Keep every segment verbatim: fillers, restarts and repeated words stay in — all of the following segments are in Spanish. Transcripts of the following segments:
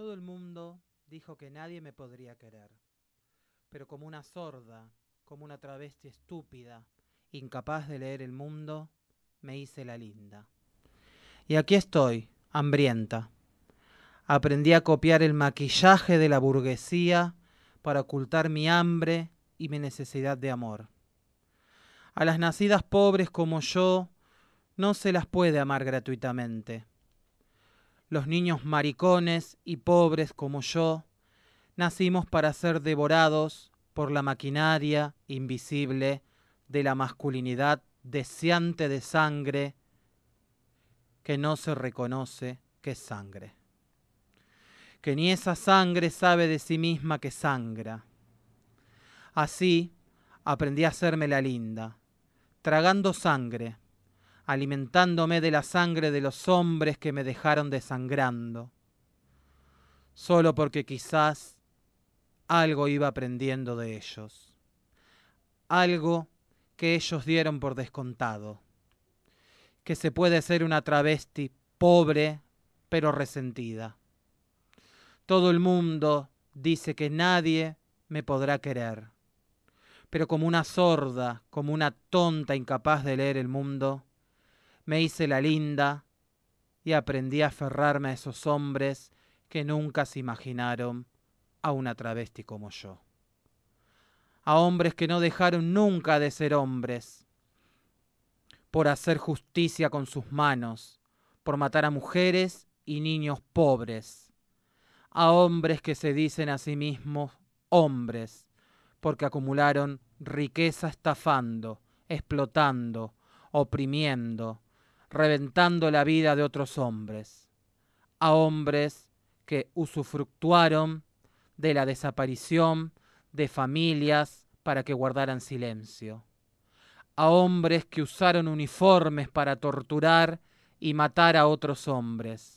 Todo el mundo dijo que nadie me podría querer, pero como una sorda, como una travesti estúpida, incapaz de leer el mundo, me hice la linda. Y aquí estoy, hambrienta. Aprendí a copiar el maquillaje de la burguesía para ocultar mi hambre y mi necesidad de amor. A las nacidas pobres como yo no se las puede amar gratuitamente. Los niños maricones y pobres como yo nacimos para ser devorados por la maquinaria invisible de la masculinidad deseante de sangre que no se reconoce que es sangre. Que ni esa sangre sabe de sí misma que sangra. Así aprendí a hacerme la linda, tragando sangre, alimentándome de la sangre de los hombres que me dejaron desangrando, solo porque quizás algo iba aprendiendo de ellos, algo que ellos dieron por descontado, que se puede ser una travesti pobre pero resentida. Todo el mundo dice que nadie me podrá querer, pero como una sorda, como una tonta incapaz de leer el mundo, me hice la linda y aprendí a aferrarme a esos hombres que nunca se imaginaron a una travesti como yo. A hombres que no dejaron nunca de ser hombres, por hacer justicia con sus manos, por matar a mujeres y niños pobres. A hombres que se dicen a sí mismos hombres, porque acumularon riqueza estafando, explotando, oprimiendo, reventando la vida de otros hombres. A hombres que usufructuaron de la desaparición de familias para que guardaran silencio. A hombres que usaron uniformes para torturar y matar a otros hombres.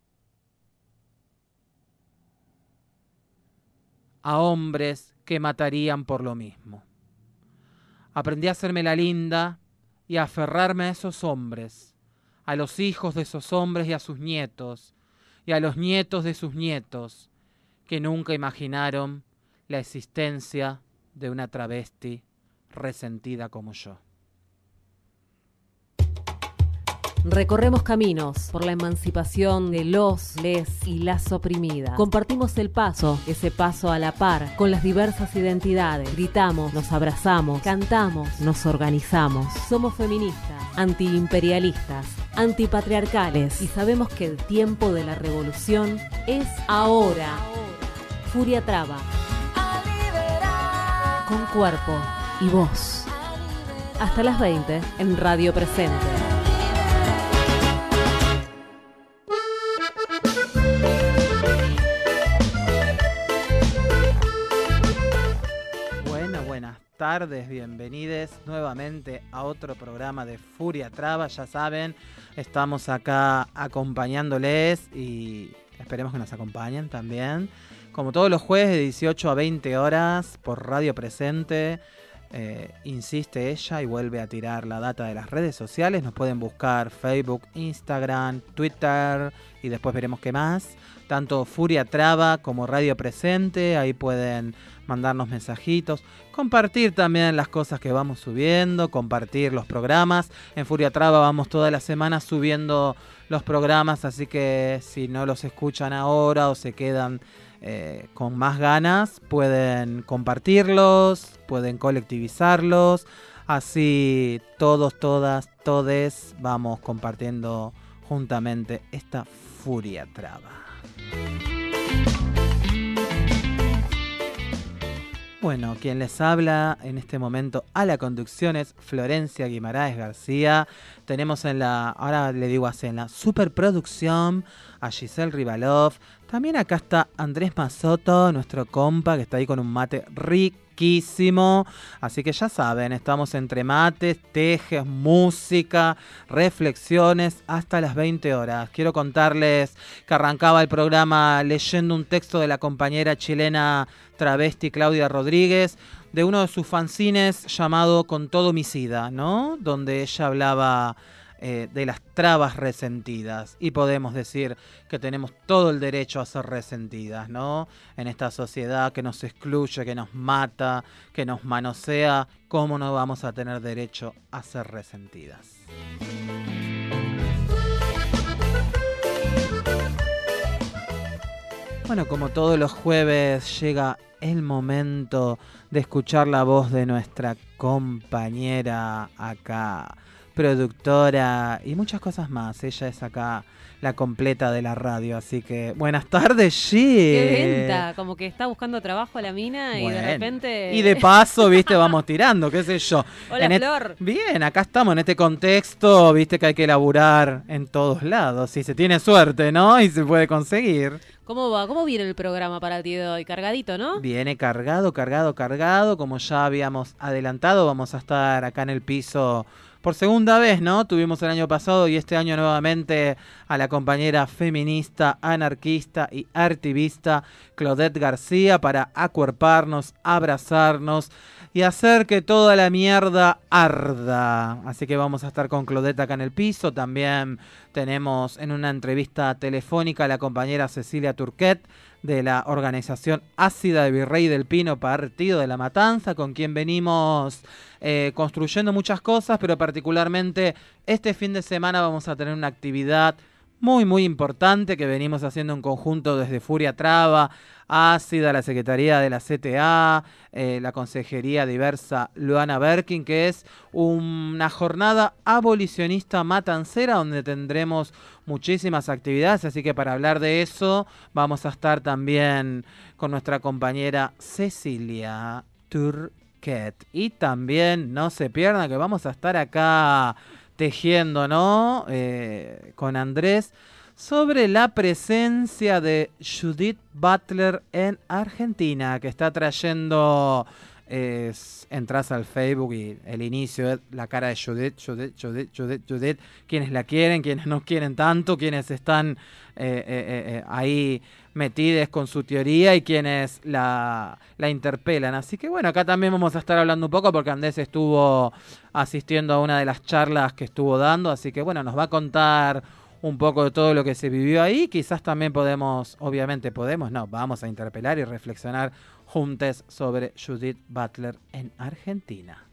A hombres que matarían por lo mismo. Aprendí a hacerme la linda y a aferrarme a esos hombres, a los hijos de esos hombres y a sus nietos, y a los nietos de sus nietos, que nunca imaginaron la existencia de una travesti resentida como yo. Recorremos caminos por la emancipación de los, les y las oprimidas. Compartimos el paso, ese paso a la par, con las diversas identidades. Gritamos, nos abrazamos, cantamos, nos organizamos. Somos feministas, antiimperialistas, antipatriarcales y sabemos que el tiempo de la revolución es ahora. Furia Traba. Con cuerpo y voz. Hasta las veinte en Radio Presente. Tardes, bienvenidos nuevamente a otro programa de Furia Traba. Ya saben, estamos acá acompañándoles y esperemos que nos acompañen también. Como todos los jueves de dieciocho a veinte horas por Radio Presente, eh, insiste ella y vuelve a tirar la data de las redes sociales. Nos pueden buscar Facebook, Instagram, Twitter y después veremos qué más. Tanto Furia Traba como Radio Presente, ahí pueden mandarnos mensajitos, compartir también las cosas que vamos subiendo, compartir los programas. En Furia Traba vamos toda la semana subiendo los programas, así que si no los escuchan ahora o se quedan eh, con más ganas, pueden compartirlos, pueden colectivizarlos, así todos, todas, todes vamos compartiendo juntamente esta Furia Traba. Bueno, quien les habla en este momento a la conducción es Florencia Guimaraes García. Tenemos en la, ahora le digo así, en la superproducción a Giselle Rivalov. También acá está Andrés Mazotto, nuestro compa, que está ahí con un mate riquísimo. Así que ya saben, estamos entre mates, tejes, música, reflexiones hasta las veinte horas. Quiero contarles que arrancaba el programa leyendo un texto de la compañera chilena travesti Claudia Rodríguez, de uno de sus fanzines llamado Con todo homicida, ¿no? Donde ella hablaba eh, de las trabas resentidas, y podemos decir que tenemos todo el derecho a ser resentidas, ¿no? En esta sociedad que nos excluye, que nos mata, que nos manosea, ¿cómo no vamos a tener derecho a ser resentidas? Bueno, como todos los jueves llega el momento de escuchar la voz de nuestra compañera acá, productora y muchas cosas más. Ella es acá la completa de la radio, así que buenas tardes, G. Qué venta, como que está buscando trabajo a la mina y bueno, de repente... Y de paso, viste, vamos tirando, qué sé yo. Hola, en Flor. Et... Bien, acá estamos en este contexto, viste que hay que laburar en todos lados, si se tiene suerte, ¿no? Y se puede conseguir. ¿Cómo va? ¿Cómo viene el programa para el día de hoy? Cargadito, ¿no? Viene cargado, cargado, cargado. Como ya habíamos adelantado, vamos a estar acá en el piso por segunda vez, ¿no? Tuvimos el año pasado y este año nuevamente a la compañera feminista, anarquista y activista Claudette García para acuerparnos, abrazarnos y hacer que toda la mierda arda. Así que vamos a estar con Claudette acá en el piso. También tenemos en una entrevista telefónica a la compañera Cecilia Turquet de la organización Ácida de Virrey del Pino, Partido de la Matanza, con quien venimos eh, construyendo muchas cosas, pero particularmente este fin de semana vamos a tener una actividad muy muy importante que venimos haciendo en conjunto desde Furia Traba, Ácida, la Secretaría de la C T A, eh, la Consejería Diversa Luana Berkin, que es una jornada abolicionista matancera donde tendremos muchísimas actividades, así que para hablar de eso vamos a estar también con nuestra compañera Cecilia Turquet. Y también no se pierdan que vamos a estar acá tejiendo, ¿no? Eh, con Andrés sobre la presencia de Judith Butler en Argentina, que está trayendo, eh, entras al Facebook y el inicio es la cara de Judith, Judith, Judith, Judith, Judith, quienes la quieren, quienes no quieren tanto, quienes están eh, eh, eh, ahí metidos con su teoría y quienes la, la interpelan. Así que bueno, acá también vamos a estar hablando un poco porque Andrés estuvo asistiendo a una de las charlas que estuvo dando, así que bueno, nos va a contar un poco de todo lo que se vivió ahí. Quizás también podemos, obviamente podemos, no, vamos a interpelar y reflexionar juntos sobre Judith Butler en Argentina.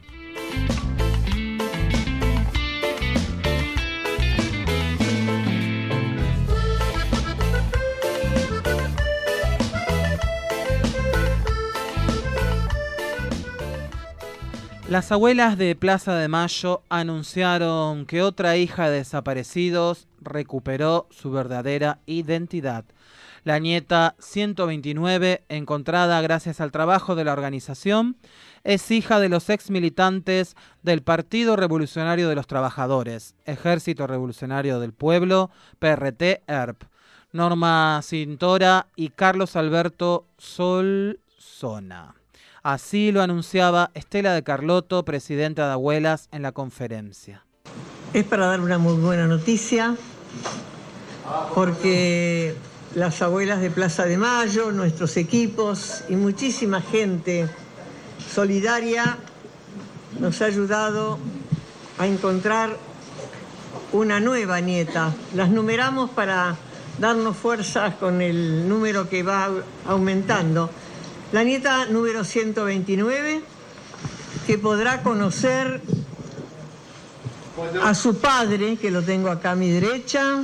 Las abuelas de Plaza de Mayo anunciaron que otra hija de desaparecidos recuperó su verdadera identidad. La nieta ciento veintinueve, encontrada gracias al trabajo de la organización, es hija de los ex militantes del Partido Revolucionario de los Trabajadores, Ejército Revolucionario del Pueblo, P R T E R P, Norma Cintora y Carlos Alberto Solsona. Así lo anunciaba Estela de Carlotto, presidenta de Abuelas, en la conferencia. Es para dar una muy buena noticia, porque las abuelas de Plaza de Mayo, nuestros equipos y muchísima gente solidaria nos ha ayudado a encontrar una nueva nieta. Las numeramos para darnos fuerzas con el número que va aumentando. La nieta número ciento veintinueve, que podrá conocer a su padre, que lo tengo acá a mi derecha.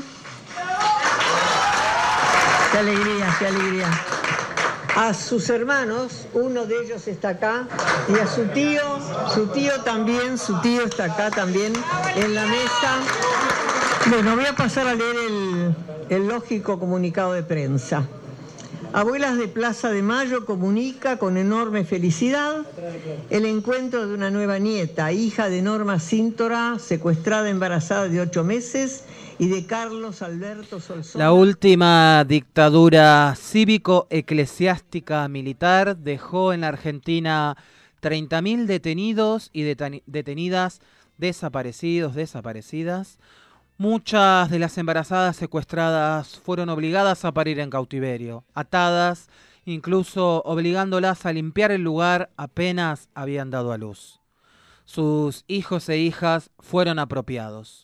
¡Qué alegría, qué alegría! A sus hermanos, uno de ellos está acá, y a su tío, su tío también, su tío está acá también en la mesa. Bueno, voy a pasar a leer el, el lógico comunicado de prensa. Abuelas de Plaza de Mayo comunica con enorme felicidad el encuentro de una nueva nieta, hija de Norma Cintora, secuestrada embarazada de ocho meses, y de Carlos Alberto Solsona. La última dictadura cívico-eclesiástica militar dejó en la Argentina treinta mil detenidos y detenidas, desaparecidos, desaparecidas. Muchas de las embarazadas secuestradas fueron obligadas a parir en cautiverio, atadas, incluso obligándolas a limpiar el lugar apenas habían dado a luz. Sus hijos e hijas fueron apropiados.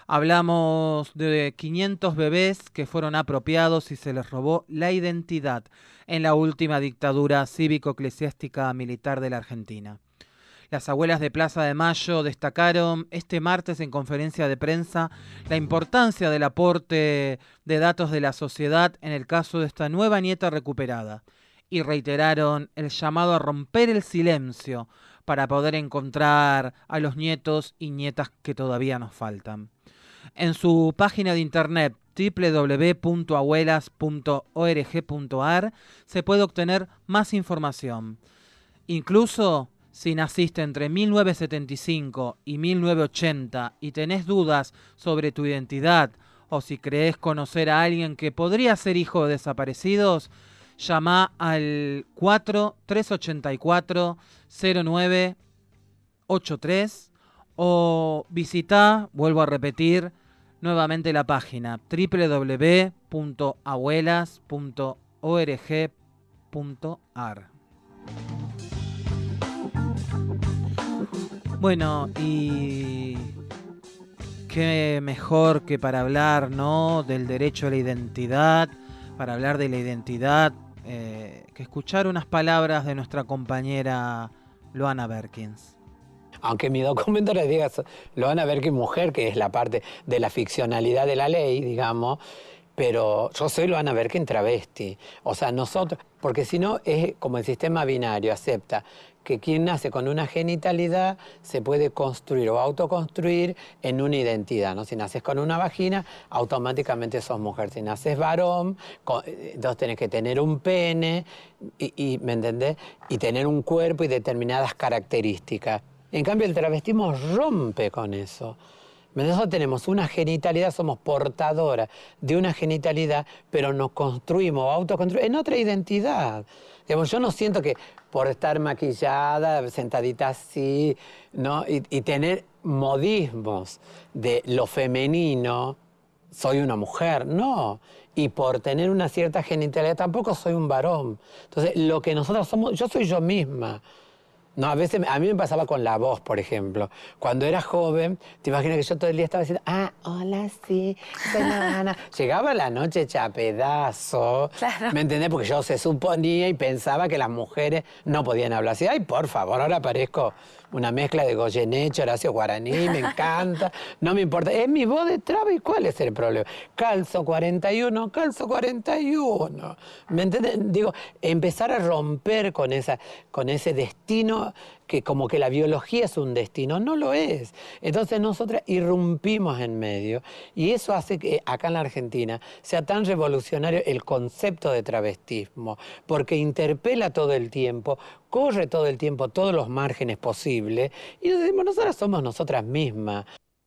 Hablamos de quinientos bebés que fueron apropiados y se les robó la identidad en la última dictadura cívico-eclesiástica militar de la Argentina. Las abuelas de Plaza de Mayo destacaron este martes en conferencia de prensa la importancia del aporte de datos de la sociedad en el caso de esta nueva nieta recuperada y reiteraron el llamado a romper el silencio para poder encontrar a los nietos y nietas que todavía nos faltan. En su página de internet doble u doble u doble u punto abuelas punto org punto a r se puede obtener más información. Incluso si naciste entre mil novecientos setenta y cinco y mil novecientos ochenta y tenés dudas sobre tu identidad o si crees conocer a alguien que podría ser hijo de desaparecidos, llama al cuatro tres ocho cuatro cero nueve ocho tres o visita, vuelvo a repetir, nuevamente la página doble u doble u doble u punto abuelas punto org punto a r. Bueno, y qué mejor que para hablar, ¿no?, del derecho a la identidad, para hablar de la identidad, eh, que escuchar unas palabras de nuestra compañera Loana Berkins. Aunque mi documento le diga Loana Berkins mujer, que es la parte de la ficcionalidad de la ley, digamos, pero yo soy Loana Berkins travesti. O sea, nosotros, porque si no es como el sistema binario, acepta que quien nace con una genitalidad se puede construir o autoconstruir en una identidad, ¿no? Si naces con una vagina, automáticamente sos mujer. Si naces varón, entonces tenés que tener un pene, y, y, ¿me entendés? Y tener un cuerpo y determinadas características. En cambio, el travestismo rompe con eso. Nosotros tenemos una genitalidad, somos portadoras de una genitalidad, pero nos construimos, autoconstruimos en otra identidad. Digamos, yo no siento que por estar maquillada, sentadita así, ¿no?, y, y tener modismos de lo femenino, soy una mujer, no. Y por tener una cierta genitalidad tampoco soy un varón. Entonces, lo que nosotros somos, yo soy yo misma. No, a veces, a mí me pasaba con la voz, por ejemplo. Cuando era joven, te imaginas que yo todo el día estaba diciendo, ah, hola, sí, soy la Ana. Llegaba la noche hecha pedazo, claro. ¿Me entendés? Porque yo se suponía y pensaba que las mujeres no podían hablar así. Ay, por favor, ahora parezco una mezcla de Goyeneche, Horacio Guaraní, me encanta, no me importa. Es mi voz de traba, ¿y cuál es el problema? Calzo cuarenta y uno, calzo cuarenta y uno. ¿Me entiendes? Digo, empezar a romper con, esa, con ese destino, que como que la biología es un destino, no lo es. Entonces nosotras irrumpimos en medio y eso hace que acá en la Argentina sea tan revolucionario el concepto de travestismo, porque interpela todo el tiempo, corre todo el tiempo todos los márgenes posibles y nos decimos, nosotras somos nosotras mismas.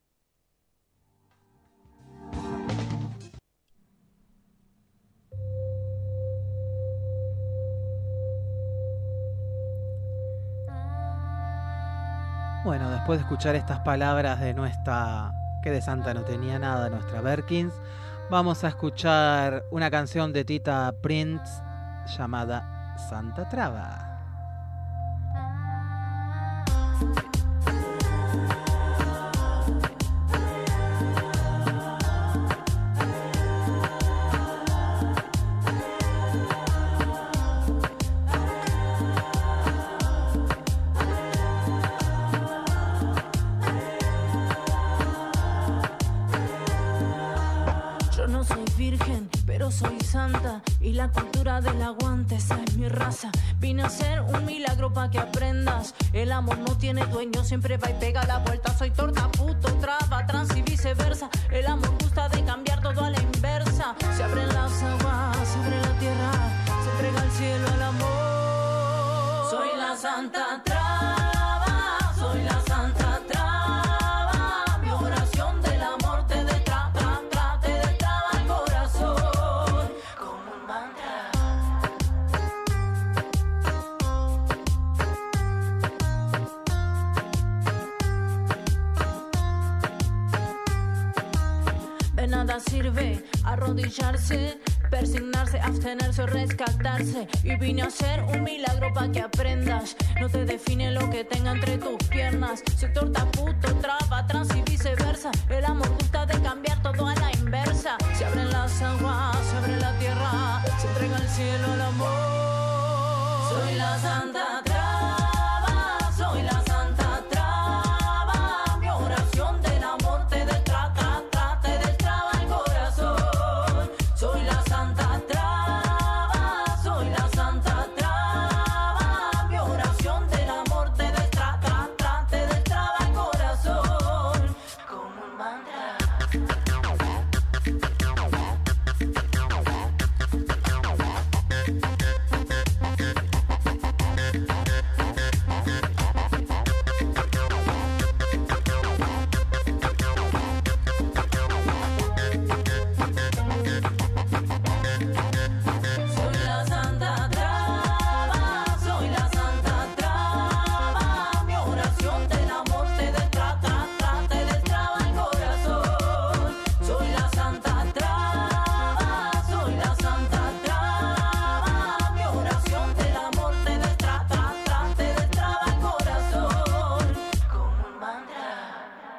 Bueno, después de escuchar estas palabras de nuestra, que de santa no tenía nada, nuestra Berkins, vamos a escuchar una canción de Tita Prince llamada Santa Traba. Soy santa y la cultura del aguante, esa es mi raza. Vine a hacer un milagro pa' que aprendas. El amor no tiene dueño, siempre va y pega la vuelta. Soy torta, puto, traba, trans y viceversa. El amor gusta de cambiar todo a la inversa. Se abren las aguas, se abre la tierra, se entrega al cielo el amor. Soy la santa traba, soy la santa traba. Mi oración del amor te detraba, tra, tra, te detraba el corazón. De nada sirve arrodillarse persignarse, abstenerse o rescatarse. Y vine a hacer un milagro pa' que aprendas. No te define lo que tenga entre tus piernas. Soy torta, puto, traba, trans y viceversa. El amor gusta de cambiar todo a la inversa. Se abren las aguas, se abre la tierra, se entrega el cielo al amor. Soy la santa traba, soy la santa traba. Mi oración del amor te destrata, trata, te destraba el corazón. Soy la santa traba, soy la santa traba. Mi oración del amor te destrata, trata, te destraba el corazón. Como un mantra. Soy la santa traba, soy la santa traba. Mi oración del amor te destrata, trata, te destraba el corazón. Soy la santa traba, soy la santa traba. Mi oración del amor te destrata, trata, te destraba el corazón. Como un mantra.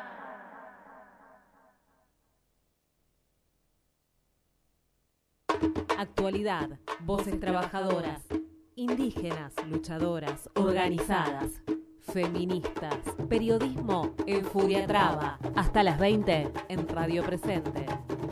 Actualidad, voces trabajadoras, indígenas, luchadoras, organizadas, feministas, periodismo en Furia Traba. Hasta las veinte en Radio Presente.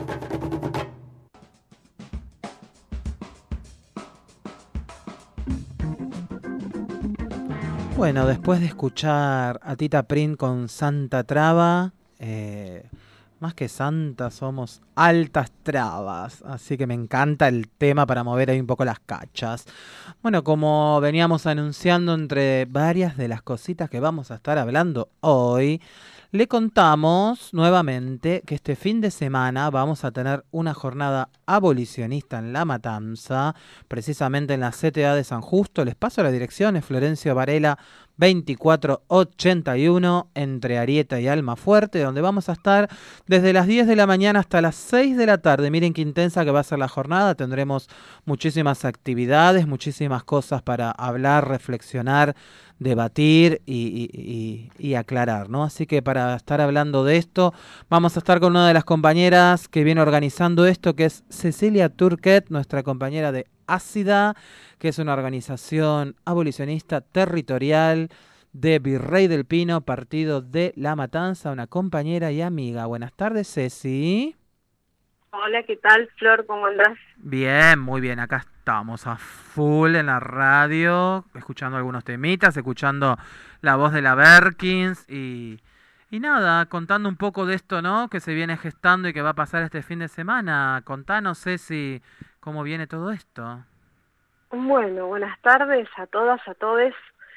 Bueno, después de escuchar a Tita Print con Santa Traba, eh, más que santa, somos altas trabas, así que me encanta el tema para mover ahí un poco las cachas. Bueno, como veníamos anunciando entre varias de las cositas que vamos a estar hablando hoy, le contamos nuevamente que este fin de semana vamos a tener una jornada abolicionista en La Matanza, precisamente en la C T A de San Justo. Les paso la dirección, es Florencio Varela veinticuatro ochenta y uno, entre Arieta y Almafuerte, donde vamos a estar desde las diez de la mañana hasta las seis de la tarde. Miren qué intensa que va a ser la jornada, tendremos muchísimas actividades, muchísimas cosas para hablar, reflexionar, debatir y, y, y, y aclarar, ¿no? Así que para estar hablando de esto, vamos a estar con una de las compañeras que viene organizando esto, que es Cecilia Turquet, nuestra compañera de Ácida, que es una organización abolicionista territorial de Virrey del Pino, partido de La Matanza, una compañera y amiga. Buenas tardes, Ceci. Hola, ¿qué tal, Flor? ¿Cómo andás? Bien, muy bien, acá estamos a full en la radio, escuchando algunos temitas, escuchando la voz de la Berkins y, y nada, contando un poco de esto, ¿no? Que se viene gestando y que va a pasar este fin de semana. Contanos, Ceci, cómo viene todo esto. Bueno, buenas tardes a todas, a todes.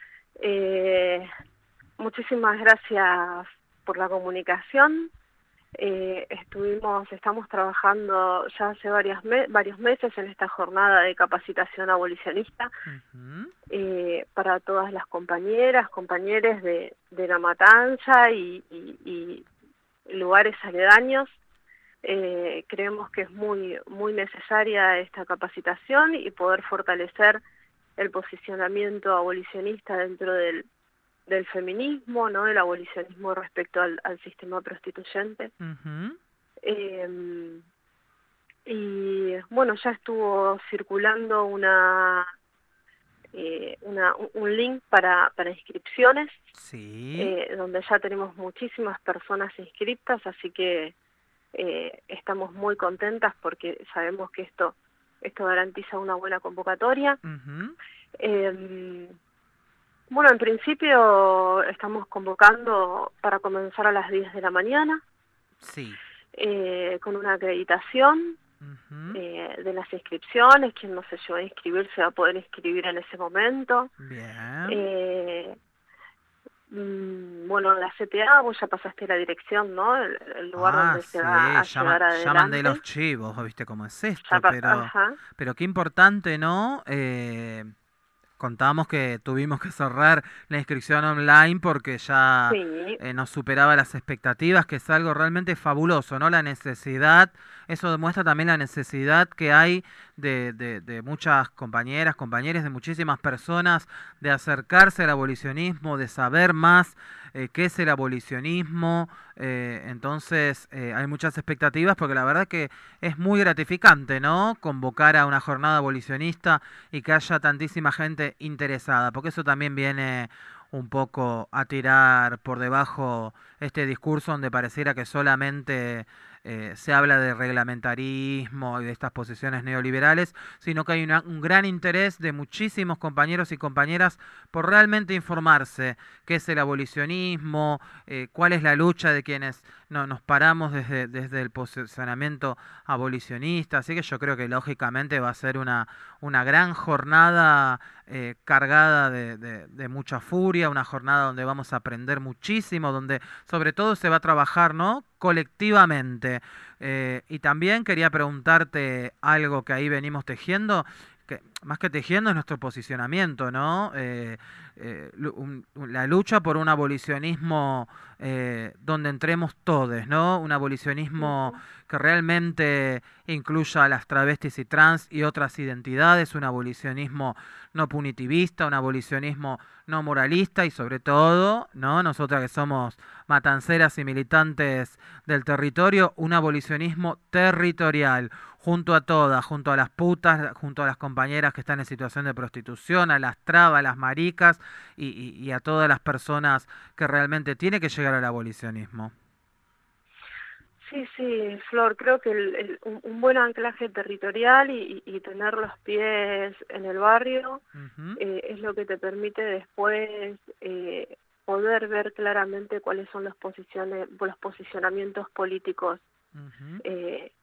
Eh, muchísimas gracias por la comunicación. Eh, estuvimos, estamos trabajando ya hace varias me varios meses en esta jornada de capacitación abolicionista uh-huh. eh, para todas las compañeras, compañeros de, de La Matanza y, y, y lugares aledaños. Eh, creemos que es muy, muy necesaria esta capacitación y poder fortalecer el posicionamiento abolicionista dentro del del feminismo, ¿no? El abolicionismo respecto al, al sistema prostituyente. Uh-huh. eh, y bueno, ya estuvo circulando una, eh, una un link para, para inscripciones, sí. eh, donde ya tenemos muchísimas personas inscritas, así que eh, estamos muy contentas porque sabemos que esto, esto garantiza una buena convocatoria. Uh-huh. eh, Bueno, en principio estamos convocando para comenzar a las diez de la mañana, sí. eh, con una acreditación uh-huh. eh, de las inscripciones. Quien no se llevó a inscribir se va a poder inscribir en ese momento. Bien. Eh, mmm, bueno, la C T A, vos ya pasaste la dirección, ¿no? El, el lugar ah, donde sí. se va a Llama, llevar adelante. Ya mandé los chivos, ¿viste cómo es esto? Ya, pero, ajá. pero qué importante, ¿no? Eh... contamos que tuvimos que cerrar la inscripción online porque ya Sí. eh, nos superaba las expectativas, que es algo realmente fabuloso, ¿no? La necesidad, eso demuestra también la necesidad que hay de, de, de muchas compañeras, compañeros, de muchísimas personas, de acercarse al abolicionismo, de saber más eh, qué es el abolicionismo. Eh, entonces eh, hay muchas expectativas porque la verdad que es muy gratificante, ¿no? Convocar a una jornada abolicionista y que haya tantísima gente interesada, porque eso también viene un poco a tirar por debajo este discurso donde pareciera que solamente eh, se habla de reglamentarismo y de estas posiciones neoliberales, sino que hay una- un gran interés de muchísimos compañeros y compañeras por realmente informarse qué es el abolicionismo, eh, cuál es la lucha de quienes no, nos paramos desde, desde el posicionamiento abolicionista. Así que yo creo que lógicamente va a ser una, una gran jornada eh, cargada de, de- de mucha furia, una jornada donde vamos a aprender muchísimo, donde sobre todo se va a trabajar, ¿no? Colectivamente. Eh, y también quería preguntarte algo que ahí venimos tejiendo, que más que tejiendo es nuestro posicionamiento, ¿no? Eh, eh, lu- un- un- la lucha por un abolicionismo eh, donde entremos todos, ¿no? Un abolicionismo Ujú. que realmente incluya a las travestis y trans y otras identidades, un abolicionismo no punitivista, un abolicionismo no moralista y sobre todo, ¿no? Nosotras que somos matanceras y militantes del territorio, un abolicionismo territorial, junto a todas, junto a las putas, junto a las compañeras que están en situación de prostitución, a las trabas, a las maricas y, y- y a todas las personas que realmente tiene que llegar al abolicionismo. Sí, sí, Flor, creo que el- el- un, un buen anclaje territorial y, y- y tener los pies en el barrio Ujú, eh, es lo que te permite después eh, poder ver claramente cuáles son las posiciones, los posicionamientos políticos. ujú, Eh,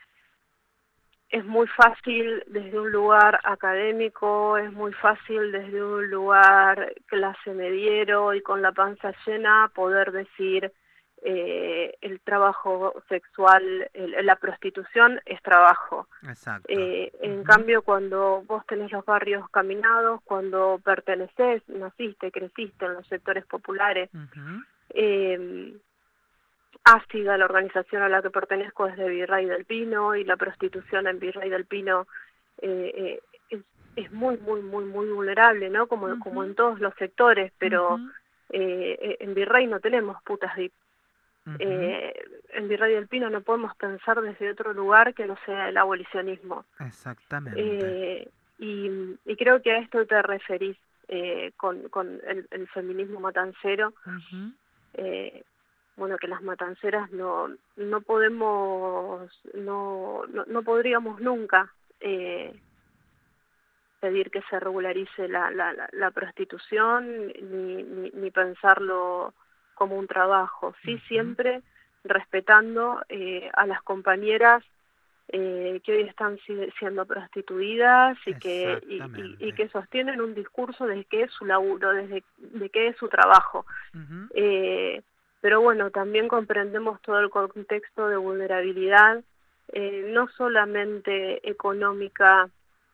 es muy fácil desde un lugar académico, es muy fácil desde un lugar clase mediero y con la panza llena poder decir eh, el trabajo sexual, el- la prostitución es trabajo. exacto. Eh, en Ujú, cambio, cuando vos tenés los barrios caminados, cuando perteneces, naciste, creciste en los sectores populares, ujú, eh, ácida, la organización a la que pertenezco es de Virrey del Pino y la prostitución en Virrey del Pino eh, eh, es, es muy, muy, muy, muy vulnerable, ¿no? Como, como en ujú, todos los sectores, pero ujú, eh, en Virrey no tenemos putas V I P. ujú, Eh, en Virrey del Pino no podemos pensar desde otro lugar que no sea el abolicionismo. exactamente. Eh, y, y creo que a esto te referís eh, con, con el, el feminismo matancero. Ujú, Eh, bueno, que las matanceras no no podemos, no, no, no podríamos nunca eh, pedir que se regularice la, la, la, la prostitución ni, ni, ni pensarlo como un trabajo, sí ujú, siempre respetando eh, a las compañeras eh, que hoy están si- siendo prostituidas y que y, y, y exactamente. que sostienen un discurso de que es su laburo, desde de que es su trabajo. Ujú, Eh, pero bueno, también comprendemos todo el contexto de vulnerabilidad, eh, no solamente económica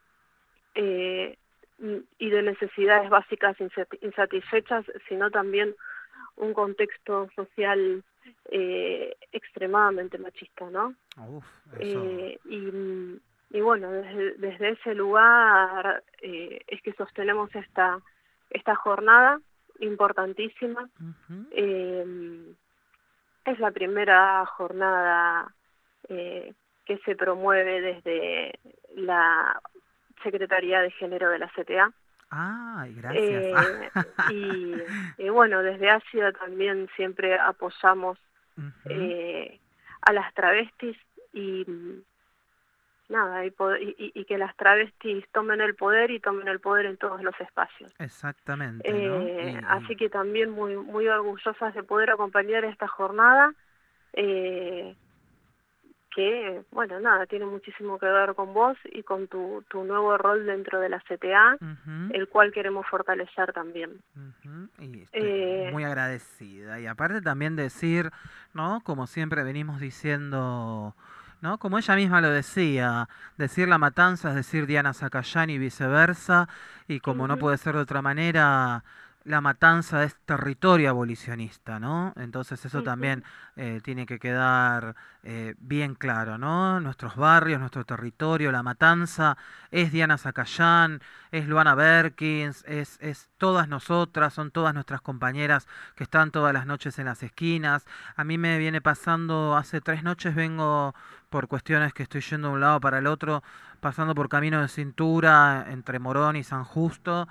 eh, y de necesidades básicas insati- insatisfechas, sino también un contexto social eh, extremadamente machista, ¿no? uf, eso. Eh, y, y bueno, desde, desde ese lugar eh, es que sostenemos esta, esta jornada importantísima. Ujú, Eh, es la primera jornada eh, que se promueve desde la Secretaría de Género de la C T A. ay, gracias. Eh, y, y bueno, desde Ácida también siempre apoyamos Ujú, eh, a las travestis y nada, y, po- y, y- y que las travestis tomen el poder y tomen el poder en todos los espacios. exactamente, ¿no? Y, Eh, y así que también muy muy orgullosas de poder acompañar esta jornada, eh, que, bueno, nada, tiene muchísimo que ver con vos y con tu, tu nuevo rol dentro de la C T A, ujú, el cual queremos fortalecer también. ujú, y estoy Eh, muy agradecida. Y aparte también decir, ¿no? Como siempre venimos diciendo ¿no? Como ella misma lo decía, decir La Matanza es decir Diana Zacayán y viceversa, y como no Ujú. puede ser de otra manera, La Matanza es territorio abolicionista, ¿no? Entonces eso Ujú. también eh, tiene que quedar eh, bien claro, ¿no? Nuestros barrios, nuestro territorio, La Matanza es Diana Zacayán, es Luana Berkins, es, es todas nosotras, son todas nuestras compañeras que están todas las noches en las esquinas. A mí me viene pasando, hace tres noches vengo por cuestiones que estoy yendo de un lado para el otro, pasando por Camino de Cintura entre Morón y San Justo,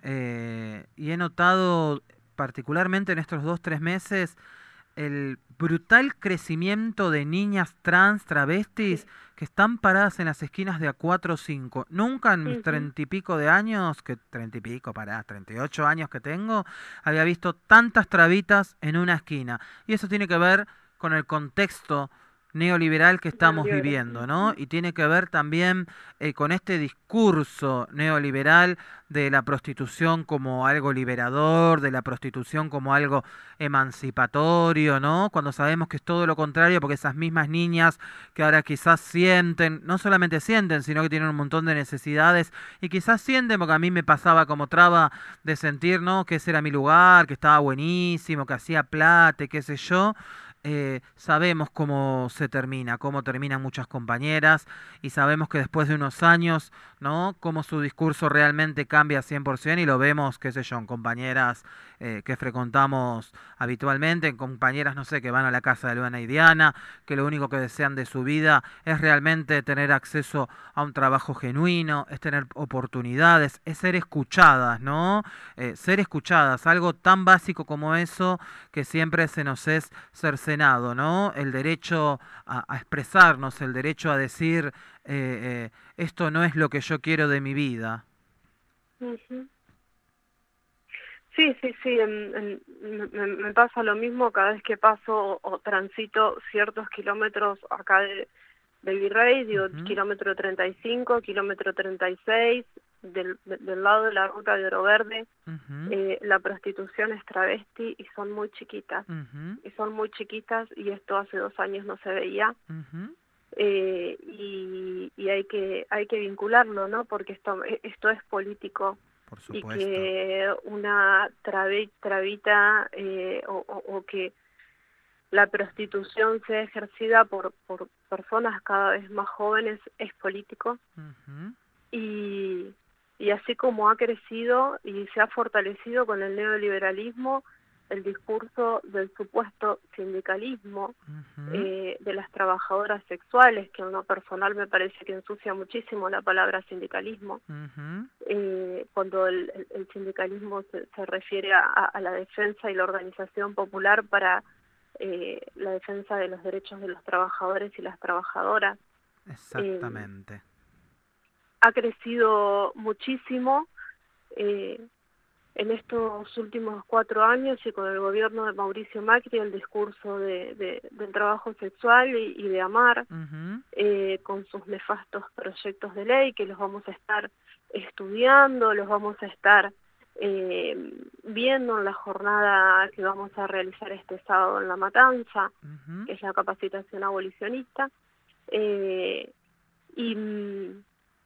eh, y he notado particularmente en estos dos, tres meses el brutal crecimiento de niñas trans, travestis, Sí. que están paradas en las esquinas de a cuatro o cinco. Nunca en mis Ujú. treinta y pico de años, que treinta y pico, pará, treinta y ocho años que tengo, había visto tantas trabitas en una esquina. Y eso tiene que ver con el contexto neoliberal que estamos Neoliberal. viviendo, ¿no? Ujú. Y tiene que ver también eh, con este discurso neoliberal de la prostitución como algo liberador, de la prostitución como algo emancipatorio, ¿no? Cuando sabemos que es todo lo contrario, porque esas mismas niñas que ahora quizás sienten, no solamente sienten, sino que tienen un montón de necesidades, y quizás sienten, porque a mí me pasaba como traba de sentir, ¿no? Que ese era mi lugar, que estaba buenísimo, que hacía plata, y qué sé yo. Eh, sabemos cómo se termina, cómo terminan muchas compañeras, y sabemos que después de unos años, ¿no? Cómo su discurso realmente cambia cien por ciento, y lo vemos, qué sé yo, en compañeras eh, que frecuentamos habitualmente, en compañeras, no sé, que van a la casa de Luana y Diana, que lo único que desean de su vida es realmente tener acceso a un trabajo genuino, es tener oportunidades, es ser escuchadas, ¿no? Eh, ser escuchadas, algo tan básico como eso que siempre se nos es cercenado, ¿no? El derecho a, a expresarnos, el derecho a decir eh, eh, esto no es lo que yo quiero de mi vida. Ujú. Sí, sí, sí, en- en- me, me pasa lo mismo cada vez que paso o, o transito ciertos kilómetros acá de, de Virrey, digo, Ujú, kilómetro treinta y cinco, kilómetro treinta y seis, del, de- del lado de la ruta de Oro Verde, ujú, eh, la prostitución es travesti y son muy chiquitas, ujú, y son muy chiquitas y esto hace dos años no se veía, ujú. eh, y, y hay que hay que vincularlo, ¿no? Porque esto esto es político Por y supuesto. que una trabe, trabita eh, o, o, o que la prostitución sea ejercida por, por personas cada vez más jóvenes es político Ujú, y, y así como ha crecido y se ha fortalecido con el neoliberalismo el discurso del supuesto sindicalismo ujú, eh, de las trabajadoras sexuales, que en lo personal me parece que ensucia muchísimo la palabra sindicalismo, ujú. eh, cuando el, el- el sindicalismo se, se refiere a, a la defensa y la organización popular para eh, la defensa de los derechos de los trabajadores y las trabajadoras. Eh, Exactamente. ha crecido muchísimo eh, en estos últimos cuatro años y con el gobierno de Mauricio Macri el discurso de, de- del trabajo sexual y, y de amar, Ujú, eh, con sus nefastos proyectos de ley que los vamos a estar estudiando, los vamos a estar eh, viendo en la jornada que vamos a realizar este sábado en La Matanza, ujú. que es la capacitación abolicionista. Eh, y mm,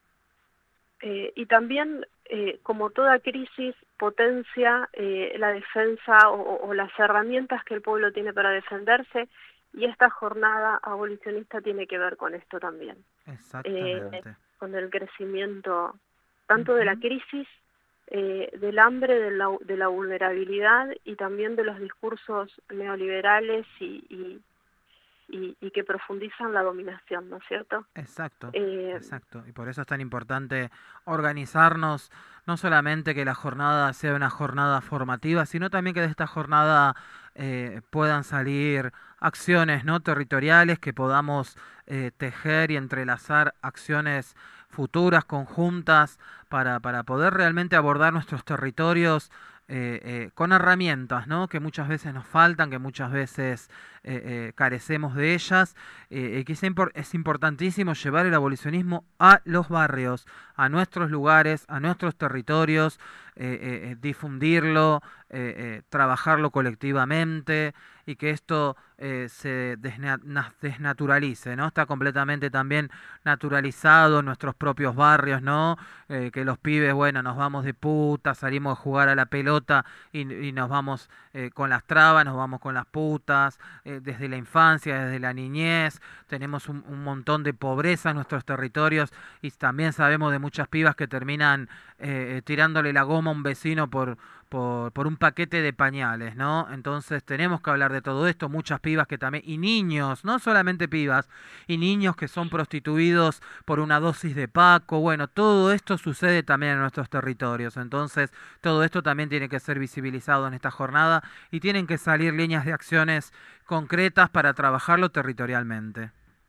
eh, y también, eh, como toda crisis, potencia eh, la defensa o, o- o las herramientas que el pueblo tiene para defenderse, y esta jornada abolicionista tiene que ver con esto también, eh, Exactamente. con el crecimiento tanto de la Ujú. crisis, eh, del hambre, de la, de la vulnerabilidad y también de los discursos neoliberales y, y, y, y que profundizan la dominación, ¿no es cierto? Exacto, Eh, exacto. Y por eso es tan importante organizarnos, no solamente que la jornada sea una jornada formativa, sino también que de esta jornada eh, puedan salir acciones no territoriales, que podamos eh, tejer y entrelazar acciones futuras, conjuntas, para, para poder realmente abordar nuestros territorios eh, eh, con herramientas, ¿no? Que muchas veces nos faltan, que muchas veces eh, eh, carecemos de ellas, eh, eh, que es, impor es importantísimo llevar el abolicionismo a los barrios, a nuestros lugares, a nuestros territorios, eh, eh, difundirlo, eh, eh, trabajarlo colectivamente y que esto eh, se desna desnaturalice, ¿no? Está completamente también naturalizado en nuestros propios barrios, ¿no? Eh, que los pibes, bueno, nos vamos de puta, salimos a jugar a la pelota y, y nos vamos eh, con las trabas, nos vamos con las putas, eh, desde la infancia, desde la niñez, tenemos un, un montón de pobreza en nuestros territorios y también sabemos de muchas pibas que terminan eh, tirándole la goma a un vecino por, por, por un paquete de pañales, ¿no? Entonces tenemos que hablar de todo esto, muchas pibas que también, y niños, no solamente pibas, y niños que son prostituidos por una dosis de Paco, bueno, todo esto sucede también en nuestros territorios, entonces todo esto también tiene que ser visibilizado en esta jornada y tienen que salir líneas de acciones concretas para trabajarlo territorialmente.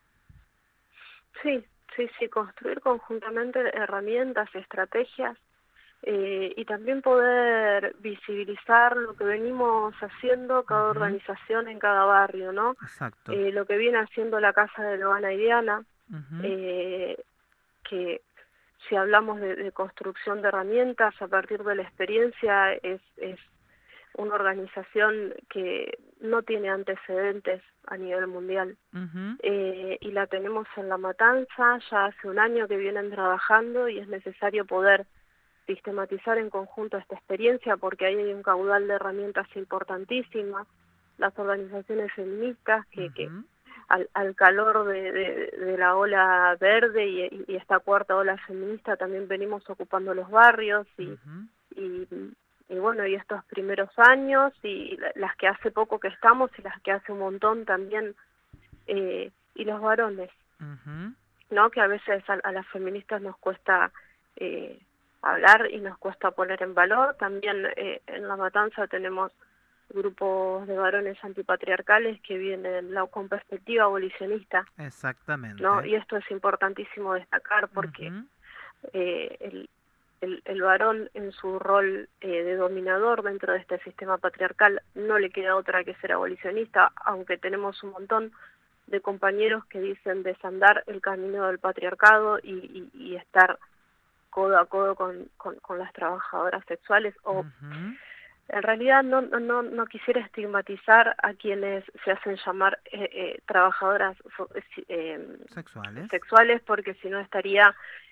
Sí, sí, sí, construir conjuntamente herramientas, estrategias eh, y también poder visibilizar lo que venimos haciendo cada uh-huh. organización en cada barrio, ¿no? Exacto. Eh, lo que viene haciendo la Casa de Loana y Diana, uh-huh. eh, que si hablamos de, de construcción de herramientas a partir de la experiencia es, es una organización que no tiene antecedentes a nivel mundial uh-huh. eh, y la tenemos en La Matanza, ya hace un año que vienen trabajando y es necesario poder sistematizar en conjunto esta experiencia porque ahí hay un caudal de herramientas importantísimas, las organizaciones feministas que, uh-huh. que al, al calor de, de, de la ola verde y, y esta cuarta ola feminista también venimos ocupando los barrios y, uh-huh. y, y bueno, y estos primeros años y las que hace poco que estamos y las que hace un montón también, eh, y los varones, uh-huh. ¿no? Que a veces a, a las feministas nos cuesta eh, hablar y nos cuesta poner en valor. También eh, en La Matanza tenemos grupos de varones antipatriarcales que vienen la, con perspectiva abolicionista. Exactamente. ¿No? Y esto es importantísimo destacar porque uh-huh. eh, el, el, el varón en su rol eh, de dominador dentro de este sistema patriarcal no le queda otra que ser abolicionista, aunque tenemos un montón de compañeros que dicen desandar el camino del patriarcado y, y, y estar codo a codo con, con, con las trabajadoras sexuales o uh-huh. en realidad no, no, no quisiera estigmatizar a quienes se hacen llamar eh, eh, trabajadoras eh, sexuales. sexuales porque si no estaría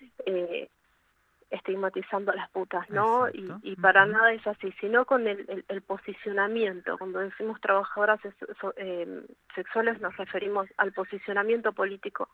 eh, estigmatizando a las putas, ¿no? Y, y para uh-huh. nada es así, sino con el, el, el posicionamiento. Cuando decimos trabajadoras eh, sexuales nos referimos al posicionamiento político.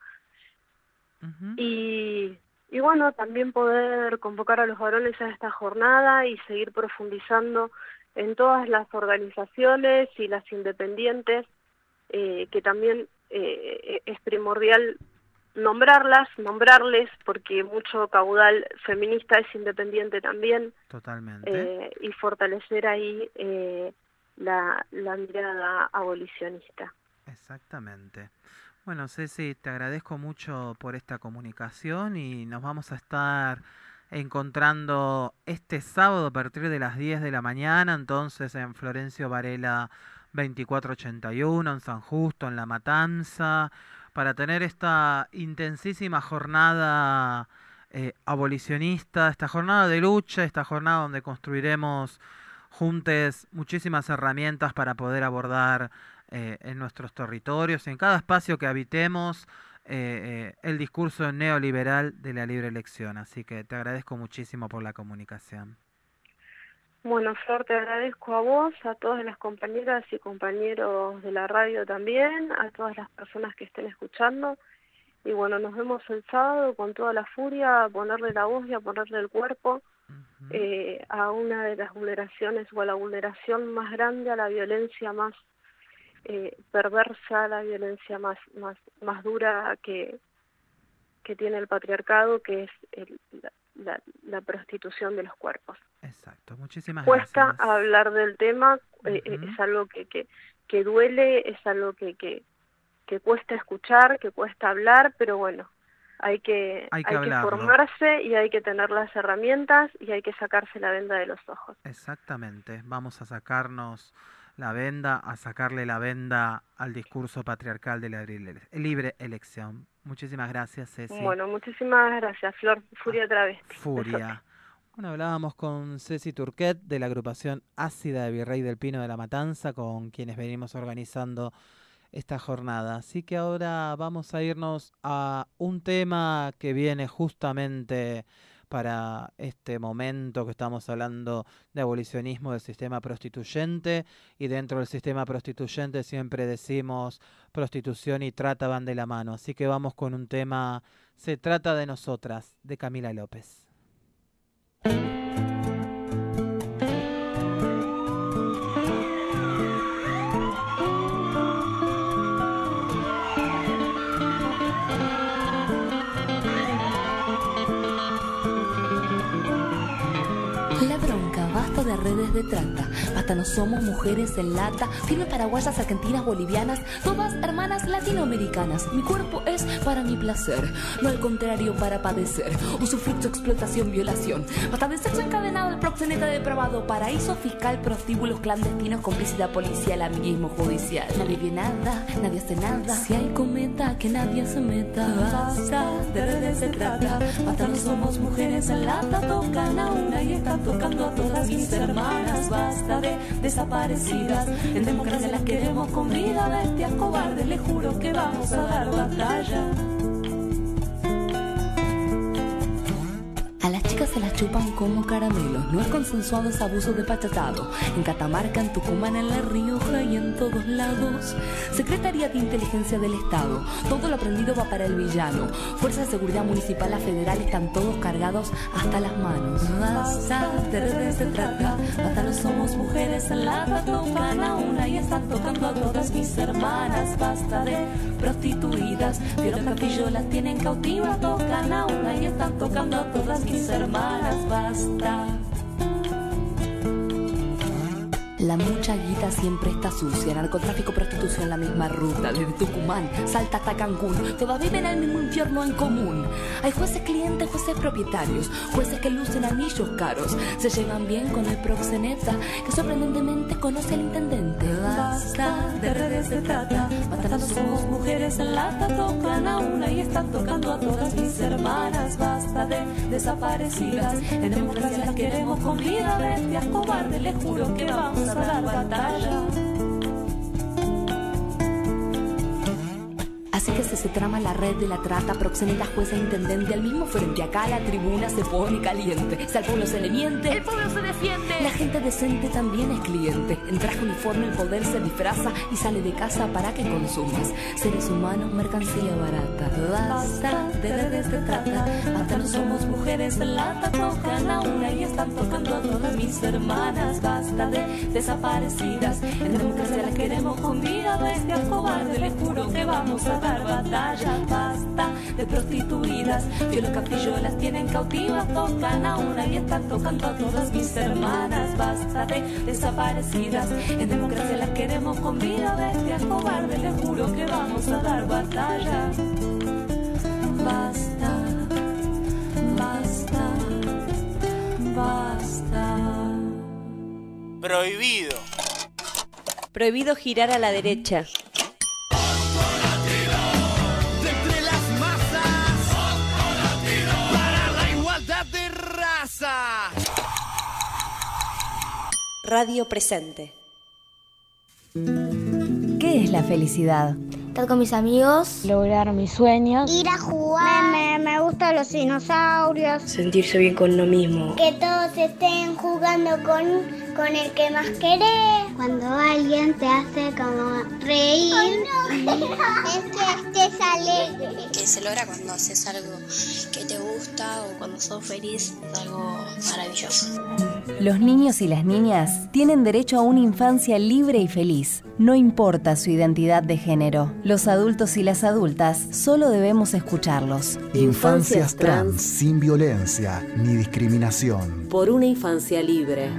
Uh-huh. Y... Y bueno, también poder convocar a los varones a esta jornada y seguir profundizando en todas las organizaciones y las independientes, eh, que también eh, es primordial nombrarlas, nombrarles, porque mucho caudal feminista es independiente también. Totalmente. Eh, y fortalecer ahí eh, la, la mirada abolicionista. Exactamente. Bueno, Ceci, te agradezco mucho por esta comunicación y nos vamos a estar encontrando este sábado a partir de las diez de la mañana, entonces en Florencio Varela veinticuatro ochenta y uno, en San Justo, en La Matanza, para tener esta intensísima jornada eh, abolicionista, esta jornada de lucha, esta jornada donde construiremos juntos muchísimas herramientas para poder abordar Eh, en nuestros territorios, en cada espacio que habitemos, eh, eh, el discurso neoliberal de la libre elección. Así que te agradezco muchísimo por la comunicación. Bueno, Flor, te agradezco a vos, a todas las compañeras y compañeros de la radio también, a todas las personas que estén escuchando. Y bueno, nos vemos el sábado con toda la furia, a ponerle la voz y a ponerle el cuerpo uh-huh. eh, a una de las vulneraciones o a la vulneración más grande, a la violencia más Eh, perversa, la violencia más más más dura que que tiene el patriarcado, que es el, la, la, la prostitución de los cuerpos. Exacto, muchísimas Cuesta gracias. hablar del tema, eh, uh-huh. es algo que, que, que duele, es algo que, que, que cuesta escuchar, que cuesta hablar, pero bueno, hay que, hay que, hay que formarse y hay que tener las herramientas y hay que sacarse la venda de los ojos. Exactamente, vamos a sacarnos la venda, a sacarle la venda al discurso patriarcal de la libre elección. Muchísimas gracias, Ceci. Bueno, muchísimas gracias, Flor. Furia travesti. Furia. Bueno, hablábamos con Ceci Turquet de la agrupación Ácida de Virrey del Pino de la Matanza, con quienes venimos organizando esta jornada. Así que ahora vamos a irnos a un tema que viene justamente para este momento que estamos hablando de abolicionismo del sistema prostituyente, y dentro del sistema prostituyente siempre decimos prostitución y trata van de la mano. Así que vamos con un tema, Se trata de nosotras, de Camila López. La bronca, basta de redes de trata, basta no somos mujeres en lata, firmes paraguayas, argentinas, bolivianas, todas hermanas latinoamericanas. Mi cuerpo es para mi placer, no al contrario para padecer, usufructo, explotación, violación. Basta de sexo encadenado, el proxeneta depravado, paraíso fiscal, prostíbulos clandestinos, complicidad policial, amiguismo judicial. Nadie ve nada, nadie hace nada, si hay cometa que nadie se meta. Basta de redes de trata, basta no somos mujeres en lata, tocan a una y están tocando a todas mis hermanas. Basta de desaparecidas, en democracia las queremos con vida. Bestias cobardes, les juro que vamos a dar batalla. A las chicas se las chupan como caramelos, no es consensuado, es abuso de pachatado. En Catamarca, en Tucumán, en La Rioja y en todos lados. Secretaría de Inteligencia del Estado, todo lo aprendido va para el villano. Fuerza de Seguridad Municipal, a federal, están todos cargados hasta las manos. Basta de redes de trata, basta no somos mujeres en lata, tocan a una y están tocando a todas mis hermanas. Basta de prostituidas, vieron Castillo las tienen cautivas, tocan a una y están tocando a todas mis hermanas. Basta. La mucha guita siempre está sucia, narcotráfico, prostitución, la misma ruta, desde Tucumán, Salta hasta Cancún, todas viven el mismo infierno en común. Hay jueces clientes, jueces propietarios, jueces que lucen anillos caros, se llevan bien con el proxeneta, que sorprendentemente conoce al intendente. Basta de redes de trata, basta no somos mujeres en lata, tocan a una y están tocando a todas mis hermanas. Basta de desaparecidas, en democracia las queremos con vida. Bestias cobardes, les juro que vamos a dar batalla. Así que se, se trama la red de la trata, proxeneta, jueza, intendente, al mismo frente. Acá la tribuna se pone caliente, si al pueblo se le miente, el pueblo se defiende. La gente decente también es cliente, en traje uniforme el poder se disfraza y sale de casa para que consumas. Seres humanos, mercancía barata. Basta de redes de trata, basta no somos mujeres en lata, tocan a una y están tocando a todas mis hermanas. Basta de desaparecidas, en democracia las queremos con vida. Bestias cobardes, les juro que vamos a dar batalla. Basta de prostituidas, Viola Castillo las tienen cautivas, tocan a una y están tocando a todas mis hermanas. Basta de desaparecidas, en democracia las queremos con vida. Bestias cobardes, les juro que vamos a dar batalla. Basta, basta, basta. Prohibido. Prohibido girar a la derecha. Radio Presente. ¿Qué es la felicidad? Estar con mis amigos, lograr mis sueños, ir a jugar, me, me, me gustan los dinosaurios, sentirse bien con uno mismo, que todos estén jugando con, con el que más querés. Cuando alguien te hace como reír, oh, no. Es que estés alegre. Que se logra cuando haces algo que te gusta o cuando sos feliz, es algo maravilloso. Los niños y las niñas tienen derecho a una infancia libre y feliz, no importa su identidad de género. Los adultos y las adultas solo debemos escucharlos. Infancias trans, sin violencia ni discriminación. Por una infancia libre.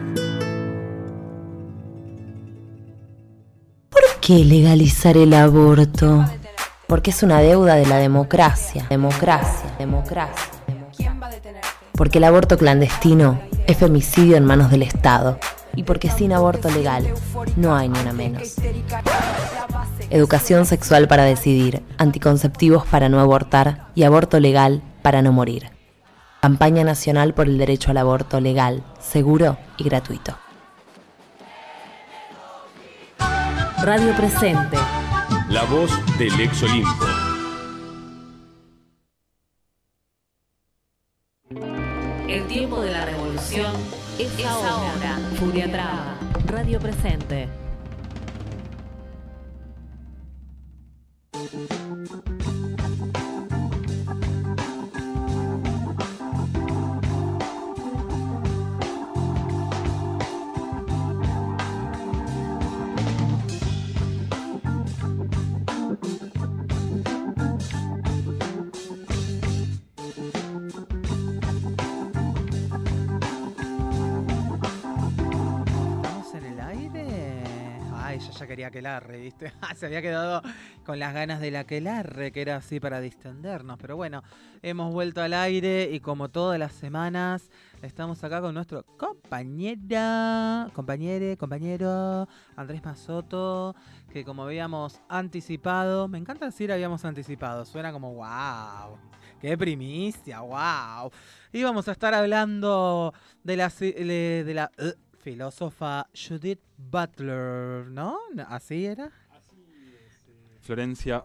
¿Por qué legalizar el aborto? Porque es una deuda de la democracia. Democracia, democracia. ¿Quién va a detenerte? Porque el aborto clandestino es femicidio en manos del Estado. y porque sin aborto legal no hay ni una menos. Educación sexual para decidir, anticonceptivos para no abortar y aborto legal para no morir. Campaña nacional por el derecho al aborto legal, seguro y gratuito. Radio Presente. La voz del ex Olimpo. El tiempo de la revolución es, es ahora. ahora. Furia Traba. Radio Presente. Quería aquelarre, ¿viste? Se había quedado con las ganas del aquelarre, que era así para distendernos. Pero bueno, hemos vuelto al aire y como todas las semanas estamos acá con nuestro compañera, compañere, compañero Andrés Mazotto, que como habíamos anticipado, me encanta decir habíamos anticipado, suena como wow, qué primicia, wow. Y vamos a estar hablando de la... De la uh, filósofa Judith Butler, ¿no? ¿Así era? Así es, Florencia.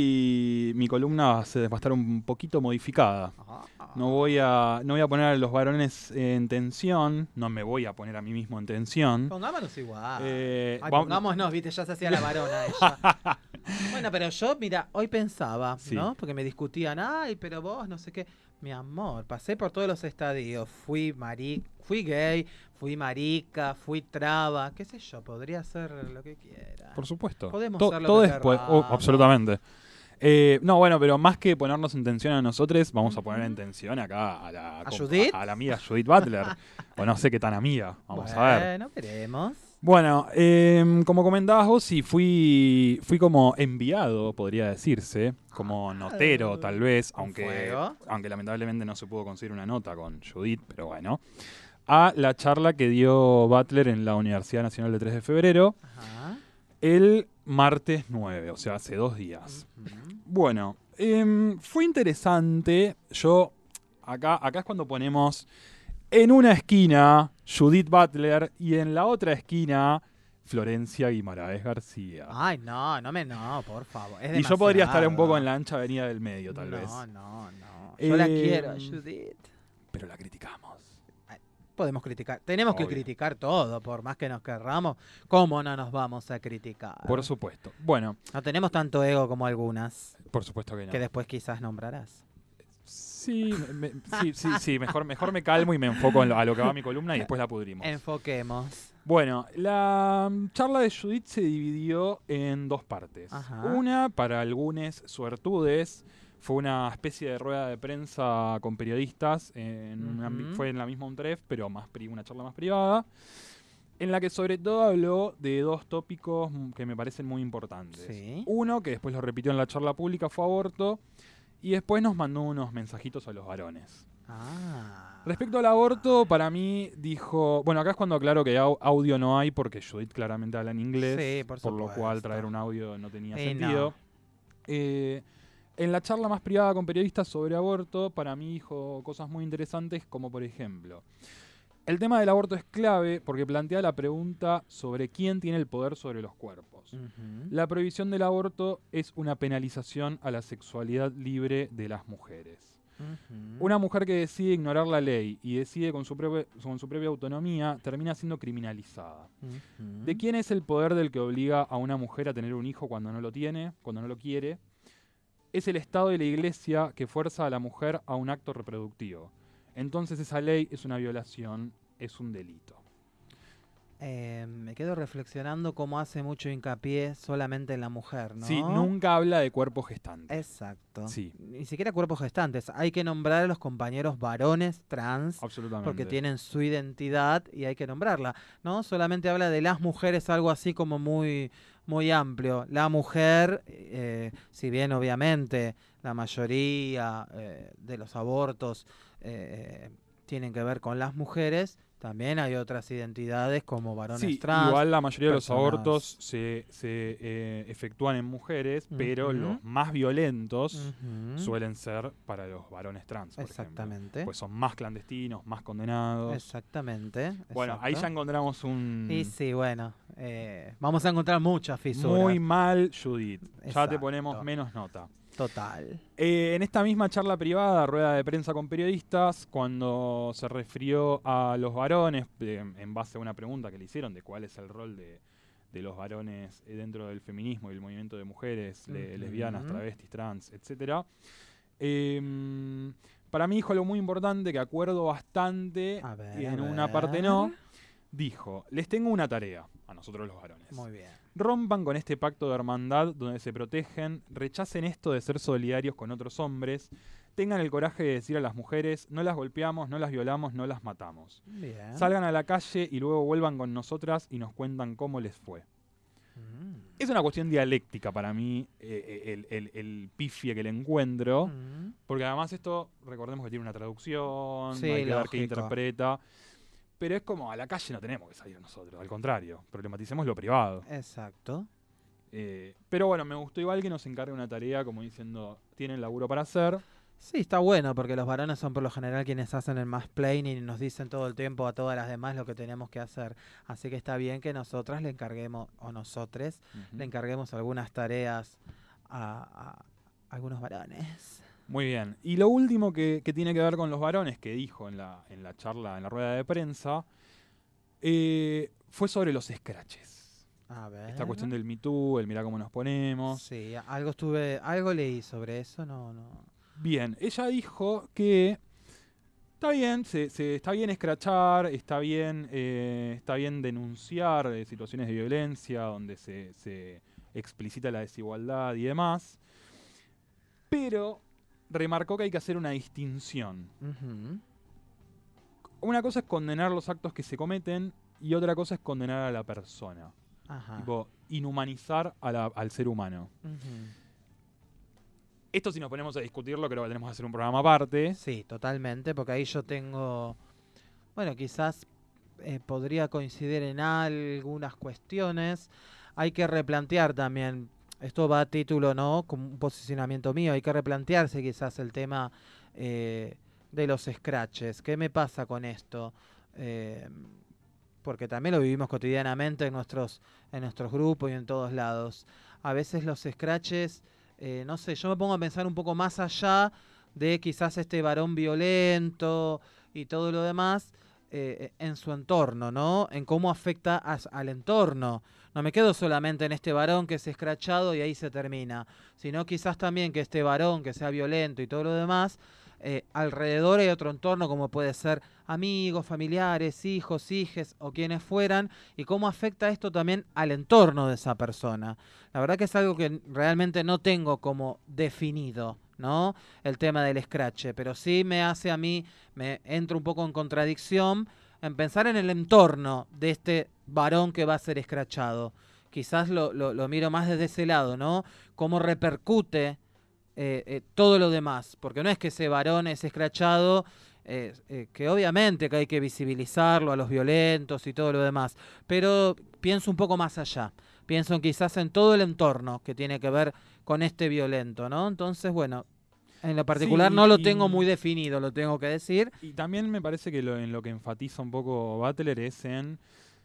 Hoy mi columna va a estar un poquito modificada. No voy a, no voy a poner a los varones en tensión, no me voy a poner a mí mismo en tensión. Pongámonos igual. Eh, Ay, pongámonos, viste, ya se hacía la varona ella. Bueno, pero yo, mira, hoy pensaba, sí. ¿no? Porque me discutían, ay, pero vos, no sé qué. Mi amor, pasé por todos los estadios, fui marica, fui gay, fui marica, fui traba, qué sé yo, podría ser lo que quiera. Por supuesto. Podemos to, ser lo todo que después, querramos. Oh, absolutamente. Eh, no, bueno, pero más que ponernos en tensión a nosotros, vamos a poner en tensión acá a la, ¿A, Judith? a, a la amiga Judith Butler. O no sé qué tan amiga, vamos bueno, a ver. Bueno, veremos. Bueno, eh, como comentabas vos, sí, fui, fui como enviado, podría decirse, como notero tal vez, aunque, aunque lamentablemente no se pudo conseguir una nota con Judith, pero bueno, a la charla que dio Butler en la Universidad Nacional de tres de febrero, Ajá. el martes nueve, o sea, hace dos días. Uh-huh. Bueno, eh, fue interesante, yo, acá, acá es cuando ponemos... En una esquina, Judith Butler, y en la otra esquina, Florencia Guimaraes García. Ay, no, no me, no, por favor. Es y yo podría estar un poco en la ancha avenida del medio, tal no, vez. No, no, no. Yo eh, la quiero, Judith. Pero la criticamos. Podemos criticar. Tenemos Obvio. que criticar todo, por más que nos querramos. ¿Cómo no nos vamos a criticar? Por supuesto. Bueno. No tenemos tanto ego como algunas. Por supuesto que no. Que después quizás nombrarás. Sí, me, sí, sí, sí, mejor, mejor me calmo y me enfoco en lo, a lo que va mi columna y después la pudrimos. Enfoquemos. Bueno, la charla de Judith se dividió en dos partes. Ajá. Una, para algunos suertudes, fue una especie de rueda de prensa con periodistas, en uh-huh. una, fue en la misma UNTREF, pero más una charla más privada, en la que sobre todo habló de dos tópicos que me parecen muy importantes. ¿Sí? Uno, que después lo repitió en la charla pública, fue aborto. Y después nos mandó unos mensajitos a los varones. Ah. Respecto al aborto, para mí dijo... Bueno, acá es cuando aclaro que audio no hay porque Judith claramente habla en inglés. Sí, por, por lo cual traer un audio no tenía sí, sentido. No. Eh, en la charla más privada con periodistas sobre aborto, para mí dijo cosas muy interesantes como por ejemplo... El tema del aborto es clave porque plantea la pregunta sobre quién tiene el poder sobre los cuerpos. Uh-huh. La prohibición del aborto es una penalización a la sexualidad libre de las mujeres. Uh-huh. Una mujer que decide ignorar la ley y decide con su, propia, con su propia autonomía termina siendo criminalizada. Uh-huh. ¿De quién es el poder del que obliga a una mujer a tener un hijo cuando no lo tiene, cuando no lo quiere? Es el Estado y la Iglesia que fuerza a la mujer a un acto reproductivo. Entonces esa ley es una violación, es un delito. Eh, me quedo reflexionando cómo hace mucho hincapié solamente en la mujer, ¿no? Sí, nunca habla de cuerpo gestante. Exacto. Sí. Ni siquiera cuerpos gestantes. Hay que nombrar a los compañeros varones trans. Absolutamente. Porque tienen su identidad y hay que nombrarla, ¿no? Solamente habla de las mujeres, algo así como muy, muy amplio. La mujer, eh, si bien obviamente la mayoría eh, de los abortos... Eh, tienen que ver con las mujeres, también hay otras identidades como varones sí, trans. Igual la mayoría personas... de los abortos se, se eh, efectúan en mujeres, uh-huh. pero los más violentos uh-huh. suelen ser para los varones trans, por Exactamente. ejemplo. Pues son más clandestinos, más condenados. Exactamente. Bueno, exacto. ahí ya encontramos un... Y sí, bueno, eh, vamos a encontrar muchas fisuras. Muy mal, Judith. Exacto. Ya te ponemos menos nota. Total. Eh, en esta misma charla privada, rueda de prensa con periodistas, cuando se refirió a los varones, eh, en base a una pregunta que le hicieron de cuál es el rol de, de los varones dentro del feminismo y el movimiento de mujeres, le, uh-huh. lesbianas, travestis, trans, etcétera. Eh, para mí dijo algo muy importante que acuerdo bastante, ver, y en ver. una parte no. Dijo, les tengo una tarea a nosotros los varones. Muy bien. Rompan con este pacto de hermandad donde se protegen, rechacen esto de ser solidarios con otros hombres, tengan el coraje de decir a las mujeres, no las golpeamos, no las violamos, no las matamos. Bien. Salgan a la calle y luego vuelvan con nosotras y nos cuentan cómo les fue. Mm. Es una cuestión dialéctica para mí, eh, el, el, el pifie que le encuentro, mm. porque además esto, recordemos que tiene una traducción, sí, hay que lógico. ver qué interpreta. Pero es como, a la calle no tenemos que salir nosotros, al contrario, problematicemos lo privado. Exacto. Eh, pero bueno, me gustó igual que nos encargue una tarea como diciendo, tienen laburo para hacer. Sí, está bueno, porque los varones son por lo general quienes hacen el mansplaining y nos dicen todo el tiempo a todas las demás lo que tenemos que hacer. Así que está bien que nosotras le encarguemos, o nosotres, uh-huh. le encarguemos algunas tareas a, a algunos varones. Muy bien. Y lo último que, que tiene que ver con los varones, que dijo en la, en la charla, en la rueda de prensa, eh, fue sobre los scratches. A ver. Esta cuestión del Me Too, el mirá cómo nos ponemos. Sí, algo estuve, algo leí sobre eso, no, no. Bien, ella dijo que está bien, se, se está bien escrachar, está bien, eh, está bien denunciar eh, situaciones de violencia donde se, se explicita la desigualdad y demás, pero remarcó que hay que hacer una distinción. Uh-huh. Una cosa es condenar los actos que se cometen y otra cosa es condenar a la persona. Ajá. Tipo, inhumanizar a la, al ser humano. Uh-huh. Esto, si nos ponemos a discutirlo, creo que tenemos que hacer un programa aparte. Sí, totalmente, porque ahí yo tengo... Bueno, quizás eh, podría coincidir en algunas cuestiones. Hay que replantear también... Esto va a título, ¿no? Como un posicionamiento mío. Hay que replantearse quizás el tema eh, de los scratches. ¿Qué me pasa con esto? Eh, porque también lo vivimos cotidianamente en nuestros, en nuestros grupos y en todos lados. A veces los scratches, eh, no sé, yo me pongo a pensar un poco más allá de quizás este varón violento y todo lo demás eh, en su entorno, ¿no? En cómo afecta a, al entorno. No me quedo solamente en este varón que es escrachado y ahí se termina, sino quizás también que este varón que sea violento y todo lo demás, eh, alrededor hay otro entorno como puede ser amigos, familiares, hijos, hijes o quienes fueran, y cómo afecta esto también al entorno de esa persona. La verdad que es algo que realmente no tengo como definido, ¿no? El tema del escrache, pero sí me hace a mí, me entro un poco en contradicción en pensar en el entorno de este varón que va a ser escrachado. Quizás lo, lo, lo miro más desde ese lado, ¿no? Cómo repercute eh, eh, todo lo demás. Porque no es que ese varón es escrachado, eh, eh, que obviamente que hay que visibilizarlo a los violentos y todo lo demás. Pero pienso un poco más allá. Pienso quizás en todo el entorno que tiene que ver con este violento, ¿no? Entonces, bueno... En lo particular sí, no lo tengo muy definido, lo tengo que decir. Y también me parece que lo, en lo que enfatiza un poco Butler es en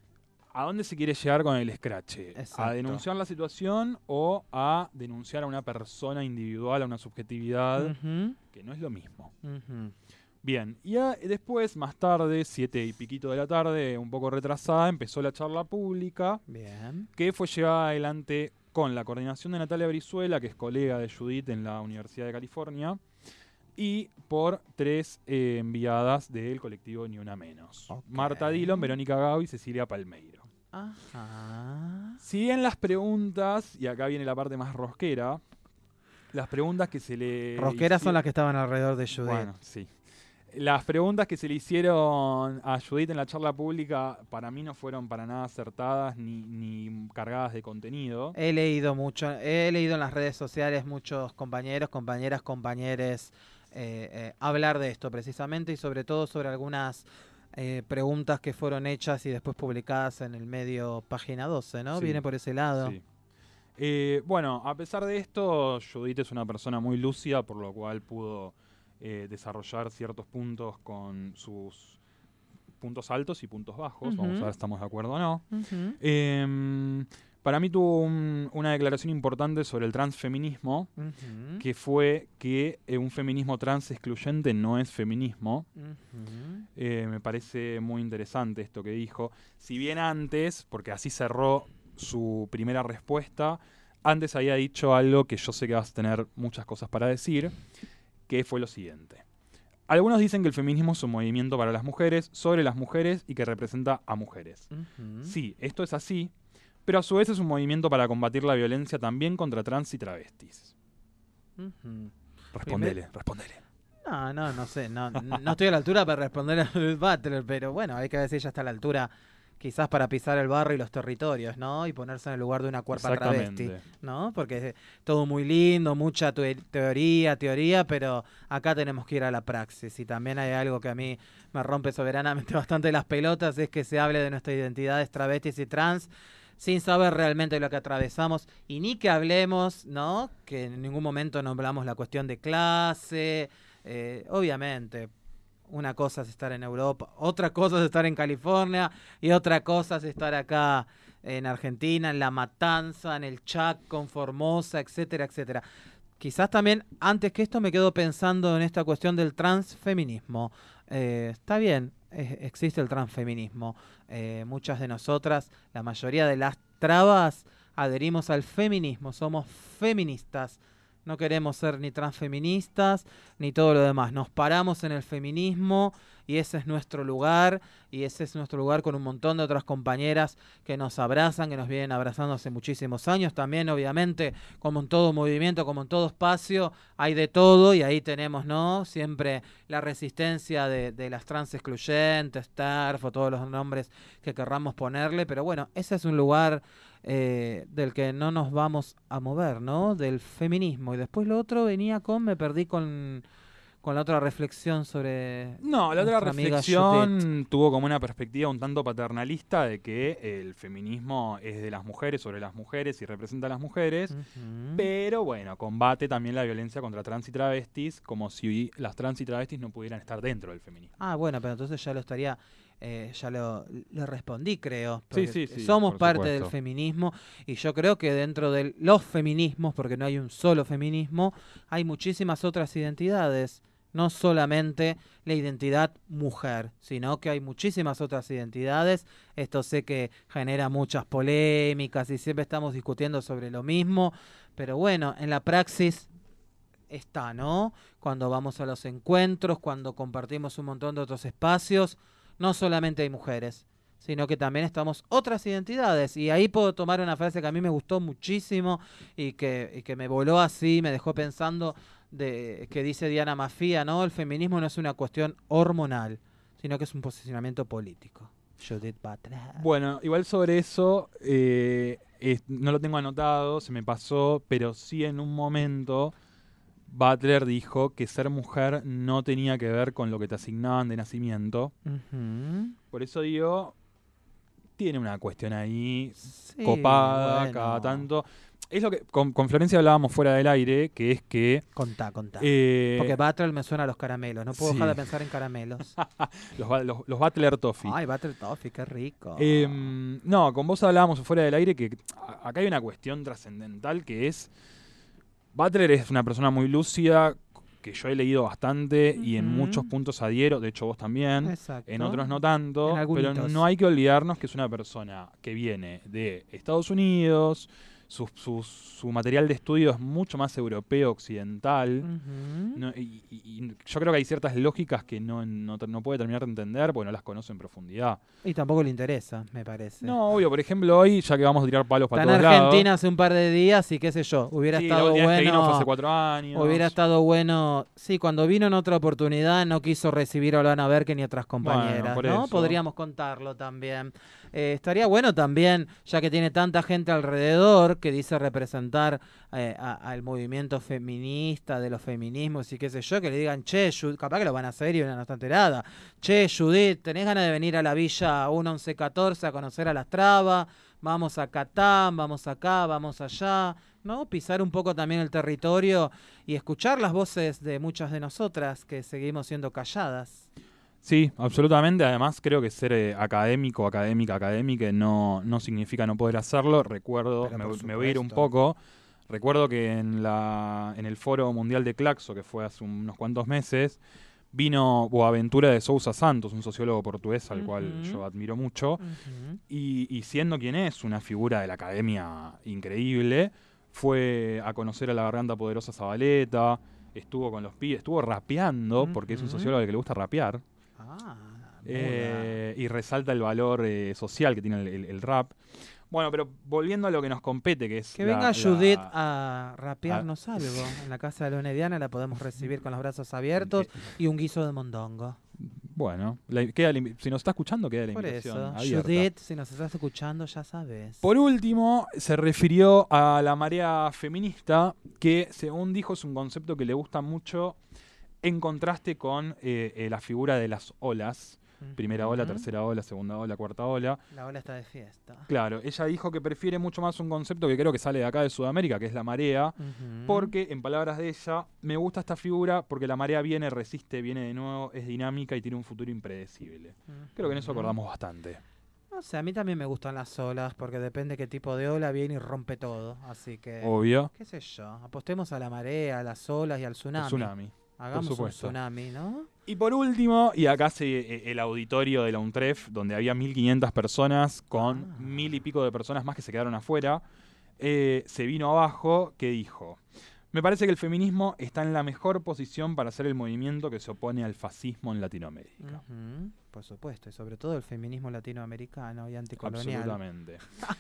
a dónde se quiere llegar con el escrache. Exacto. A denunciar la situación o a denunciar a una persona individual, a una subjetividad, uh-huh. que no es lo mismo. Uh-huh. Bien, y a, después, más tarde, siete y piquito de la tarde, un poco retrasada, empezó la charla pública. Bien. Que fue llevada adelante con la coordinación de Natalia Brizuela, que es colega de Judith en la Universidad de California, y por tres eh, enviadas del colectivo Ni Una Menos. Okay. Marta Dillon, Verónica Gao y Cecilia Palmeiro. Ajá. Si bien las preguntas, y acá viene la parte más rosquera, las preguntas que se le... Rosqueras hicieron, son las que estaban alrededor de Judith. Bueno, sí. Las preguntas que se le hicieron a Judith en la charla pública para mí no fueron para nada acertadas ni, ni cargadas de contenido. He leído mucho, he leído en las redes sociales muchos compañeros, compañeras, compañeres eh, eh, hablar de esto precisamente y sobre todo sobre algunas eh, preguntas que fueron hechas y después publicadas en el medio Página doce, ¿no? Sí, Viene por ese lado. Sí. Eh, bueno, a pesar de esto, Judith es una persona muy lúcida, por lo cual pudo eh, desarrollar ciertos puntos con sus puntos altos y puntos bajos. Uh-huh. Vamos a ver si estamos de acuerdo o no. Uh-huh. Eh, para mí tuvo un, una declaración importante sobre el transfeminismo, uh-huh. que fue que eh, un feminismo trans excluyente no es feminismo. Uh-huh. Eh, me parece muy interesante esto que dijo. Si bien antes, porque así cerró su primera respuesta, antes había dicho algo que yo sé que vas a tener muchas cosas para decir, que fue lo siguiente. Algunos dicen que el feminismo es un movimiento para las mujeres, sobre las mujeres y que representa a mujeres. Uh-huh. Sí, esto es así, pero a su vez es un movimiento para combatir la violencia también contra trans y travestis. Uh-huh. Respondele, Primer... respondele. No, no, no sé, no, no estoy a la altura para responder a Judith Butler, pero bueno, hay que ver si ella está a la altura quizás para pisar el barrio y los territorios, ¿no? Y ponerse en el lugar de una cuerpa travesti, ¿no? Porque es todo muy lindo, mucha te teoría, teoría, pero acá tenemos que ir a la praxis. Y también hay algo que a mí me rompe soberanamente bastante las pelotas, es que se hable de nuestras identidades travestis y trans sin saber realmente lo que atravesamos, y ni que hablemos, ¿no? Que en ningún momento nombramos la cuestión de clase, eh, obviamente. Una cosa es estar en Europa, otra cosa es estar en California y otra cosa es estar acá en Argentina, en La Matanza, en el Chaco, en Formosa, etcétera, etcétera. Quizás también, antes que esto, me quedo pensando en esta cuestión del transfeminismo. Eh, está bien, eh, existe el transfeminismo. Eh, muchas de nosotras, la mayoría de las trabas, adherimos al feminismo, somos feministas. No queremos ser ni transfeministas ni todo lo demás. Nos paramos en el feminismo y ese es nuestro lugar. Y ese es nuestro lugar con un montón de otras compañeras que nos abrazan, que nos vienen abrazando hace muchísimos años. También, obviamente, como en todo movimiento, como en todo espacio, hay de todo. Y ahí tenemos, ¿no? Siempre la resistencia de, de las trans excluyentes, TERF o todos los nombres que querramos ponerle. Pero bueno, ese es un lugar Eh, del que no nos vamos a mover, ¿no? Del feminismo. Y después lo otro venía con, me perdí con, con la otra reflexión sobre... No, la otra reflexión tuvo como una perspectiva un tanto paternalista de que el feminismo es de las mujeres, sobre las mujeres y representa a las mujeres, uh-huh. pero bueno, combate también la violencia contra trans y travestis, como si las trans y travestis no pudieran estar dentro del feminismo. Ah, bueno, pero entonces ya lo estaría... Eh, ya lo, lo respondí, creo. Sí, sí, sí, somos parte supuesto. del feminismo y yo creo que dentro de los feminismos, porque no hay un solo feminismo, hay muchísimas otras identidades. No solamente la identidad mujer, sino que hay muchísimas otras identidades. Esto sé que genera muchas polémicas y siempre estamos discutiendo sobre lo mismo, pero bueno, en la praxis está, ¿no? Cuando vamos a los encuentros, cuando compartimos un montón de otros espacios, no solamente hay mujeres, sino que también estamos otras identidades. Y ahí puedo tomar una frase que a mí me gustó muchísimo y que, y que me voló así, me dejó pensando, de que dice Diana Mafia, ¿no? El feminismo no es una cuestión hormonal, sino que es un posicionamiento político. Judith Butler. Bueno, igual sobre eso, eh, eh, no lo tengo anotado, se me pasó, pero sí en un momento... Butler dijo que ser mujer no tenía que ver con lo que te asignaban de nacimiento. Uh-huh. Por eso digo, tiene una cuestión ahí sí, copada bueno. cada tanto. Es lo que con, con Florencia hablábamos fuera del aire, que es que... Contá, contá. Eh, Porque Butler me suena a los caramelos. No puedo sí. dejar de pensar en caramelos. los, los, los Butler Toffee. Ay, Butler Toffee, qué rico. Eh, no, con vos hablábamos fuera del aire que acá hay una cuestión trascendental que es... Butler es una persona muy lúcida, que yo he leído bastante uh-huh. y en muchos puntos adhiero, de hecho vos también, exacto. En otros no tanto, en pero no hay que olvidarnos que es una persona que viene de Estados Unidos, su, su, su material de estudio es mucho más europeo, occidental, uh-huh. no, y, y, y yo creo que hay ciertas lógicas que no, no, no puede terminar de entender porque no las conoce en profundidad. Y tampoco le interesa, me parece. No, obvio, por ejemplo, hoy, ya que vamos a tirar palos para todos lados... Está en Argentina hace un par de días y qué sé yo, hubiera sí, estado la bueno... Que vino fue hace cuatro años. Hubiera estado bueno... Sí, cuando vino en otra oportunidad no quiso recibir a Olana Berke ni otras compañeras, bueno, ¿no? eso. Podríamos contarlo también. Eh, estaría bueno también, ya que tiene tanta gente alrededor, que dice representar eh, a- al movimiento feminista, de los feminismos y qué sé yo, que le digan, che, Ju- capaz que lo van a hacer y una no está enterada, che, Judith, ¿tenés ganas de venir a la Villa uno once catorce a conocer a las Trabas? Vamos a Catán, vamos acá, vamos allá, ¿no? Pisar un poco también el territorio y escuchar las voces de muchas de nosotras que seguimos siendo calladas. Sí, absolutamente. Además, creo que ser eh, académico, académica, académica no, no significa no poder hacerlo. Recuerdo, Pero me, por me voy a ir un supuesto. poco. Recuerdo que en, la, en el Foro Mundial de Claxo, que fue hace unos cuantos meses, vino Boaventura de Sousa Santos, un sociólogo portugués al cual Ujú. yo admiro mucho. Ujú. Y, y siendo quien es, una figura de la academia increíble, fue a conocer a la Garganta Poderosa Zabaleta, estuvo con los pibes, estuvo rapeando, porque es un Ujú. sociólogo al que le gusta rapear. Ah, Eh, y resalta el valor eh, social que tiene el, el- el rap. Bueno, pero volviendo a lo que nos compete, que es que la- venga la- Judith a rapearnos a- algo. En la casa de Leona y Diana la podemos recibir con los brazos abiertos y un guiso de mondongo. Bueno, la- queda la invi- si nos está escuchando, queda la Por invitación eso, abierta. Judith, si nos estás escuchando, ya sabes. Por último, se refirió a la marea feminista, que según dijo es un concepto que le gusta mucho en contraste con eh, eh, la figura de las olas. Primera ola, Ujú. tercera ola, segunda ola, cuarta ola. La ola está de fiesta. Claro, ella dijo que prefiere mucho más un concepto que creo que sale de acá de Sudamérica, que es la marea, Ujú. porque, en palabras de ella, me gusta esta figura porque la marea viene, resiste, viene de nuevo, es dinámica y tiene un futuro impredecible. Creo que en eso Ujú. acordamos bastante. No sé, a mí también me gustan las olas, porque depende qué tipo de ola viene y rompe todo. Así que, Obvio. qué sé yo, apostemos a la marea, a las olas y al tsunami. El tsunami, por Hagamos un supuesto. tsunami, ¿no? Y por último, y acá se, eh, el auditorio de la UNTREF, donde había mil quinientas personas, con mil y pico de personas más que se quedaron afuera, eh, se vino abajo, que dijo: me parece que el feminismo está en la mejor posición para hacer el movimiento que se opone al fascismo en Latinoamérica. Ujú, por supuesto, y sobre todo el feminismo latinoamericano y anticolonial. Absolutamente.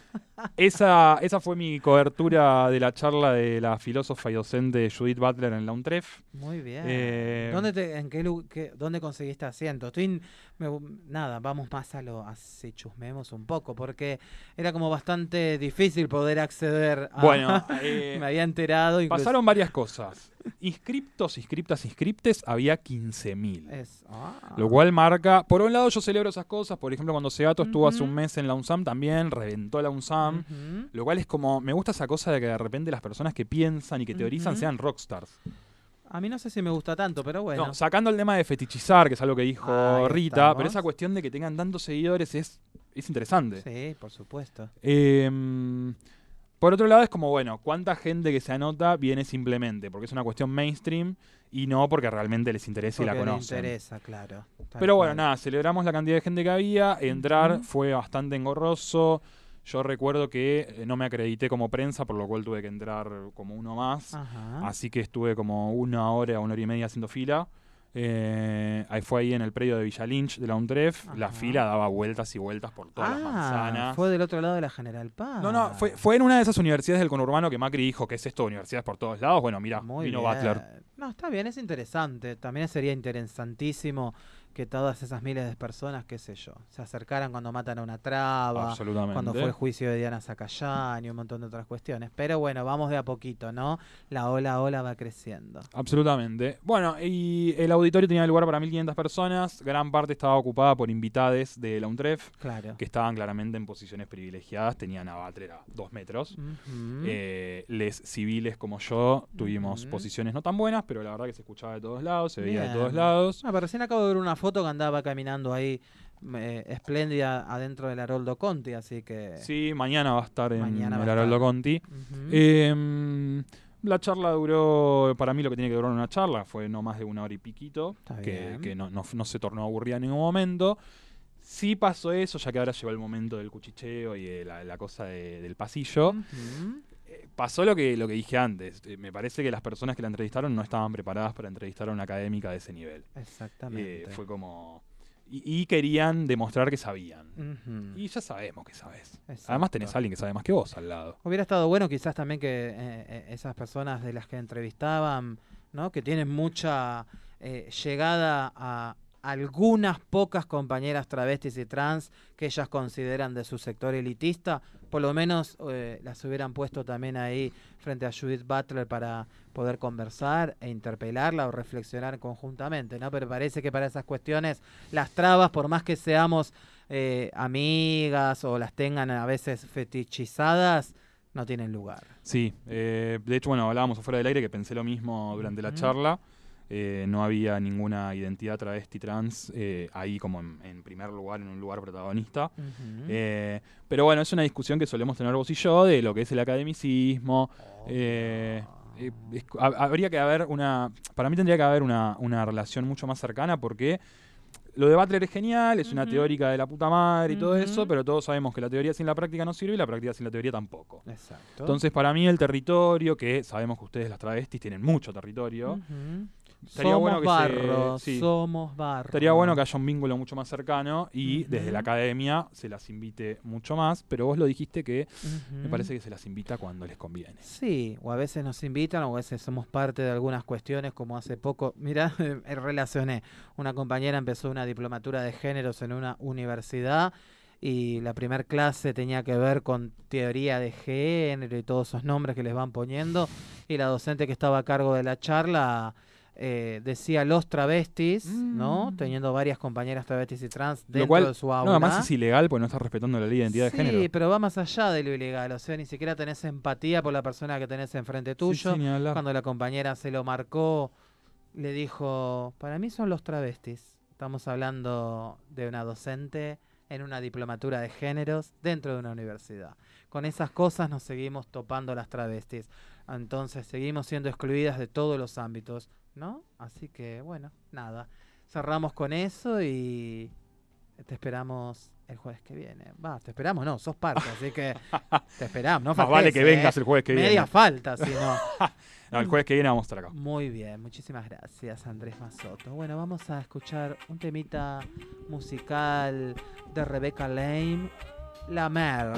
Esa, esa fue mi cobertura de la charla de la filósofa y docente Judith Butler en la UNTREF. Muy bien. Eh, ¿Dónde, te, en qué, lu- qué- ¿Dónde conseguiste asiento? Estoy, in- me- nada, vamos más a lo, así chusmemos un poco, porque era como bastante difícil poder acceder a... Bueno, eh, me había enterado. incluso- pasaron varias cosas. Inscriptos, inscriptas, inscriptes, había quince mil. Es- ah. Lo cual marca, por un lado yo celebro esas cosas, por ejemplo cuando Segato estuvo hace un mes en la UNSAM también, reventó la UNSAM, Ujú. lo cual es como, me gusta esa cosa de que de repente las personas que piensan y que teorizan Ujú. sean rockstars. A mí no sé si me gusta tanto, pero bueno. No, sacando el tema de fetichizar, que es algo que dijo Ahí Rita, estamos. pero esa cuestión de que tengan tantos seguidores es, es interesante. Sí, por supuesto. Eh, por otro lado es como, bueno, ¿cuánta gente que se anota viene simplemente? Porque es una cuestión mainstream y no porque realmente les interesa y la Porque le conocen. interesa, claro. Tal Pero bueno, cual. nada, celebramos la cantidad de gente que había, entrar Ujú. fue bastante engorroso. Yo recuerdo que eh, no me acredité como prensa, por lo cual tuve que entrar como uno más. Ajá. Así que estuve como una hora, una hora y media haciendo fila. Eh, ahí fue ahí en el predio de Villa Lynch de la UNTREF. La Ajá. fila daba vueltas y vueltas por todas las Ah, manzanas. fue del otro lado de la General Paz. No, no, fue, fue en una de esas universidades del conurbano que Macri dijo que es esto, universidades por todos lados. Bueno, mira, Muy vino bien. Butler. No, está bien, es interesante. También sería interesantísimo que todas esas miles de personas, qué sé yo, se acercaran cuando matan a una traba, Absolutamente. cuando fue el juicio de Diana Zacayán y un montón de otras cuestiones. Pero bueno, vamos de a poquito, ¿no? La ola, ola va creciendo. Absolutamente. Bueno, y el auditorio tenía lugar para mil quinientas personas. Gran parte estaba ocupada por invitades de la UNTREF, Claro. que estaban claramente en posiciones privilegiadas. Tenían a Butler a dos metros. Ujú. Eh, les civiles como yo tuvimos Ujú. posiciones no tan buenas, pero la verdad que se escuchaba de todos lados, se veía de Bien. todos lados. Ah, pero recién acabo de ver una foto que andaba caminando ahí eh, espléndida adentro del Haroldo Conti, así que... Sí, mañana va a estar en Mañana va el a Haroldo estar. Conti. Ujú. Eh, la charla duró, para mí lo que tiene que durar una charla, fue no más de una hora y piquito, Está que, bien. que no, no, no se tornó aburrida en ningún momento. Sí pasó eso, ya que ahora llegó el momento del cuchicheo y de la, la cosa de- del pasillo. Ujú. Eh, Pasó lo que, lo que dije antes. Eh, me parece que las personas que la entrevistaron no estaban preparadas para entrevistar a una académica de ese nivel. Exactamente. Eh, fue como... Y, y querían demostrar que sabían. Ujú. Y ya sabemos que sabes. Exacto. Además tenés a alguien que sabe más que vos al lado. Hubiera estado bueno quizás también que eh, eh, esas personas de las que entrevistaban, ¿no? Que tienen mucha eh, llegada a algunas pocas compañeras travestis y trans que ellas consideran de su sector elitista, por lo menos eh, las hubieran puesto también ahí frente a Judith Butler para poder conversar e interpelarla o reflexionar conjuntamente, ¿no? Pero parece que para esas cuestiones las trabas, por más que seamos eh, amigas o las tengan a veces fetichizadas, no tienen lugar. Sí, eh, de hecho, bueno, hablábamos afuera del aire que pensé lo mismo durante la charla. Eh, no había ninguna identidad travesti trans eh, ahí como en, en primer lugar, en un lugar protagonista. Uh-huh. eh, pero bueno, es una discusión que solemos tener vos y yo de lo que es el academicismo. Oh, eh, eh, es, ha, habría que haber una... Para mí tendría que haber una, una relación mucho más cercana porque lo de Butler es genial, es uh-huh. una teórica de la puta madre y uh-huh. todo eso, pero todos sabemos que la teoría sin la práctica no sirve y la práctica sin la teoría tampoco. Exacto. Entonces, para mí el territorio, que sabemos que ustedes las travestis tienen mucho territorio, uh-huh. Estaría somos bueno que barro, se, sí, somos barro. Estaría bueno que haya un vínculo mucho más cercano y uh-huh. desde la academia se las invite mucho más, pero vos lo dijiste que uh-huh. me parece que se las invita cuando les conviene. Sí, o a veces nos invitan o a veces somos parte de algunas cuestiones, como hace poco, mira, relacioné, una compañera empezó una diplomatura de géneros en una universidad y la primer clase tenía que ver con teoría de género y todos esos nombres que les van poniendo, y la docente que estaba a cargo de la charla... Eh, decía los travestis, mm. ¿no? Teniendo varias compañeras travestis y trans dentro cual, de su aula. No, además es ilegal porque no estás respetando la ley de identidad sí, de género. Sí, pero va más allá de lo ilegal. O sea, ni siquiera tenés empatía por la persona que tenés enfrente tuyo. Sí, sí, cuando la compañera se lo marcó, le dijo, para mí son los travestis. Estamos hablando de una docente en una diplomatura de géneros dentro de una universidad. Con esas cosas nos seguimos topando las travestis. Entonces seguimos siendo excluidas de todos los ámbitos, ¿no? Así que, bueno, nada. Cerramos con eso y te esperamos el jueves que viene. Va, te esperamos, no, sos parte, así que te esperamos. No Más vale que vengas eh. el jueves que Media viene. Media falta, si no. No, el jueves que viene vamos a estar acá. Muy bien, muchísimas gracias, Andrés Mazotto. Bueno, vamos a escuchar un temita musical de Rebecca Lane, La Mer.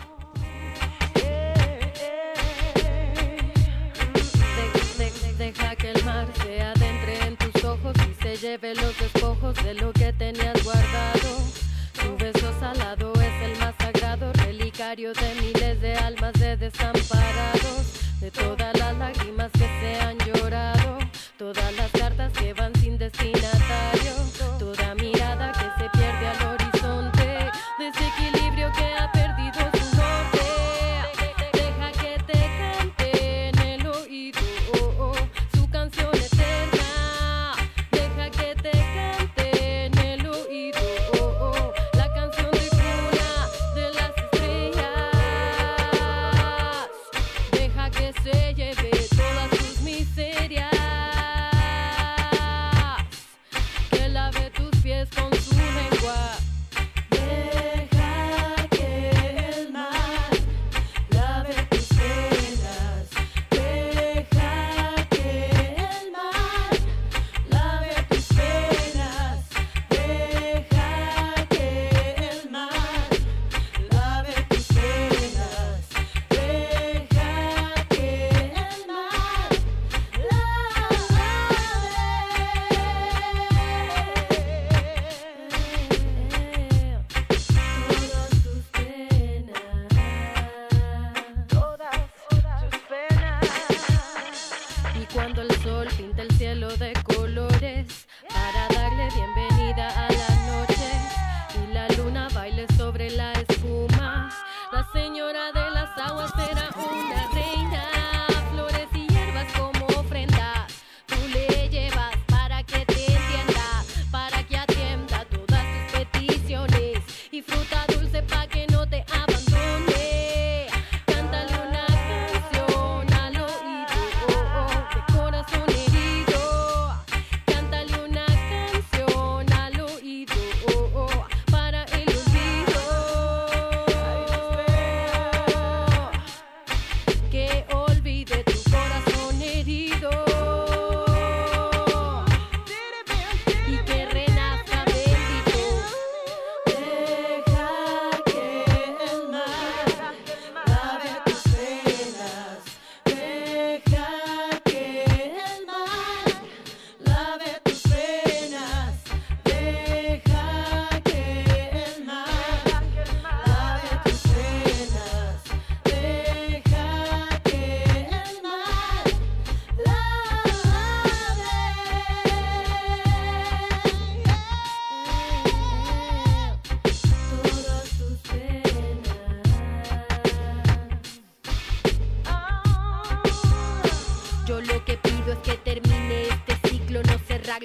Deja que el mar se adentre en tus ojos y se lleve los despojos de lo que tenías guardado. Tu beso salado es el más sagrado, relicario de miles de almas de desamparados, de todas las lágrimas que se han llorado, todas las cartas que van sin destinatario, toda mirada que se pierde al horizonte, desequilibrio que ha perdido su norte. Deja que te cante en el oído su canción eterna, deja que te cante en el oído la canción de cuna de las estrellas, deja que se lleve todas tus miserias, que lave tus pies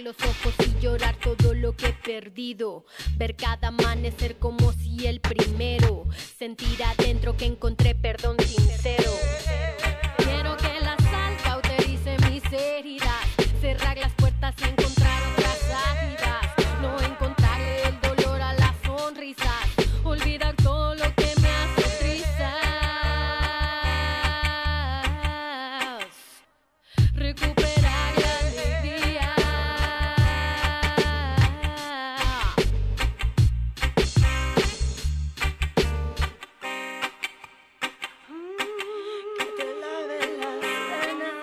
los ojos y llorar todo lo que he perdido. Ver cada amanecer como si el primero. Sentir adentro que encontré perdón sincero. Quiero que la sal cauterice mis heridas. Cerrar las puertas y encontrar otras salidas. No encontrarle el dolor a las sonrisas. Olvidar todo lo que me hace trizas. Recuperar la alegría. Que te lave las penas.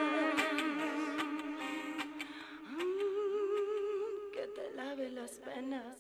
Que te lave las penas.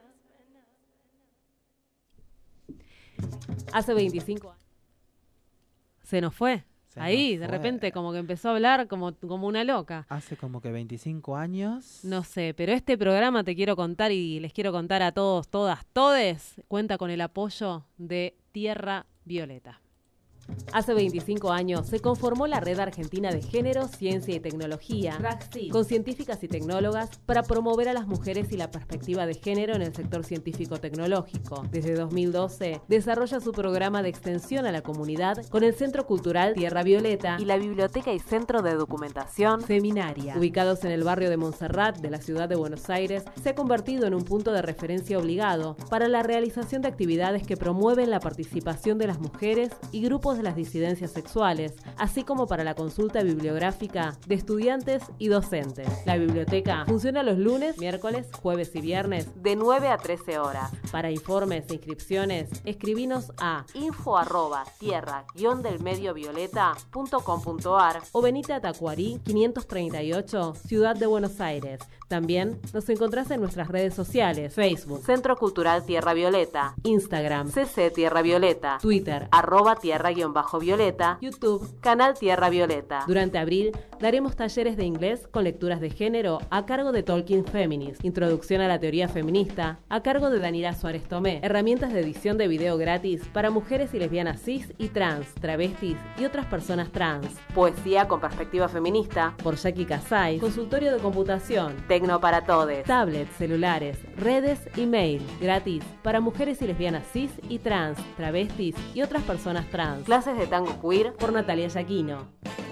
Hace veinticinco años. Se nos fue. Se Ahí, nos de fue. repente, como que empezó a hablar como, como una loca. Hace como que veinticinco años. No sé, pero este programa te quiero contar y les quiero contar a todos, todas, todes, cuenta con el apoyo de Tierra Violeta. Hace veinticinco años se conformó la Red Argentina de Género, Ciencia y Tecnología, RACCI, con científicas y tecnólogas para promover a las mujeres y la perspectiva de género en el sector científico-tecnológico. Desde dos mil doce desarrolla su programa de extensión a la comunidad con el Centro Cultural Tierra Violeta y la Biblioteca y Centro de Documentación Feminaria. Ubicados en el barrio de Montserrat de la ciudad de Buenos Aires, se ha convertido en un punto de referencia obligado para la realización de actividades que promueven la participación de las mujeres y grupos de las disidencias sexuales, así como para la consulta bibliográfica de estudiantes y docentes. La biblioteca funciona los lunes, miércoles, jueves y viernes de nueve a trece horas. Para informes e inscripciones, escribinos a info arroba tierra guión del medio violeta punto com punto ar o venite a Tacuarí quinientos treinta y ocho, Ciudad de Buenos Aires. También nos encontrás en nuestras redes sociales: Facebook, Centro Cultural Tierra Violeta, Instagram, C C Tierra Violeta, Twitter, arroba tierra guión bajo violeta, YouTube, Canal Tierra Violeta. Durante abril daremos talleres de inglés con lecturas de género a cargo de Talking Feminist, introducción a la teoría feminista a cargo de Danila Suárez Tomé, herramientas de edición de video gratis para mujeres y lesbianas cis y trans, travestis y otras personas trans, poesía con perspectiva feminista por Jackie Casay, consultorio de computación, Tecno para todes, tablets, celulares, redes y mail, gratis para mujeres y lesbianas cis y trans, travestis y otras personas trans, clases de tango queer por Natalia Yaquino.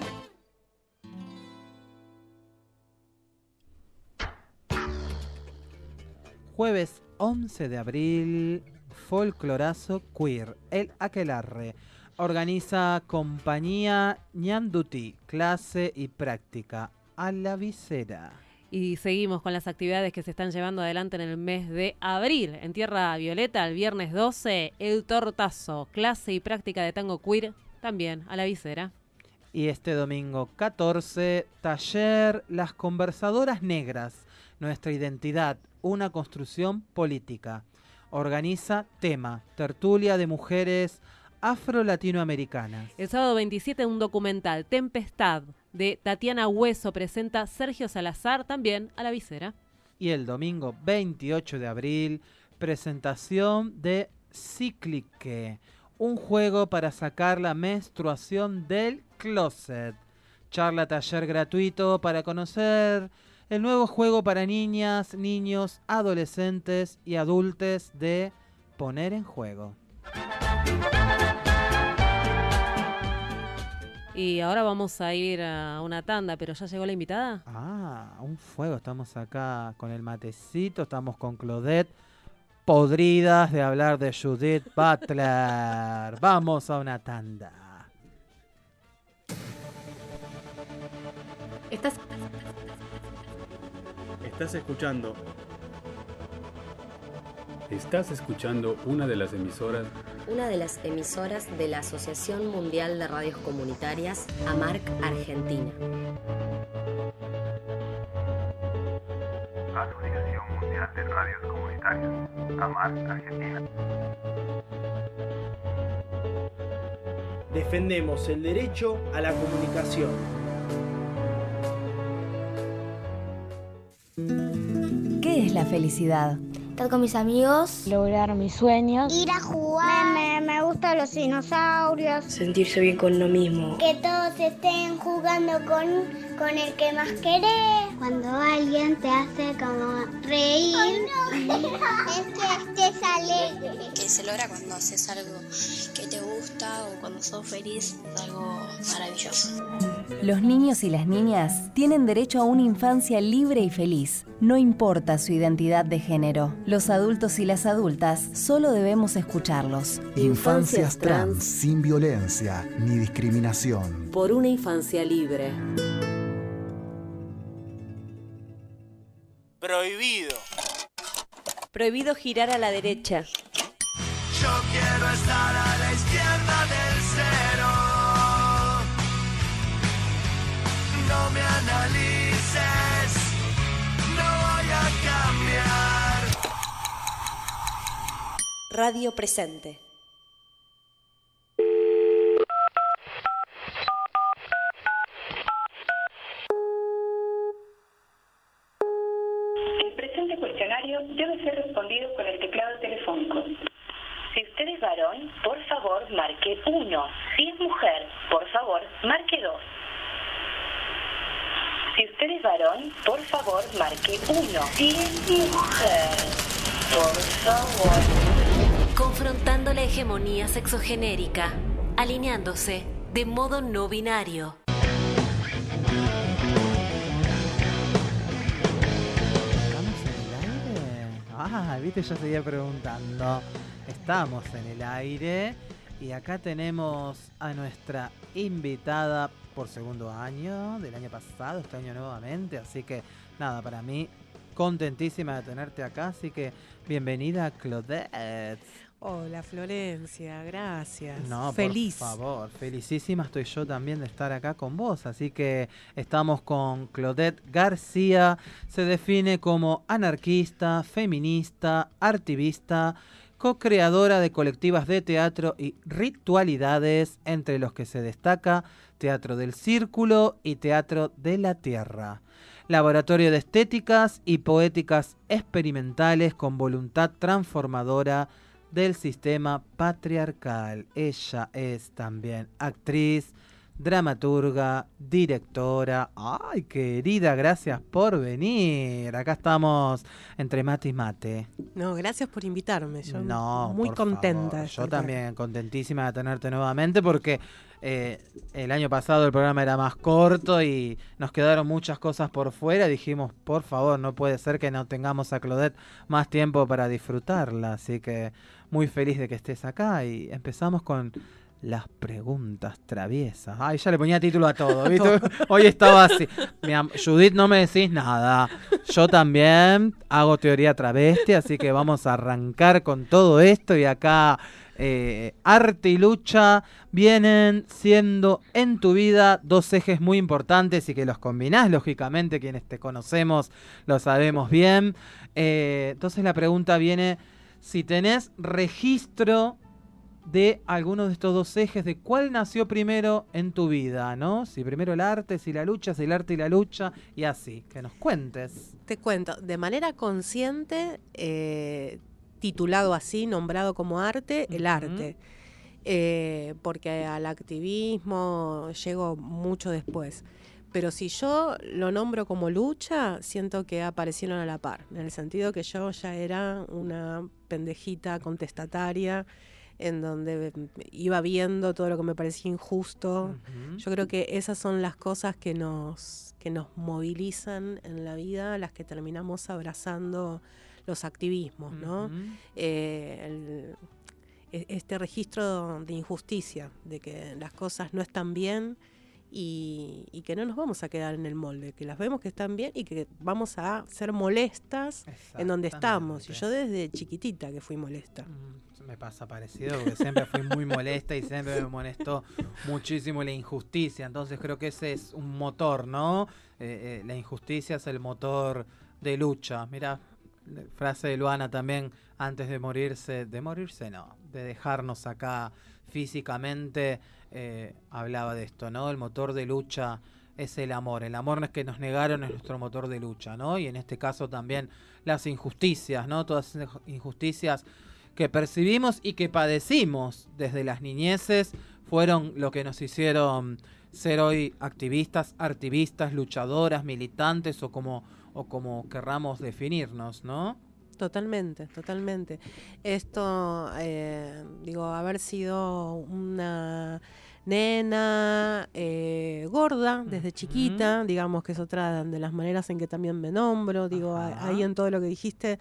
Jueves once de abril, Folclorazo Queer, el Aquelarre. Organiza Compañía Ñanduti, clase y práctica a la visera. Y seguimos con las actividades que se están llevando adelante en el mes de abril. En Tierra Violeta, el viernes doce, El Tortazo, clase y práctica de tango queer, también a la visera. Y este domingo catorce, taller Las Conversadoras Negras, nuestra identidad, una construcción política. Organiza Tema, tertulia de mujeres afro-latinoamericanas. El sábado veintisiete, un documental, Tempestad, de Tatiana Hueso, presenta Sergio Salazar, también a la visera. Y el domingo veintiocho de abril, presentación de Cíclique, un juego para sacar la menstruación del closet. Charla taller gratuito para conocer el nuevo juego para niñas, niños, adolescentes y adultos de Poner en Juego. Y ahora vamos a ir a una tanda, pero ¿ya llegó la invitada? Ah, un fuego. Estamos acá con el matecito, estamos con Claudette, podridas de hablar de Judith Butler. Vamos a una tanda. Estás... Estás escuchando. Estás escuchando una de las emisoras. Una de las emisoras de la Asociación Mundial de Radios Comunitarias, AMARC Argentina. Asociación Mundial de Radios Comunitarias, AMARC Argentina. Defendemos el derecho a la comunicación. ¿Qué es la felicidad? estar con mis amigos, lograr mis sueños, ir a jugar. Me, me, me gustan los dinosaurios, sentirse bien con uno mismo, que todos estén jugando con, con el que más querés. Cuando alguien te hace como reír, Ay, no. Es que estés alegre. Que se logra cuando haces algo que te gusta o cuando sos feliz, es algo maravilloso. Los niños y las niñas tienen derecho a una infancia libre y feliz. No importa su identidad de género. Los adultos y las adultas solo debemos escucharlos. Infancias trans sin violencia ni discriminación. Por una infancia libre. Prohibido. Prohibido girar a la derecha. Yo quiero estar a la izquierda del cero. No me analices, no voy a cambiar. Radio Presente. El presente cuestionario debe ser respondido con el teclado telefónico. Si usted es varón, por favor, marque uno. Si es mujer, por favor, marque dos. Si usted es varón, por favor, marque uno. Si es mujer, por favor. Confrontando la hegemonía sexogenérica, alineándose de modo no binario. Ah, viste, yo seguía preguntando. Estamos en el aire y acá tenemos a nuestra invitada por segundo año del año pasado, este año nuevamente, así que nada, para mí contentísima de tenerte acá, así que bienvenida, Claudette. Hola Florencia, gracias. No, feliz. Por favor, felicísima estoy yo también de estar acá con vos, así que estamos con Claudette García, se define como anarquista, feminista, artivista, co-creadora de colectivas de teatro y ritualidades, entre los que se destaca Teatro del Círculo y Teatro de la Tierra. Laboratorio de estéticas y poéticas experimentales con voluntad transformadora del sistema patriarcal. Ella es también actriz, dramaturga, directora. ¡Ay, querida! Gracias por venir. Acá estamos entre mate y mate. No, gracias por invitarme. Yo no, muy contenta. Favor. Yo también contentísima de tenerte nuevamente porque eh, el año pasado el programa era más corto y nos quedaron muchas cosas por fuera. Dijimos, por favor, no puede ser que no tengamos a Claudette más tiempo para disfrutarla. Así que muy feliz de que estés acá y empezamos con las preguntas traviesas. Ay, ya le ponía título a todo, ¿viste? Hoy estaba así. Mi am- Judith, no me decís nada. Yo también hago teoría travesti, así que vamos a arrancar con todo esto. Y acá, eh, arte y lucha vienen siendo en tu vida dos ejes muy importantes y que los combinás, lógicamente, quienes te conocemos lo sabemos bien. Eh, entonces la pregunta viene, si tenés registro de alguno de estos dos ejes, de cuál nació primero en tu vida, ¿no? Si primero el arte, si la lucha, si el arte y la lucha, y así, que nos cuentes. Te cuento, de manera consciente, eh, titulado así, nombrado como arte, el uh-huh. arte, eh, porque al activismo llego mucho después. Pero si yo lo nombro como lucha, siento que aparecieron a la par, en el sentido que yo ya era una pendejita contestataria, en donde iba viendo todo lo que me parecía injusto. Uh-huh. Yo creo que esas son las cosas que nos, que nos movilizan en la vida, las que terminamos abrazando los activismos, ¿no? Uh-huh. Eh, el, este registro de injusticia, de que las cosas no están bien y, y que no nos vamos a quedar en el molde, que las vemos que están bien y que vamos a ser molestas en donde estamos. Y yo desde chiquitita que fui molesta. Uh-huh. Me pasa parecido porque siempre fui muy molesta y siempre me molestó muchísimo la injusticia. Entonces creo que ese es un motor, ¿no? Eh, eh, la injusticia es el motor de lucha. Mira, frase de Luana también, antes de morirse, de morirse no, de dejarnos acá físicamente, eh, hablaba de esto, ¿no? El motor de lucha es el amor. El amor que nos negaron es nuestro motor de lucha, ¿no? Y en este caso también las injusticias, ¿no? Todas esas injusticias que percibimos y que padecimos desde las niñeces fueron lo que nos hicieron ser hoy activistas, artivistas, luchadoras, militantes o como, o como querramos definirnos, ¿no? Totalmente, totalmente. Esto, eh, digo, haber sido una nena eh, gorda desde chiquita, uh-huh. digamos que es otra de las maneras en que también me nombro, digo, Ajá. ahí en todo lo que dijiste,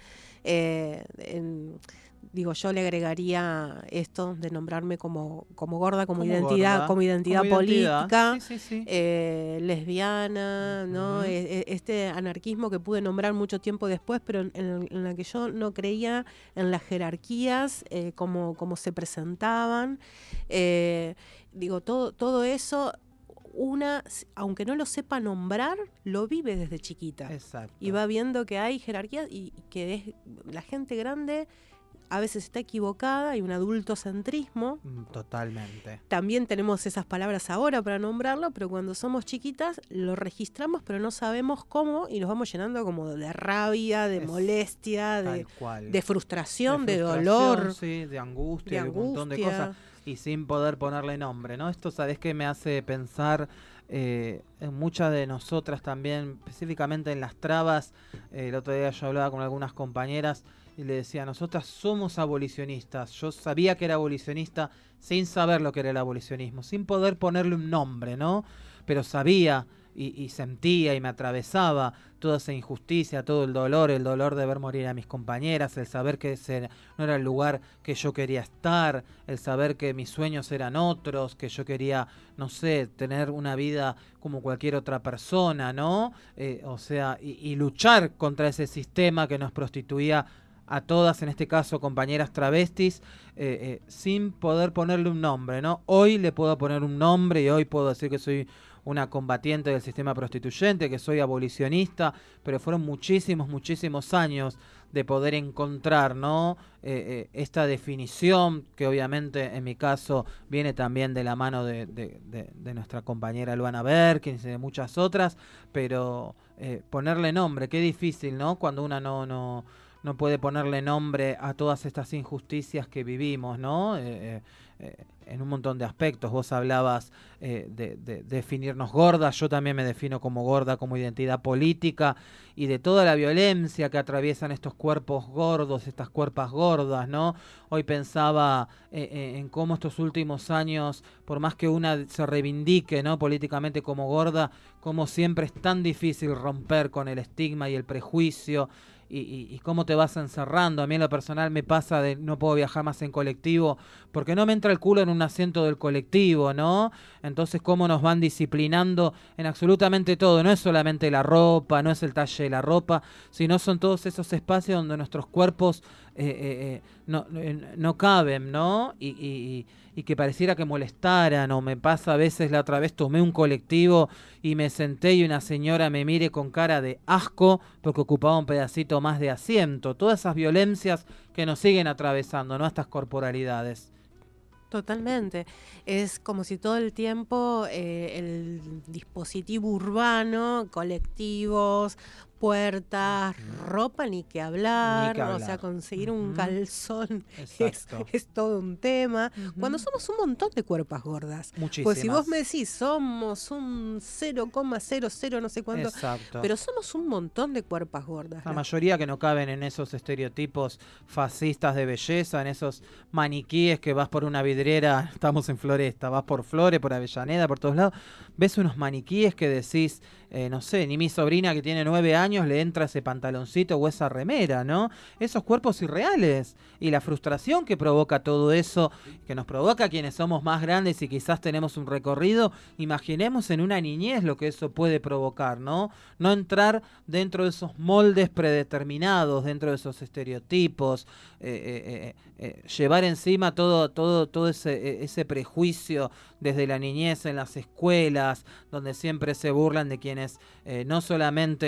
eh, en, digo, yo le agregaría esto de nombrarme como, como gorda, como, como identidad, gorda. como identidad como política, identidad. Sí, sí, sí. Eh, lesbiana, uh-huh. ¿no? E- este anarquismo que pude nombrar mucho tiempo después, pero en, en la que yo no creía en las jerarquías, eh, como, como se presentaban. Eh, digo, todo, todo eso, una, aunque no lo sepa nombrar, lo vive desde chiquita. Exacto. Y va viendo que hay jerarquías y que es, la gente grande a veces está equivocada, hay un adultocentrismo. Totalmente. También tenemos esas palabras ahora para nombrarlo, pero cuando somos chiquitas lo registramos, pero no sabemos cómo, y nos vamos llenando como de rabia, de es molestia, de, de, frustración, de, frustración, de dolor. Sí, de angustia, de, de un montón de cosas. Y sin poder ponerle nombre, ¿no? Esto, ¿sabés qué me hace pensar? Eh, en muchas de nosotras también, específicamente en las trabas. Eh, el otro día yo hablaba con algunas compañeras y le decía, nosotras somos abolicionistas. Yo sabía que era abolicionista sin saber lo que era el abolicionismo, sin poder ponerle un nombre, ¿no? Pero sabía y, y sentía y me atravesaba toda esa injusticia, todo el dolor, el dolor de ver morir a mis compañeras, el saber que ese no era el lugar que yo quería estar, el saber que mis sueños eran otros, que yo quería, no sé, tener una vida como cualquier otra persona, ¿no? Eh, o sea, y, y luchar contra ese sistema que nos prostituía a todas, en este caso compañeras travestis, eh, eh, sin poder ponerle un nombre, ¿no? Hoy le puedo poner un nombre y hoy puedo decir que soy una combatiente del sistema prostituyente, que soy abolicionista, pero fueron muchísimos, muchísimos años de poder encontrar, ¿no? Eh, eh, esta definición, que obviamente en mi caso viene también de la mano de, de, de, de nuestra compañera Luana Berkins y de muchas otras, pero eh, ponerle nombre, qué difícil, ¿no? Cuando una no... no no puede ponerle nombre a todas estas injusticias que vivimos, ¿no? Eh, eh, en un montón de aspectos. Vos hablabas eh, de, de, de definirnos gordas, yo también me defino como gorda, como identidad política, y de toda la violencia que atraviesan estos cuerpos gordos, estas cuerpas gordas, ¿no? Hoy pensaba eh, eh, en cómo estos últimos años, por más que una se reivindique, ¿no? políticamente como gorda, cómo siempre es tan difícil romper con el estigma y el prejuicio. Y, y, y cómo te vas encerrando. A mí en lo personal me pasa de no puedo viajar más en colectivo porque no me entra el culo en un asiento del colectivo, ¿no? Entonces cómo nos van disciplinando en absolutamente todo. No es solamente la ropa, no es el talle de la ropa, sino son todos esos espacios donde nuestros cuerpos eh, eh, eh, no, eh, no caben, ¿no? Y, y, y que pareciera que molestaran. O me pasa a veces, la otra vez tomé un colectivo y me senté y una señora me mire con cara de asco porque ocupaba un pedacito más de asiento. Todas esas violencias que nos siguen atravesando, ¿no? Estas corporalidades. Totalmente. Es como si todo el tiempo eh, el dispositivo urbano, colectivos, puertas, uh-huh. ropa, ni que hablar, ni que hablar. O sea, conseguir uh-huh. un calzón es, es todo un tema. Uh-huh. Cuando somos un montón de cuerpas gordas. Muchísimas. Pues si vos me decís, somos un cero coma cero cero no sé cuánto, Exacto. pero somos un montón de cuerpas gordas. La ¿no? mayoría que no caben en esos estereotipos fascistas de belleza, en esos maniquíes que vas por una vidriera, estamos en Floresta, vas por Flores, por Avellaneda, por todos lados, ves unos maniquíes que decís, eh, no sé, ni mi sobrina que tiene nueve años le entra ese pantaloncito o esa remera, ¿no? Esos cuerpos irreales y la frustración que provoca todo eso, que nos provoca quienes somos más grandes y quizás tenemos un recorrido, imaginemos en una niñez lo que eso puede provocar, ¿no? No entrar dentro de esos moldes predeterminados, dentro de esos estereotipos, eh, eh, eh, llevar encima todo, todo, todo ese, ese prejuicio desde la niñez en las escuelas, donde siempre se burlan de quienes eh, no solamente son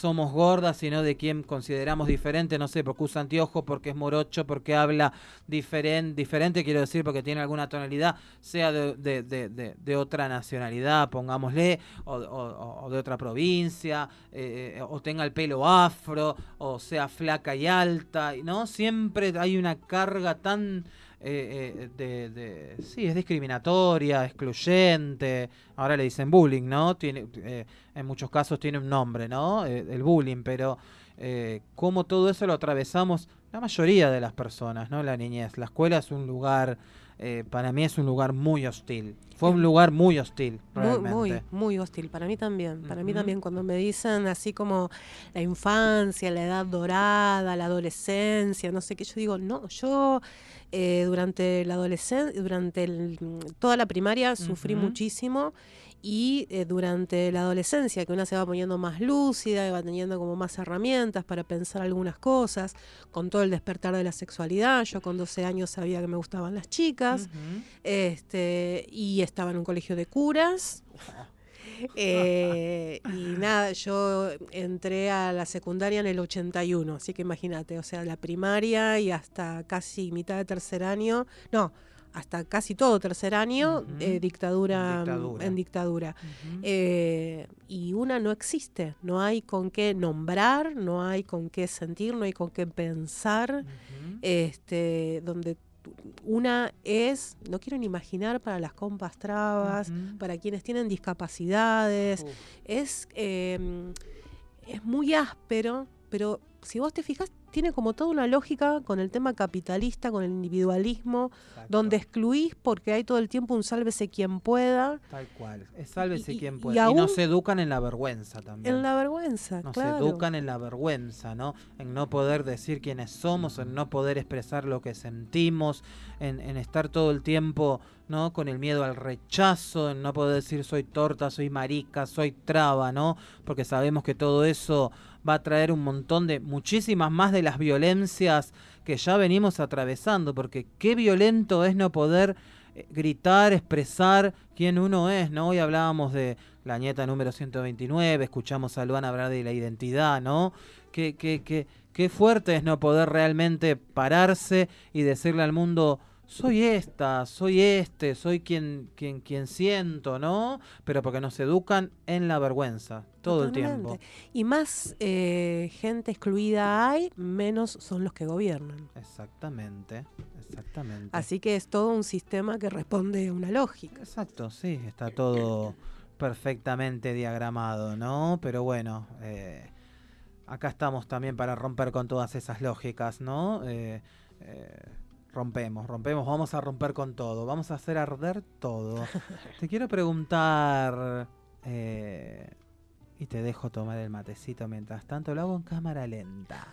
somos gordas, sino de quién consideramos diferente, no sé, porque usa anteojos, porque es morocho, porque habla diferente, diferente quiero decir, porque tiene alguna tonalidad, sea de, de, de, de, de otra nacionalidad, pongámosle, o, o, o de otra provincia, eh, o tenga el pelo afro, o sea flaca y alta, ¿no? Siempre hay una carga tan... Eh, eh, de, de, sí, es discriminatoria, excluyente, ahora le dicen bullying, ¿no? Tiene, eh, en muchos casos tiene un nombre, ¿no? Eh, el bullying, pero eh, cómo todo eso lo atravesamos la mayoría de las personas, ¿no? La niñez, la escuela es un lugar, eh, para mí es un lugar muy hostil, fue un lugar muy hostil, realmente. Muy, muy, muy hostil, para mí también, para uh-huh. mí también, cuando me dicen así como la infancia, la edad dorada, la adolescencia, no sé qué, yo digo, no, yo... Eh, durante la adolescencia, durante el, toda la primaria sufrí uh-huh. muchísimo y eh, durante la adolescencia, que una se va poniendo más lúcida y va teniendo como más herramientas para pensar algunas cosas, con todo el despertar de la sexualidad. Yo con doce años sabía que me gustaban las chicas, uh-huh. este, y estaba en un colegio de curas. Eh, y nada, yo entré a la secundaria en el ochenta y uno, así que imagínate, o sea, la primaria y hasta casi mitad de tercer año, no, hasta casi todo tercer año, uh-huh. eh, dictadura, en dictadura, en dictadura. Uh-huh. eh, y una no existe, no hay con qué nombrar, no hay con qué sentir, no hay con qué pensar, uh-huh. este, donde una es, no quiero ni imaginar para las compas trabas, uh-huh. para quienes tienen discapacidades, uh. es, eh, es muy áspero, pero si vos te fijas, tiene como toda una lógica con el tema capitalista, con el individualismo, exacto. donde excluís porque hay todo el tiempo un sálvese quien pueda. Tal cual, es sálvese y, quien y, pueda. Y, y nos educan en la vergüenza también. En la vergüenza, nos claro. Nos educan en la vergüenza, ¿no? En no poder decir quiénes somos, en no poder expresar lo que sentimos, en, en estar todo el tiempo, ¿no? Con el miedo al rechazo, en no poder decir soy torta, soy marica, soy traba, ¿no? Porque sabemos que todo eso va a traer un montón de, muchísimas más de las violencias que ya venimos atravesando, porque qué violento es no poder eh, gritar, expresar quién uno es, ¿no? Hoy hablábamos de la nieta número ciento veintinueve, escuchamos a Luana hablar de la identidad, ¿no? Qué, qué, qué, qué fuerte es no poder realmente pararse y decirle al mundo... soy esta, soy este, soy quien, quien, quien siento, ¿no? Pero porque nos educan en la vergüenza todo Totalmente. El tiempo. Y más eh, gente excluida hay, menos son los que gobiernan. Exactamente, exactamente. Así que es todo un sistema que responde a una lógica. Exacto, sí, está todo perfectamente diagramado, ¿no? Pero bueno, eh, acá estamos también para romper con todas esas lógicas, ¿no? Eh, eh, Rompemos, rompemos, vamos a romper con todo, vamos a hacer arder todo. Te quiero preguntar, eh, y te dejo tomar el matecito mientras tanto, lo hago en cámara lenta.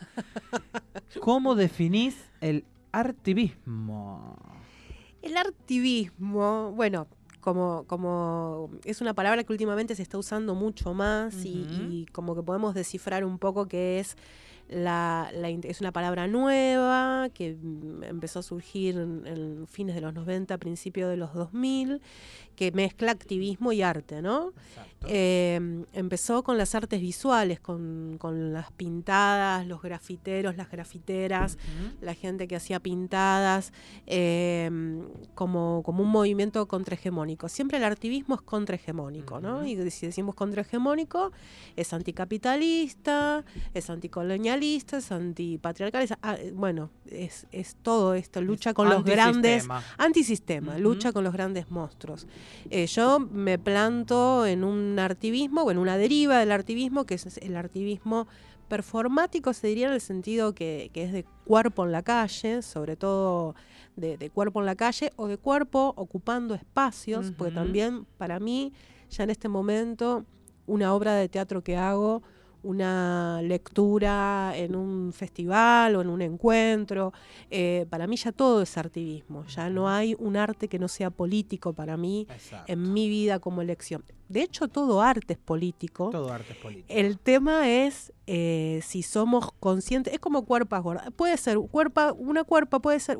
¿Cómo definís el artivismo? El artivismo, bueno, como, como es una palabra que últimamente se está usando mucho más, uh-huh. y, y como que podemos descifrar un poco qué es. La, la, es una palabra nueva que empezó a surgir en, en fines de los noventa, principios de los dos mil, que mezcla activismo y arte, ¿no? Eh, empezó con las artes visuales, con, con las pintadas, los grafiteros, las grafiteras, uh-huh. la gente que hacía pintadas, eh, como, como un movimiento contrahegemónico. Siempre el artivismo es contrahegemónico, uh-huh. ¿no? Y si decimos contrahegemónico, es anticapitalista, es anticolonialista, es antipatriarcal, es, ah, bueno, es, es todo esto, lucha es con los grandes... Antisistema, uh-huh. lucha con los grandes monstruos. Eh, yo me planto en un artivismo, o en una deriva del artivismo, que es el artivismo performático, se diría, en el sentido que, que es de cuerpo en la calle, sobre todo de, de cuerpo en la calle, o de cuerpo ocupando espacios, uh-huh. porque también para mí, ya en este momento, una obra de teatro que hago, una lectura en un festival o en un encuentro, eh, para mí ya todo es artivismo, ya no hay un arte que no sea político para mí. Exacto. En mi vida como elección. De hecho, todo arte es político. Todo arte es político. El tema es eh, si somos conscientes, es como cuerpas gordas, puede ser cuerpa, una cuerpa puede ser un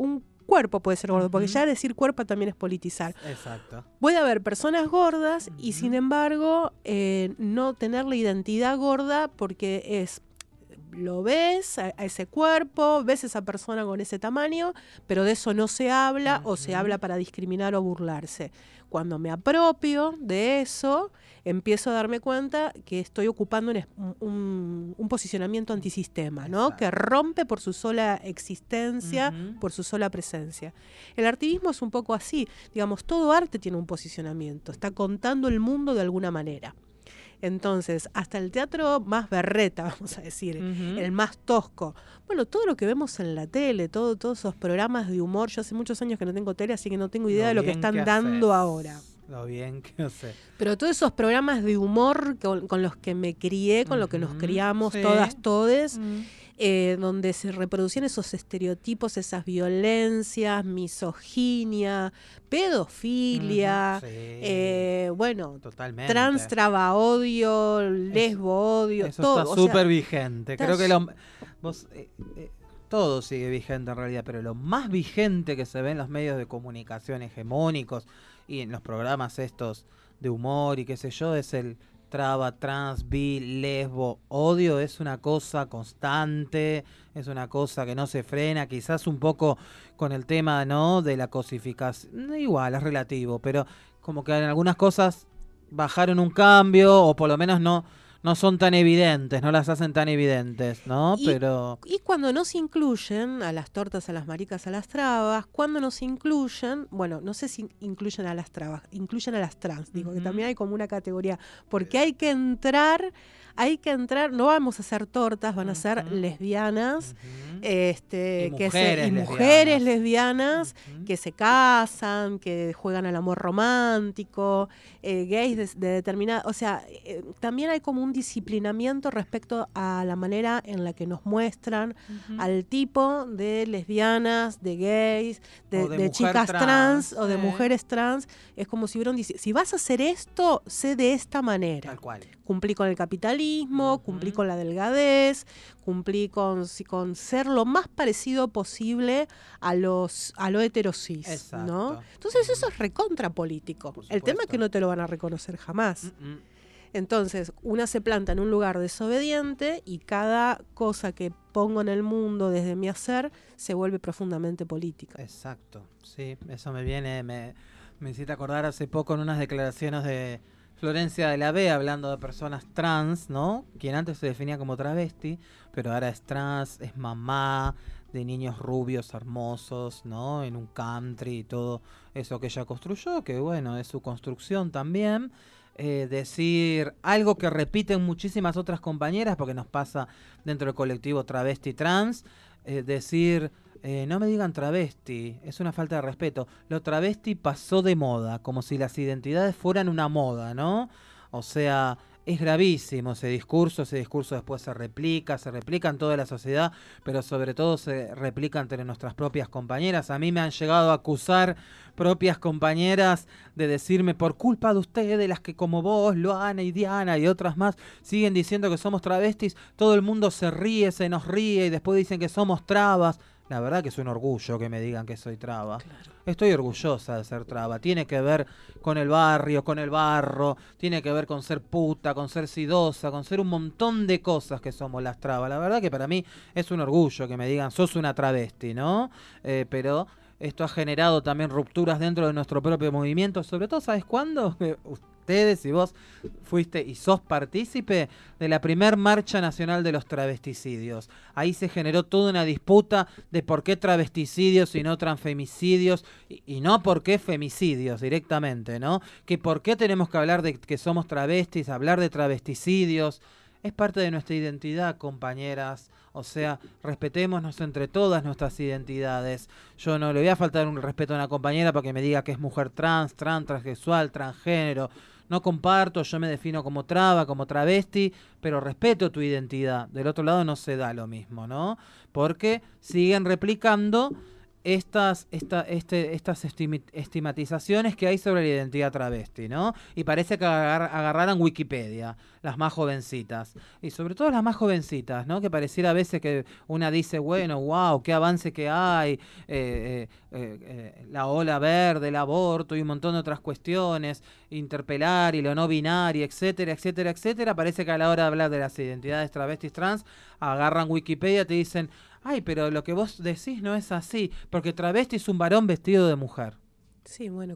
cuerpo puede ser gordo, porque ya decir cuerpo también es politizar. Exacto. Puede haber personas gordas y Uh-huh. sin embargo eh, no tener la identidad gorda porque es, lo ves a, a ese cuerpo, ves esa persona con ese tamaño, pero de eso no se habla uh-huh. o se habla para discriminar o burlarse. Cuando me apropio de eso, empiezo a darme cuenta que estoy ocupando un, un, un posicionamiento antisistema, ¿no? Exacto. Que rompe por su sola existencia, uh-huh. por su sola presencia. El artivismo es un poco así, digamos, todo arte tiene un posicionamiento, está contando el mundo de alguna manera. Entonces, hasta el teatro más berreta, vamos a decir, uh-huh. el más tosco. Bueno, todo lo que vemos en la tele, todo, todos esos programas de humor, yo hace muchos años que no tengo tele, así que no tengo idea lo de lo que están que dando ahora. Lo bien que sé. Pero todos esos programas de humor con, con los que me crié, con uh-huh. los que nos criamos sí. todas, todes, uh-huh. eh, donde se reproducían esos estereotipos, esas violencias, misoginia, pedofilia, uh-huh. sí. eh, bueno, totalmente. Trans, traba, odio, lesbo, odio, eso todo. Está súper vigente. Creo que lo, vos, eh, eh, todo sigue vigente en realidad, pero lo más vigente que se ve en los medios de comunicación hegemónicos y en los programas estos de humor y qué sé yo, es el traba, trans, bi, lesbo, odio. Es una cosa constante, es una cosa que no se frena, quizás un poco con el tema, ¿no?, de la cosificación, igual, es relativo, pero como que en algunas cosas bajaron un cambio, o por lo menos no no son tan evidentes, no las hacen tan evidentes, ¿no? Y, pero y cuando no se incluyen a las tortas, a las maricas, a las trabas, cuando no se incluyen, bueno, no sé si incluyen a las trabas, incluyen a las trans, digo, uh-huh. que también hay como una categoría, porque hay que entrar, hay que entrar, no vamos a hacer tortas, van a ser uh-huh. lesbianas, uh-huh. este, y que mujeres se, y lesbianas, mujeres lesbianas uh-huh. que se casan, que juegan al amor romántico, eh, gays de, de determinada, o sea, eh, también hay como un disciplinamiento respecto a la manera en la que nos muestran uh-huh. al tipo de lesbianas, de gays, de, de, de chicas trans, trans o de eh. mujeres trans. Es como si hubiera un dis- si vas a hacer esto, sé de esta manera. Tal cual. Cumplí con el capitalismo, uh-huh. cumplí con la delgadez, cumplí con, con ser lo más parecido posible a los a lo heterosis, ¿no? Entonces eso es recontra político. El tema es que no te lo van a reconocer jamás. Uh-uh. Entonces, una se planta en un lugar desobediente y cada cosa que pongo en el mundo desde mi hacer se vuelve profundamente política. Exacto, sí, eso me viene, me, me hiciste acordar hace poco en unas declaraciones de Florencia de la B hablando de personas trans, ¿no? Quien antes se definía como travesti, pero ahora es trans, es mamá de niños rubios hermosos, ¿no? En un country y todo eso que ella construyó, que bueno, es su construcción también. Eh, decir algo que repiten muchísimas otras compañeras, porque nos pasa dentro del colectivo travesti trans, eh, decir, eh, no me digan travesti, es una falta de respeto. Lo travesti pasó de moda, como si las identidades fueran una moda, ¿no? O sea, es gravísimo ese discurso, ese discurso después se replica, se replica en toda la sociedad, pero sobre todo se replica entre nuestras propias compañeras. A mí me han llegado a acusar propias compañeras de decirme, por culpa de ustedes, de las que como vos, Luana y Diana y otras más, siguen diciendo que somos travestis, todo el mundo se ríe, se nos ríe y después dicen que somos trabas. La verdad que es un orgullo que me digan que soy traba. Claro. Estoy orgullosa de ser traba. Tiene que ver con el barrio, con el barro, tiene que ver con ser puta, con ser sidosa, con ser un montón de cosas que somos las trabas. La verdad que para mí es un orgullo que me digan, sos una travesti, ¿no? Eh, pero esto ha generado también rupturas dentro de nuestro propio movimiento, sobre todo, ¿sabes cuándo? Ustedes y vos fuiste y sos partícipe de la primer marcha nacional de los travesticidios. Ahí se generó toda una disputa de por qué travesticidios y no transfemicidios, y, y no por qué femicidios directamente, ¿no? Que por qué tenemos que hablar de que somos travestis, hablar de travesticidios. Es parte de nuestra identidad, compañeras. O sea, respetémonos entre todas nuestras identidades. Yo no le voy a faltar un respeto a una compañera para que me diga que es mujer trans, trans, transexual, transgénero. No comparto, yo me defino como traba, como travesti, pero respeto tu identidad. Del otro lado no se da lo mismo, ¿no? Porque siguen replicando estas, esta, este, estas estimi- estigmatizaciones que hay sobre la identidad travesti, ¿no? Y parece que agar- agarraran Wikipedia, las más jovencitas. Y sobre todo las más jovencitas, ¿no? Que pareciera a veces que una dice, bueno, wow, qué avance que hay, eh, eh, eh, eh, la ola verde, el aborto y un montón de otras cuestiones, interpelar y lo no binario, etcétera, etcétera, etcétera. Parece que a la hora de hablar de las identidades travestis trans, agarran Wikipedia y te dicen, ay, pero lo que vos decís no es así, porque travesti es un varón vestido de mujer. Sí, bueno,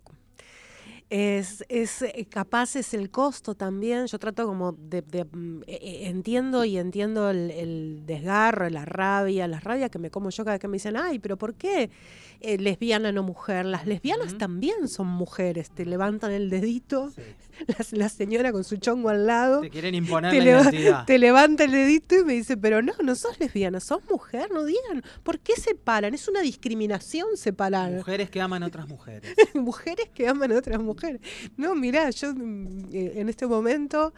es, es capaz es el costo también. Yo trato como de, de eh, entiendo y entiendo el, el desgarro, la rabia, la rabia que me como yo cada que me dicen, ay, pero ¿por qué eh, lesbiana no mujer? Las lesbianas uh-huh. también son mujeres, te levantan el dedito, sí. la, la señora con su chongo al lado. Te quieren imponer te la leva- identidad. Te levanta el dedito y me dice, pero no, no sos lesbiana, sos mujer, no digan. ¿Por qué separan? Es una discriminación separar. Mujeres que aman a otras mujeres. Mujeres que aman a otras mujeres. No, mirá, yo eh, en este momento,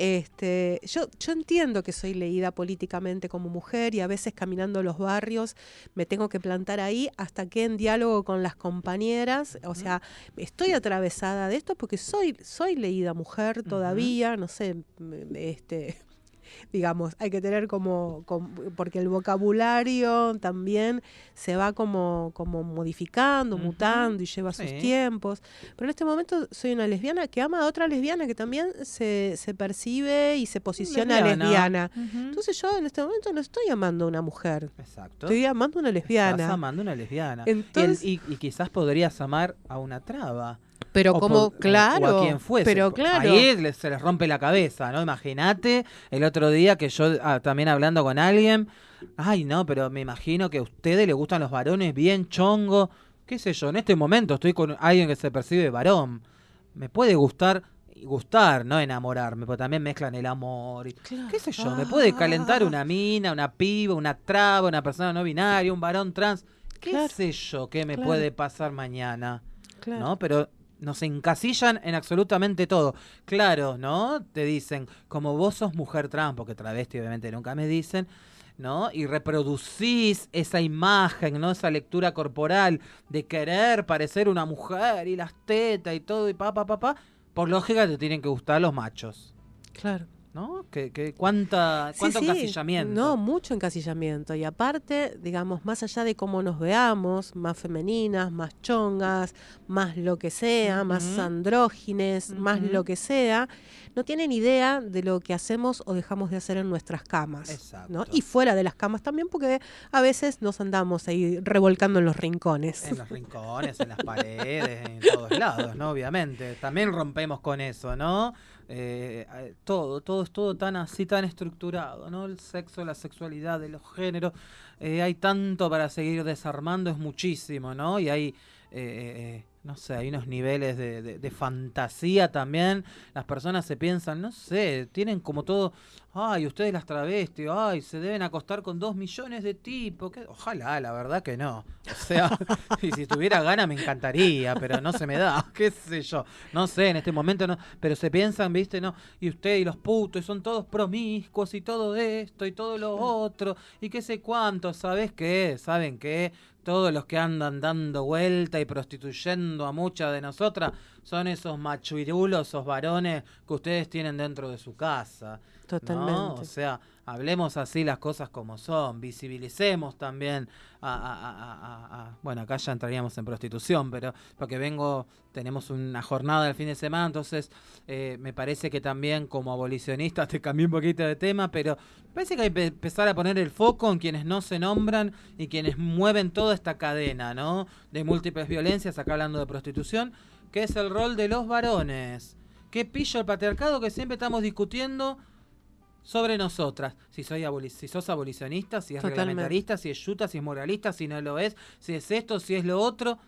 este, yo, yo entiendo que soy leída políticamente como mujer y a veces caminando los barrios me tengo que plantar ahí hasta que en diálogo con las compañeras, o sea, estoy atravesada de esto porque soy, soy leída mujer todavía, no sé, este... digamos, hay que tener como, como, porque el vocabulario también se va como, como modificando, uh-huh. mutando y lleva sí. sus tiempos, pero en este momento soy una lesbiana que ama a otra lesbiana que también se, se percibe y se posiciona lesbiana, lesbiana. Uh-huh. Entonces yo en este momento no estoy amando a una mujer. Exacto. Estoy amando a una lesbiana. Estás amando a una lesbiana. Entonces, y, y, y quizás podrías amar a una traba. Pero o como, por, claro, o a quien fuese. Pero claro. Ahí les, se les rompe la cabeza, ¿no? Imagínate el otro día que yo ah, también hablando con alguien, ay, no, pero me imagino que a ustedes les gustan los varones bien chongo, qué sé yo, en este momento estoy con alguien que se percibe varón, me puede gustar, gustar, no enamorarme, porque también mezclan el amor, y, claro. qué sé yo, me puede calentar una mina, una piba, una traba, una persona no binaria, un varón trans, qué claro. sé yo, qué me claro. puede pasar mañana, claro. ¿no? Pero... nos encasillan en absolutamente todo. Claro, ¿no? Te dicen, como vos sos mujer trans, porque travesti obviamente nunca me dicen, ¿no? Y reproducís esa imagen, ¿no? Esa lectura corporal de querer parecer una mujer y las tetas y todo y pa, pa, pa, pa. Por lógica te tienen que gustar los machos. Claro. ¿No? ¿Qué, qué, cuánta, ¿Cuánto sí, sí. encasillamiento? No, mucho encasillamiento. Y aparte, digamos, más allá de cómo nos veamos, más femeninas, más chongas, más lo que sea, uh-huh. más andrógines, uh-huh. más lo que sea, no tienen idea de lo que hacemos o dejamos de hacer en nuestras camas. Exacto. ¿no? Y fuera de las camas también, porque a veces nos andamos ahí revolcando en los rincones. En los rincones, en las paredes, en todos lados, ¿no? Obviamente. También rompemos con eso, ¿no? Eh, todo, todo es todo tan así, tan estructurado, ¿no? El sexo, la sexualidad, los géneros, eh, hay tanto para seguir desarmando, es muchísimo, ¿no? Y hay, eh, eh, no sé, hay unos niveles de, de, de fantasía también, las personas se piensan, no sé, tienen como todo, ay, ustedes las travestis, ay, se deben acostar con dos millones de tipos, ¿qué? Ojalá, la verdad que no, o sea, y si tuviera ganas me encantaría, pero no se me da, qué sé yo, no sé, en este momento no, pero se piensan, viste, no, y usted y los putos, y son todos promiscuos y todo esto y todo lo otro, y qué sé cuánto, ¿sabes qué? ¿Saben qué? Todos los que andan dando vuelta y prostituyendo a muchas de nosotras son esos machuirulos, esos varones que ustedes tienen dentro de su casa. Totalmente. ¿No? O sea, hablemos así las cosas como son, visibilicemos también a, a, a, a, a bueno, acá ya entraríamos en prostitución, pero porque vengo, tenemos una jornada el fin de semana, entonces eh, me parece que también como abolicionista te cambié un poquito de tema, pero parece que hay que empezar a poner el foco en quienes no se nombran y quienes mueven toda esta cadena, ¿no? De múltiples violencias, acá hablando de prostitución, que es el rol de los varones. ¿Qué pillo el patriarcado que siempre estamos discutiendo sobre nosotras? Si soy aboli- si sos abolicionista, si es Totalmente. reglamentarista, si es yuta, si es moralista, si no lo es, si es esto, si es lo otro.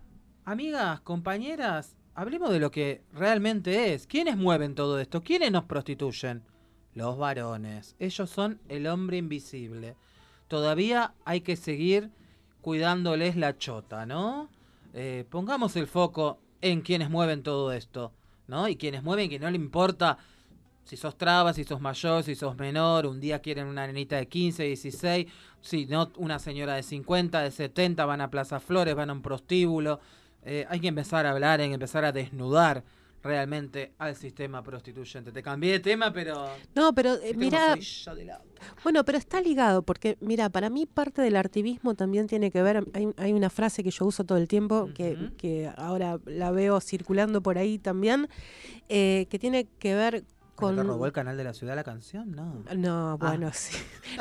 Amigas, compañeras, hablemos de lo que realmente es. ¿Quiénes mueven todo esto? ¿Quiénes nos prostituyen? Los varones. Ellos son el hombre invisible. Todavía hay que seguir cuidándoles la chota, ¿no? Eh, pongamos el foco en quienes mueven todo esto, ¿no? Y quienes mueven que no le importa Si sos traba, si sos mayor, si sos menor, un día quieren una nenita de quince, dieciséis, si no, una señora de cincuenta, de setenta, van a Plaza Flores, van a un prostíbulo. Eh, hay que empezar a hablar, hay que empezar a desnudar realmente al sistema prostituyente. Te cambié de tema, pero... No, pero eh, mira... De bueno, pero está ligado, porque mira, para mí parte del activismo también tiene que ver, hay, hay una frase que yo uso todo el tiempo, uh-huh. que, que ahora la veo circulando por ahí también, eh, que tiene que ver con... ¿Te robó el Canal de la Ciudad la canción? No. No, bueno, ah. sí.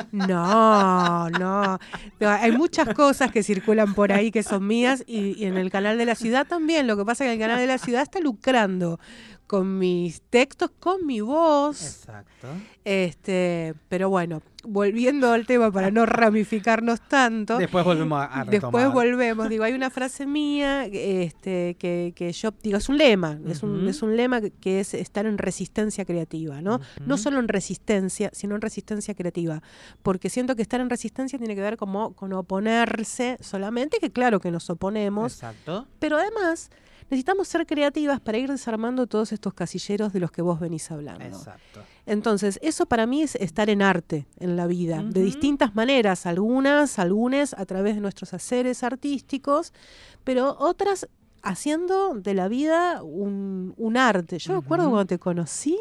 No, no, no. Hay muchas cosas que circulan por ahí que son mías y, y en el Canal de la Ciudad también. Lo que pasa es que el Canal de la Ciudad está lucrando con mis textos, con mi voz. Exacto. Este, pero bueno, volviendo al tema para no ramificarnos tanto. Después volvemos a, a retomar. Después volvemos. Digo, hay una frase mía este, que, que yo digo, es un lema, uh-huh. es, un, es un lema que es estar en resistencia creativa, ¿no? Uh-huh. No solo en resistencia, sino en resistencia creativa. Porque siento que estar en resistencia tiene que ver como, con oponerse solamente, que claro que nos oponemos. Exacto. Pero además... necesitamos ser creativas para ir desarmando todos estos casilleros de los que vos venís hablando. Exacto. Entonces, eso para mí es estar en arte en la vida, uh-huh. de distintas maneras, algunas, algunas a través de nuestros haceres artísticos, pero otras haciendo de la vida un, un arte. Yo uh-huh. me acuerdo cuando te conocí,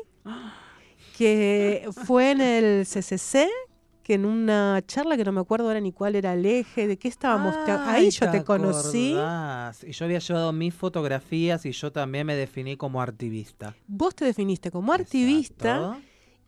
que fue en el C C C, que en una charla que no me acuerdo ahora ni cuál era el eje, de qué estábamos, Ay, ahí yo te, te conocí. Acordás. Y yo había llevado mis fotografías y yo también me definí como activista. Vos te definiste como activista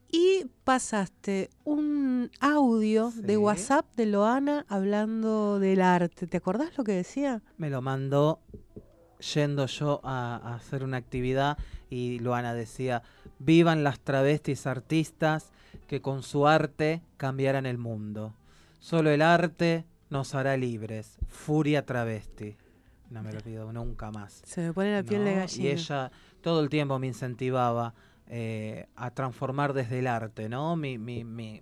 y pasaste un audio sí. de WhatsApp de Loana hablando del arte. ¿Te acordás lo que decía? Me lo mandó yendo yo a, a hacer una actividad y Loana decía, vivan las travestis artistas que con su arte cambiarán el mundo. Solo el arte nos hará libres. Furia travesti. No me lo pido nunca más. Se me pone la piel ¿no? de gallina. Y ella todo el tiempo me incentivaba eh, a transformar desde el arte, ¿no? Mi, mi, mi,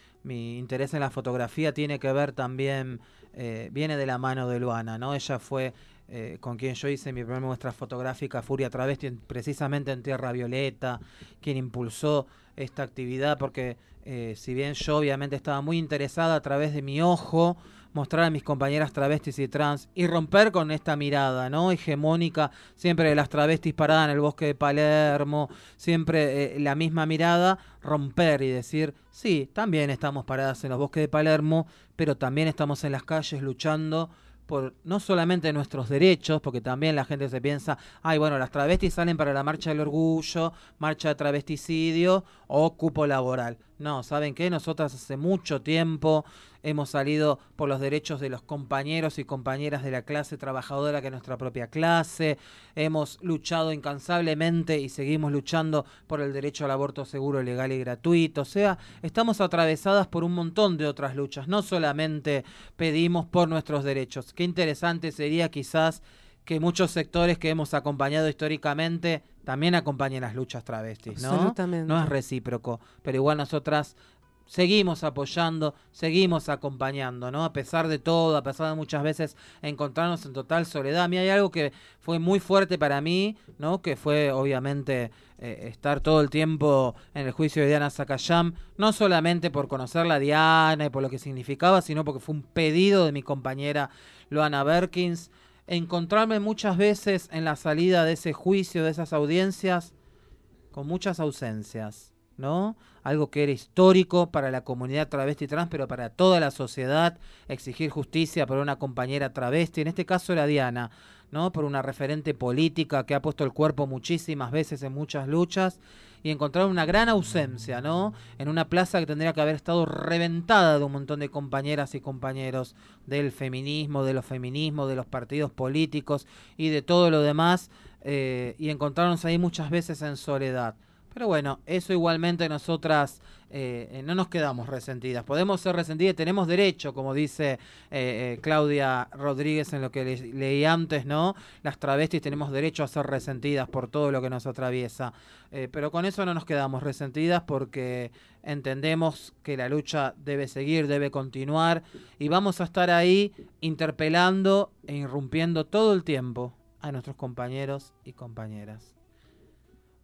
mi interés en la fotografía tiene que ver también, eh, viene de la mano de Luana, ¿no? Ella fue eh, con quien yo hice mi primera muestra fotográfica Furia Travesti, precisamente en Tierra Violeta, quien impulsó esta actividad, porque eh, si bien yo obviamente estaba muy interesada a través de mi ojo, mostrar a mis compañeras travestis y trans y romper con esta mirada, ¿no? Hegemónica, siempre de las travestis paradas en el bosque de Palermo, siempre eh, la misma mirada, romper y decir, sí, también estamos paradas en los bosques de Palermo, pero también estamos en las calles luchando por no solamente nuestros derechos, porque también la gente se piensa, ay, bueno, las travestis salen para la marcha del orgullo, marcha de travesticidio o cupo laboral. No, ¿saben qué? Nosotras hace mucho tiempo hemos salido por los derechos de los compañeros y compañeras de la clase trabajadora, que es nuestra propia clase. Hemos luchado incansablemente y seguimos luchando por el derecho al aborto seguro, legal y gratuito. O sea, estamos atravesadas por un montón de otras luchas. No solamente pedimos por nuestros derechos. Qué interesante sería quizás que muchos sectores que hemos acompañado históricamente también acompañen las luchas travestis, ¿no? Absolutamente. No es recíproco, pero igual nosotras seguimos apoyando, seguimos acompañando, ¿no? A pesar de todo, a pesar de muchas veces encontrarnos en total soledad. A mí hay algo que fue muy fuerte para mí, ¿no? Que fue obviamente eh, estar todo el tiempo en el juicio de Diana Zacayán, no solamente por conocerla a Diana y por lo que significaba, sino porque fue un pedido de mi compañera Loana Berkins. Encontrarme muchas veces en la salida de ese juicio, de esas audiencias, con muchas ausencias, ¿no? Algo que era histórico para la comunidad travesti y trans, pero para toda la sociedad, exigir justicia por una compañera travesti, en este caso era Diana, ¿no? Por una referente política que ha puesto el cuerpo muchísimas veces en muchas luchas, y encontrar una gran ausencia, ¿no? En una plaza que tendría que haber estado reventada de un montón de compañeras y compañeros del feminismo, de los feminismos, de los partidos políticos y de todo lo demás, eh, y encontrarnos ahí muchas veces en soledad. Pero bueno, eso igualmente nosotras eh, no nos quedamos resentidas. Podemos ser resentidas, tenemos derecho, como dice eh, eh, Claudia Rodríguez en lo que le, leí antes, ¿no? Las travestis tenemos derecho a ser resentidas por todo lo que nos atraviesa. Eh, pero con eso no nos quedamos resentidas porque entendemos que la lucha debe seguir, debe continuar y vamos a estar ahí interpelando e irrumpiendo todo el tiempo a nuestros compañeros y compañeras.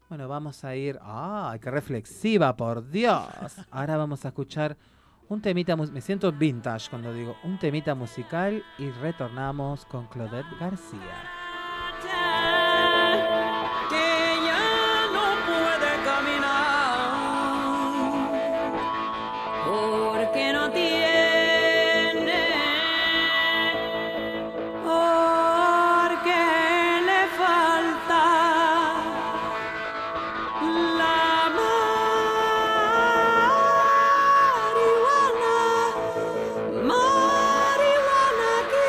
Bueno, vamos a ir... ¡Ay, qué reflexiva, por Dios! Ahora vamos a escuchar un temita... Me siento vintage cuando digo un temita musical y retornamos con Claudette García. Que ya no puede caminar porque no tiene, porque le falta la marihuana, marihuana que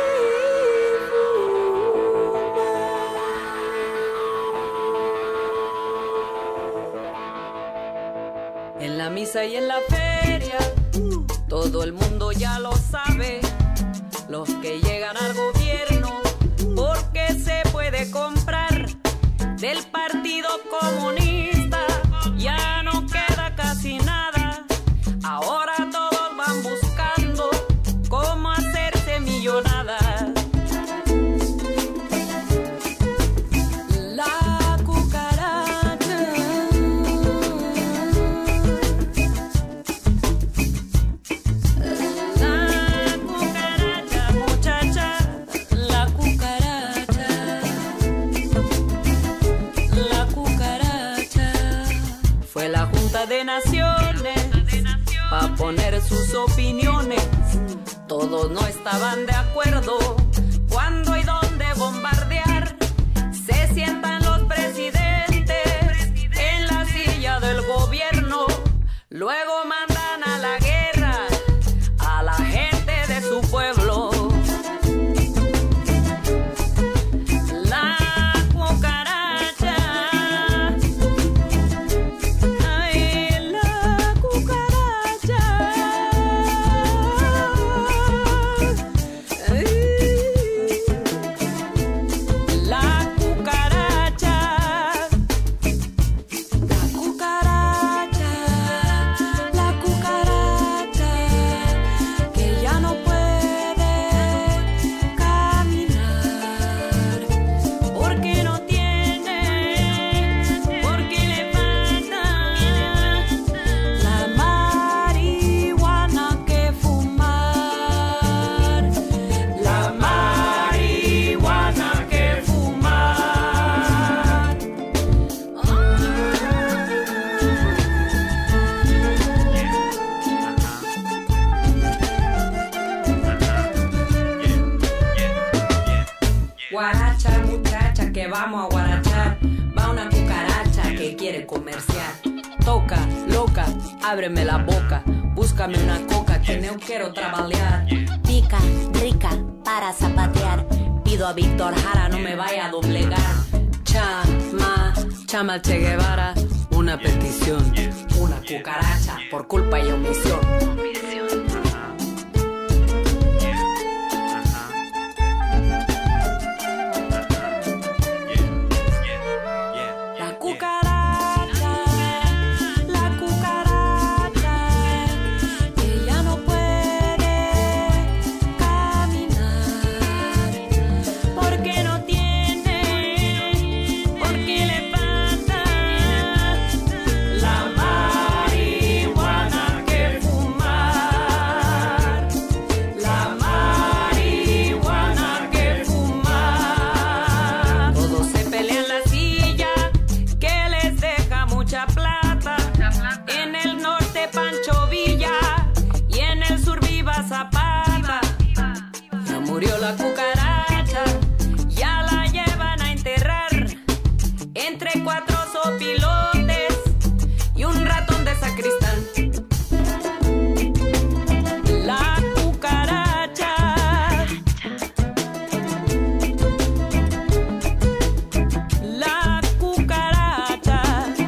En la misa y en la feria, todo el mundo ya lo sabe. Los que llegan al gobierno, porque se puede comprar del Partido Comunista, ya no queda casi nada. Ahora todos van buscando cómo hacerse millonadas. La cucaracha, la cucaracha, muchacha, la cucaracha, la cucaracha. Fue la Junta de Naciones pa' poner sus opiniones. Todos no estaban de acuerdo cuándo y dónde bombardear. Se sientan los presidentes en la silla del gobierno, luego mandan a la guerra a la gente de su pueblo. La cucaracha, ay, la cucaracha, ay, la cucaracha, la cucaracha, la cucaracha, que ya no puede caminar, porque no tiene, porque le falta la marihuana que fumar, la marihuana que fumar. Guaracha, muchacha, que vamos a guarachar. Va una cucaracha que quiere comerciar. Toca, loca, ábreme la boca. Búscame una coca que no quiero trabajar. Pica, rica, para zapatear. Pido a Víctor Jara, no me vaya a doblegar. Chama, chama al Che Guevara. Una petición, una cucaracha por culpa y omisión. La cucaracha, la cucaracha, que ya no puede caminar, porque no tiene, porque le falta la marihuana que fumar, la marihuana que fumar. Todos se pelean la silla que les deja mucha plata. En el norte Pancho Villa y en el sur Viva Zapata. Ya murió la cucaracha, ya la llevan a enterrar entre cuatro sopilotes y un ratón de sacristán. La cucaracha, la cucaracha,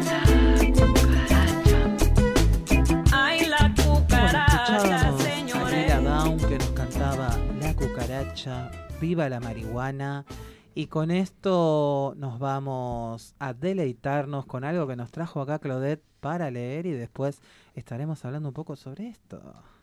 ay, la cucaracha, Escuchábamos a señores. Lila Down que nos cantaba La cucaracha, viva la marihuana. Y con esto nos vamos a deleitarnos con algo que nos trajo acá Claudette para leer y después estaremos hablando un poco sobre esto.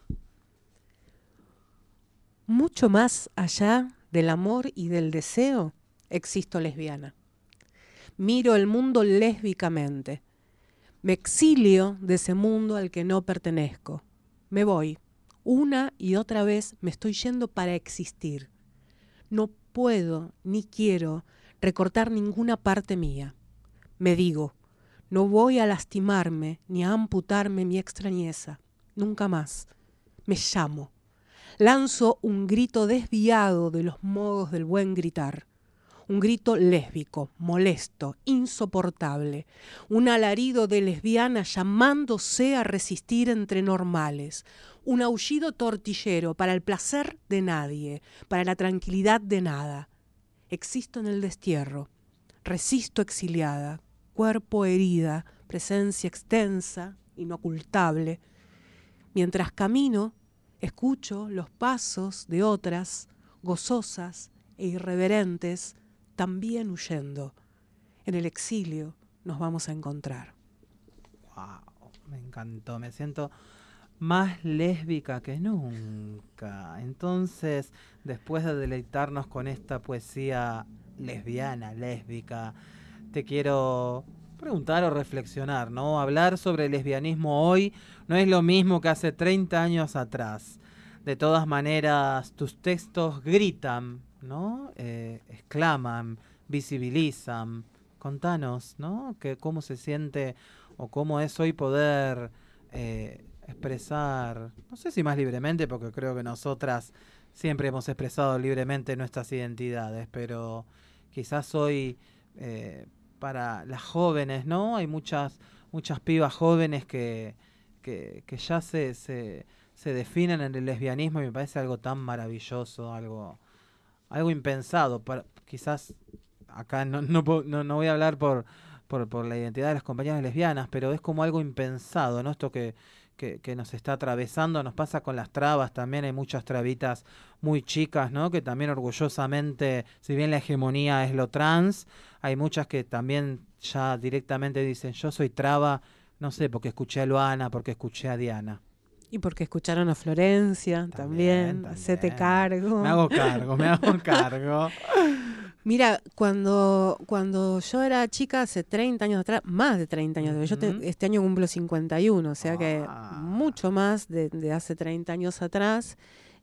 Mucho más allá del amor y del deseo, existo lesbiana. Miro el mundo lésbicamente. Me exilio de ese mundo al que no pertenezco. Me voy. Una y otra vez me estoy yendo para existir. No puedo ni quiero recortar ninguna parte mía. Me digo, no voy a lastimarme ni a amputarme mi extrañeza. Nunca más. Me llamo. Lanzo un grito desviado de los modos del buen gritar. Un grito lésbico, molesto, insoportable. Un alarido de lesbiana llamándose a resistir entre normales. Un aullido tortillero para el placer de nadie, para la tranquilidad de nada. Existo en el destierro. Resisto exiliada. Cuerpo herida, presencia extensa, inocultable. Mientras camino, escucho los pasos de otras, gozosas e irreverentes, también huyendo. En el exilio nos vamos a encontrar. Wow, me encantó. Me siento más lésbica que nunca. Entonces, después de deleitarnos con esta poesía lesbiana, lésbica, te quiero preguntar o reflexionar, ¿no? Hablar sobre el lesbianismo hoy no es lo mismo que hace treinta años atrás. De todas maneras, tus textos gritan, ¿no? Eh, exclaman, visibilizan. Contanos, ¿no? Que cómo se siente o cómo es hoy poder eh, expresar, no sé si más libremente, porque creo que nosotras siempre hemos expresado libremente nuestras identidades, pero quizás hoy eh, para las jóvenes, ¿no? Hay muchas muchas pibas jóvenes que, que, que ya se, se, se definen en el lesbianismo y me parece algo tan maravilloso, algo... algo impensado. Para, quizás acá no, no, no, no voy a hablar por, por, por la identidad de las compañeras lesbianas, pero es como algo impensado, ¿no? Esto que, que, que nos está atravesando, nos pasa con las trabas también, hay muchas trabitas muy chicas, ¿no? Que también orgullosamente, si bien la hegemonía es lo trans, hay muchas que también ya directamente dicen, yo soy traba, no sé, porque escuché a Luana, porque escuché a Diana. Y porque escucharon a Florencia también, también. Hacete cargo. Me hago cargo, me hago cargo. Mira, cuando, cuando yo era chica, hace treinta años atrás, más de treinta años, uh-huh. yo te, este año cumplo cincuenta y uno, o sea ah. que mucho más de, de hace treinta años atrás,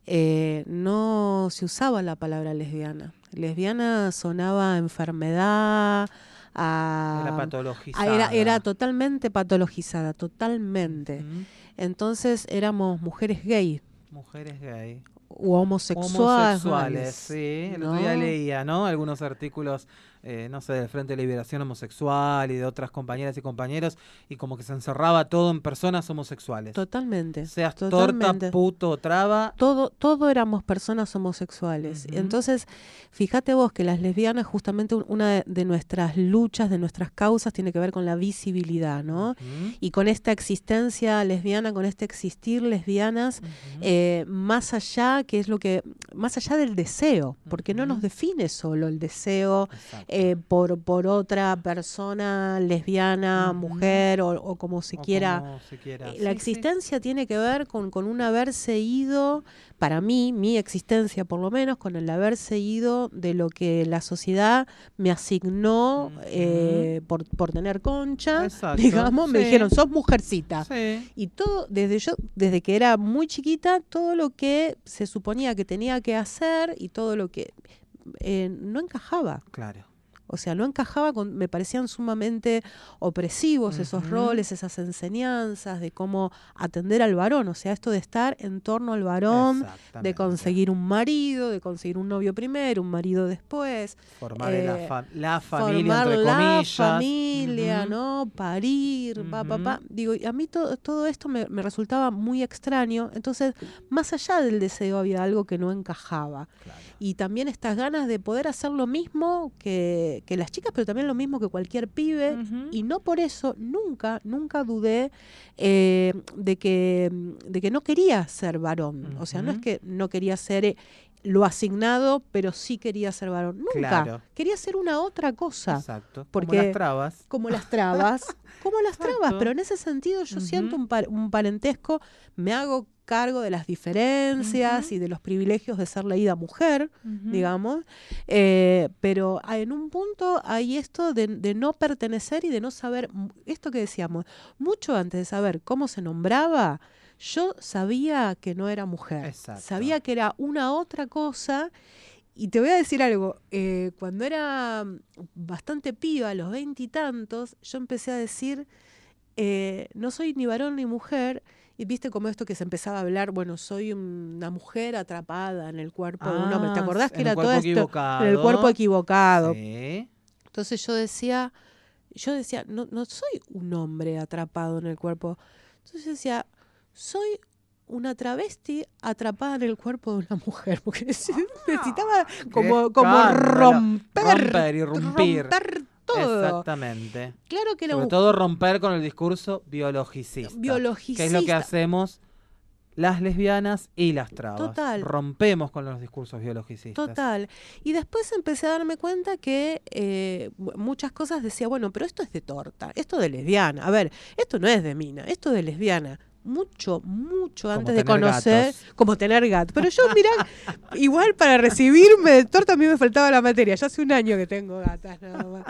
eh, no se usaba la palabra lesbiana. Lesbiana sonaba a enfermedad, a... Era patologizada. A, era, era totalmente patologizada, totalmente. Uh-huh. Entonces éramos mujeres gay. Mujeres gay. O homosexuales. Homosexuales, sí. El ¿no? otro día leía, ¿no? Algunos artículos, eh, no sé, del Frente de Liberación Homosexual y de otras compañeras y compañeros, y como que se encerraba todo en personas homosexuales. Totalmente. Seas totalmente. torta, puto, traba. Todo, todo éramos personas homosexuales. Uh-huh. Entonces, fíjate vos que las lesbianas, justamente una de, de nuestras luchas, de nuestras causas, tiene que ver con la visibilidad, ¿no? Uh-huh. Y con esta existencia lesbiana, con este existir lesbianas, uh-huh. eh, más allá que es lo que, más allá del deseo, porque uh-huh. no nos define solo el deseo eh, por, por otra persona lesbiana, uh-huh. mujer o, o como se o quiera. Como se quiera. Eh, sí, la existencia sí. tiene que ver con, con un haberse ido, para mí, mi existencia por lo menos, con el haberse ido de lo que la sociedad me asignó uh-huh. eh, por, por tener concha, Exacto. digamos, sí. me dijeron, sos mujercita. Sí. Y todo, desde yo, desde que era muy chiquita, todo lo que se suponía que tenía que hacer y todo lo que eh, no encajaba. Claro. O sea, no encajaba, con, me parecían sumamente opresivos uh-huh. esos roles, esas enseñanzas de cómo atender al varón. O sea, esto de estar en torno al varón, de conseguir un marido, de conseguir un novio primero, un marido después. Formar eh, la, fa- la familia, formar entre la comillas. familia, uh-huh. ¿no? Parir, uh-huh. pa, pa, pa. Digo, y a mí to- todo esto me, me resultaba muy extraño. Entonces, más allá del deseo había algo que no encajaba. Claro. Y también estas ganas de poder hacer lo mismo que, que las chicas, pero también lo mismo que cualquier pibe. Uh-huh. Y no por eso, nunca, nunca dudé eh, de, que, de que no quería ser varón. Uh-huh. O sea, no es que no quería ser... Eh, lo asignado, pero sí quería ser varón. Nunca. Claro. Quería ser una otra cosa. Exacto. Porque, como las trabas. Como las trabas. como las Exacto. trabas. Pero en ese sentido yo uh-huh. siento un, par un parentesco, me hago cargo de las diferencias uh-huh. y de los privilegios de ser leída mujer, uh-huh. digamos. Eh, pero en un punto hay esto de, de no pertenecer y de no saber, esto que decíamos, mucho antes de saber cómo se nombraba, yo sabía que no era mujer, Exacto. sabía que era una otra cosa. Y te voy a decir algo, eh, cuando era bastante piba, a los veintitantos, yo empecé a decir, eh, no soy ni varón ni mujer, y viste como esto que se empezaba a hablar, bueno, soy una mujer atrapada en el cuerpo ah, de un hombre. ¿Te acordás que era todo esto? Equivocado. En el cuerpo equivocado. Sí. Entonces yo decía, yo decía, no, no soy un hombre atrapado en el cuerpo. Entonces yo decía, soy una travesti atrapada en el cuerpo de una mujer, porque necesitaba como, como romper, romper y rompir. romper todo. Exactamente. Claro que era Sobre un... todo romper con el discurso biologicista. Biologicista. Que es lo que hacemos las lesbianas y las trabas. Total. Rompemos con los discursos biologicistas. Total. Y después empecé a darme cuenta que eh, muchas cosas decía, bueno, pero esto es de torta, esto de lesbiana. A ver, esto no es de mina, esto de lesbiana. Mucho, mucho como antes de conocer, gatos. como tener gato. Pero yo, mirá, igual para recibirme de torta a mí me faltaba la materia. Ya hace un año que tengo gatas, nada más.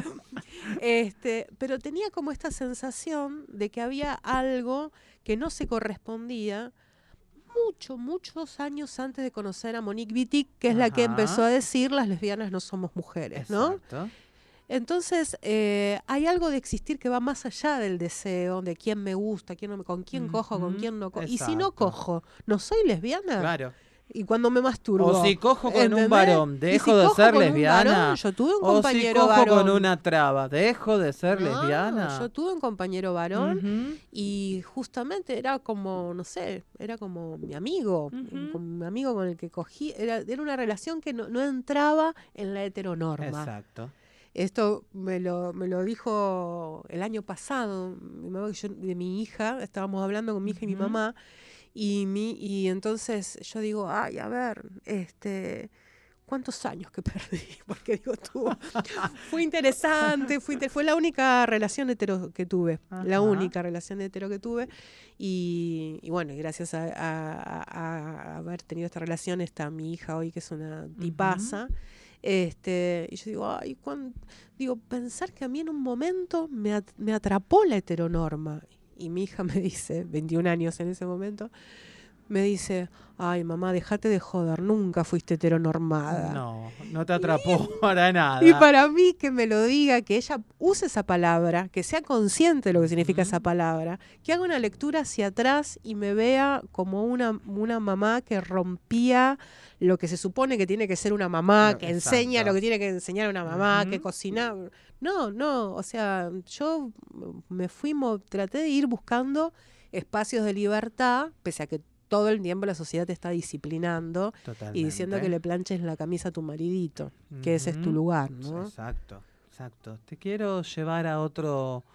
Este, pero tenía como esta sensación de que había algo que no se correspondía mucho, muchos años antes de conocer a Monique Wittig, que es Ajá. la que empezó a decir las lesbianas no somos mujeres, ¿no? Exacto. Entonces, eh, hay algo de existir que va más allá del deseo, de quién me gusta, quién no me, con quién cojo, con quién no cojo. Y si no cojo, ¿no soy lesbiana? Claro. Y cuando me masturbo. O si cojo con ¿entendés? un varón, dejo si de ser con lesbiana. Un varón, yo tuve un o compañero si cojo varón. con una traba, dejo de ser no, lesbiana. Yo tuve un compañero varón uh-huh. y justamente era como, no sé, era como mi amigo, uh-huh. como mi amigo con el que cogí. Era, era una relación que no, no entraba en la heteronorma. Exacto. Esto me lo, me lo dijo el año pasado, mi mamá, yo, de mi hija, estábamos hablando con mi hija uh-huh. y mi mamá, y, mi, y entonces yo digo, ay, a ver, este, ¿cuántos años que perdí? Porque digo, tú, fue interesante, fue, inter fue la única relación hetero que tuve, Ajá. la única relación hetero que tuve, y, y bueno, gracias a, a, a, a haber tenido esta relación está mi hija hoy, que es una tipaza. Uh-huh. Este, y yo digo, ay, ¿cuándo? Digo, pensar que a mí en un momento me, at me atrapó la heteronorma. Y mi hija me dice, veintiún años en ese momento, me dice, ay, mamá, dejate de joder, nunca fuiste heteronormada. No, no te atrapó y, para nada. Y para mí que me lo diga, que ella use esa palabra, que sea consciente de lo que significa uh-huh. esa palabra, que haga una lectura hacia atrás y me vea como una, una mamá que rompía lo que se supone que tiene que ser una mamá, no, que exacto. enseña lo que tiene que enseñar una mamá, uh-huh. que cocina. No, no, o sea, yo me fui, traté de ir buscando espacios de libertad, pese a que todo el tiempo la sociedad te está disciplinando Totalmente. Y diciendo que le planches la camisa a tu maridito, uh-huh. que ese es tu lugar, ¿no? Exacto, exacto. Te quiero llevar a otro...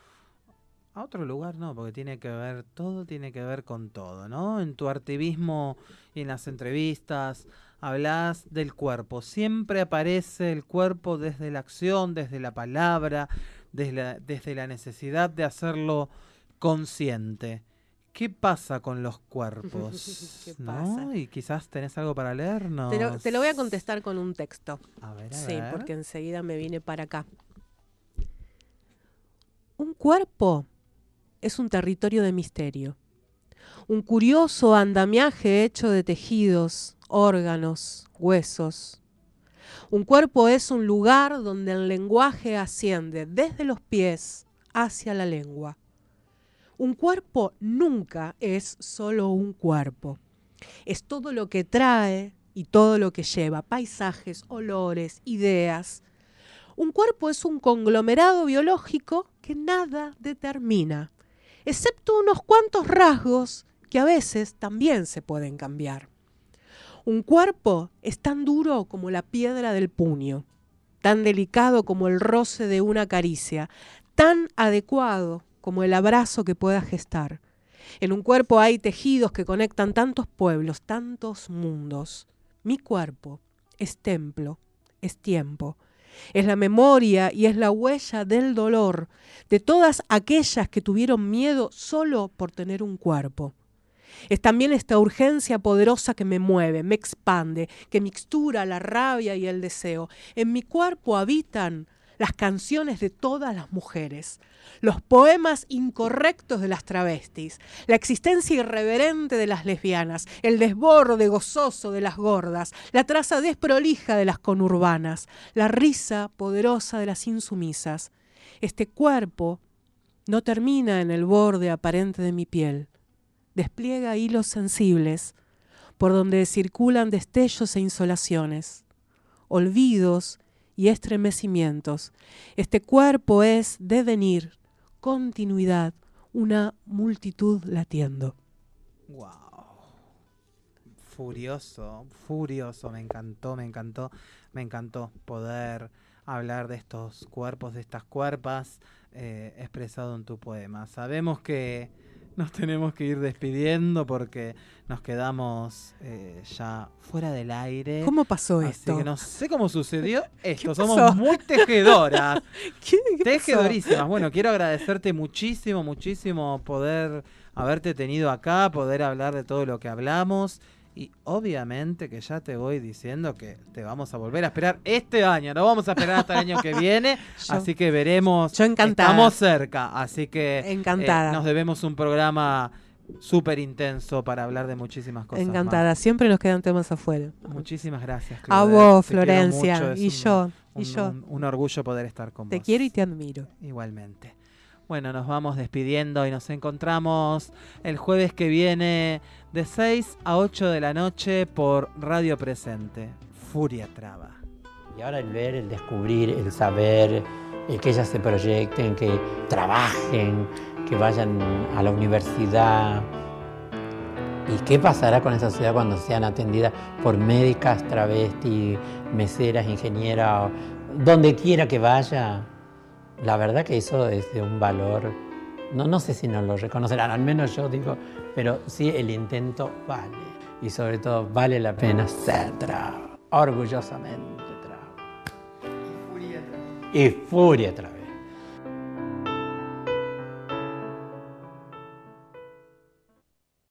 A otro lugar no, porque tiene que ver, todo tiene que ver con todo, ¿no? En tu activismo y en las entrevistas hablas del cuerpo. Siempre aparece el cuerpo desde la acción, desde la palabra, desde la, desde la necesidad de hacerlo consciente. ¿Qué pasa con los cuerpos? ¿Qué ¿no? pasa? Y quizás tenés algo para leernos. Te lo, te lo voy a contestar con un texto. A ver, a sí, ver. porque enseguida me vine para acá. Un cuerpo es un territorio de misterio, un curioso andamiaje hecho de tejidos, órganos, huesos. Un cuerpo es un lugar donde el lenguaje asciende desde los pies hacia la lengua. Un cuerpo nunca es solo un cuerpo. Es todo lo que trae y todo lo que lleva, paisajes, olores, ideas. Un cuerpo es un conglomerado biológico que nada determina, excepto unos cuantos rasgos que a veces también se pueden cambiar. Un cuerpo es tan duro como la piedra del puño, tan delicado como el roce de una caricia, tan adecuado como el abrazo que pueda gestar. En un cuerpo hay tejidos que conectan tantos pueblos, tantos mundos. Mi cuerpo es templo, es tiempo. Es la memoria y es la huella del dolor de todas aquellas que tuvieron miedo solo por tener un cuerpo. Es también esta urgencia poderosa que me mueve, me expande, que mixtura la rabia y el deseo. En mi cuerpo habitan las canciones de todas las mujeres, los poemas incorrectos de las travestis, la existencia irreverente de las lesbianas, el desborde gozoso de las gordas, la traza desprolija de las conurbanas, la risa poderosa de las insumisas. Este cuerpo no termina en el borde aparente de mi piel, despliega hilos sensibles por donde circulan destellos e insolaciones, olvidos y estremecimientos. Este cuerpo es devenir, continuidad, una multitud latiendo. Wow. Furioso, furioso, me encantó, me encantó, me encantó poder hablar de estos cuerpos, de estas cuerpas, eh, expresado en tu poema. Sabemos que nos tenemos que ir despidiendo porque nos quedamos eh, ya fuera del aire. ¿Cómo pasó Así esto? que no sé cómo sucedió esto. pasó? Somos muy tejedoras. ¿Qué, qué Tejedorísimas. Bueno, quiero agradecerte muchísimo, muchísimo poder haberte tenido acá, poder hablar de todo lo que hablamos. Y obviamente que ya te voy diciendo que te vamos a volver a esperar este año. No vamos a esperar hasta el año que viene. Yo, así que veremos. Yo encantada. Estamos cerca. Así que encantada. Eh, nos debemos un programa súper intenso para hablar de muchísimas cosas. Encantada. Más. Siempre nos quedan temas afuera. Muchísimas gracias, Claudette. A vos, te Florencia. Y un, yo. Un, y yo. Un, un orgullo poder estar con te vos. Te quiero y te admiro. Igualmente. Bueno, nos vamos despidiendo y nos encontramos el jueves que viene de seis a ocho de la noche por Radio Presente. Furia Traba. Y ahora el ver, el descubrir, el saber, el que ellas se proyecten, que trabajen, que vayan a la universidad. ¿Y qué pasará con esa sociedad cuando sean atendidas por médicas, travestis, meseras, ingenieras, donde quiera que vaya? La verdad que eso es de un valor, no, no sé si nos lo reconocerán, al menos yo digo, pero sí el intento vale. Y sobre todo vale la pena ser traba, orgullosamente traba. Y furia traba. Y furia traba.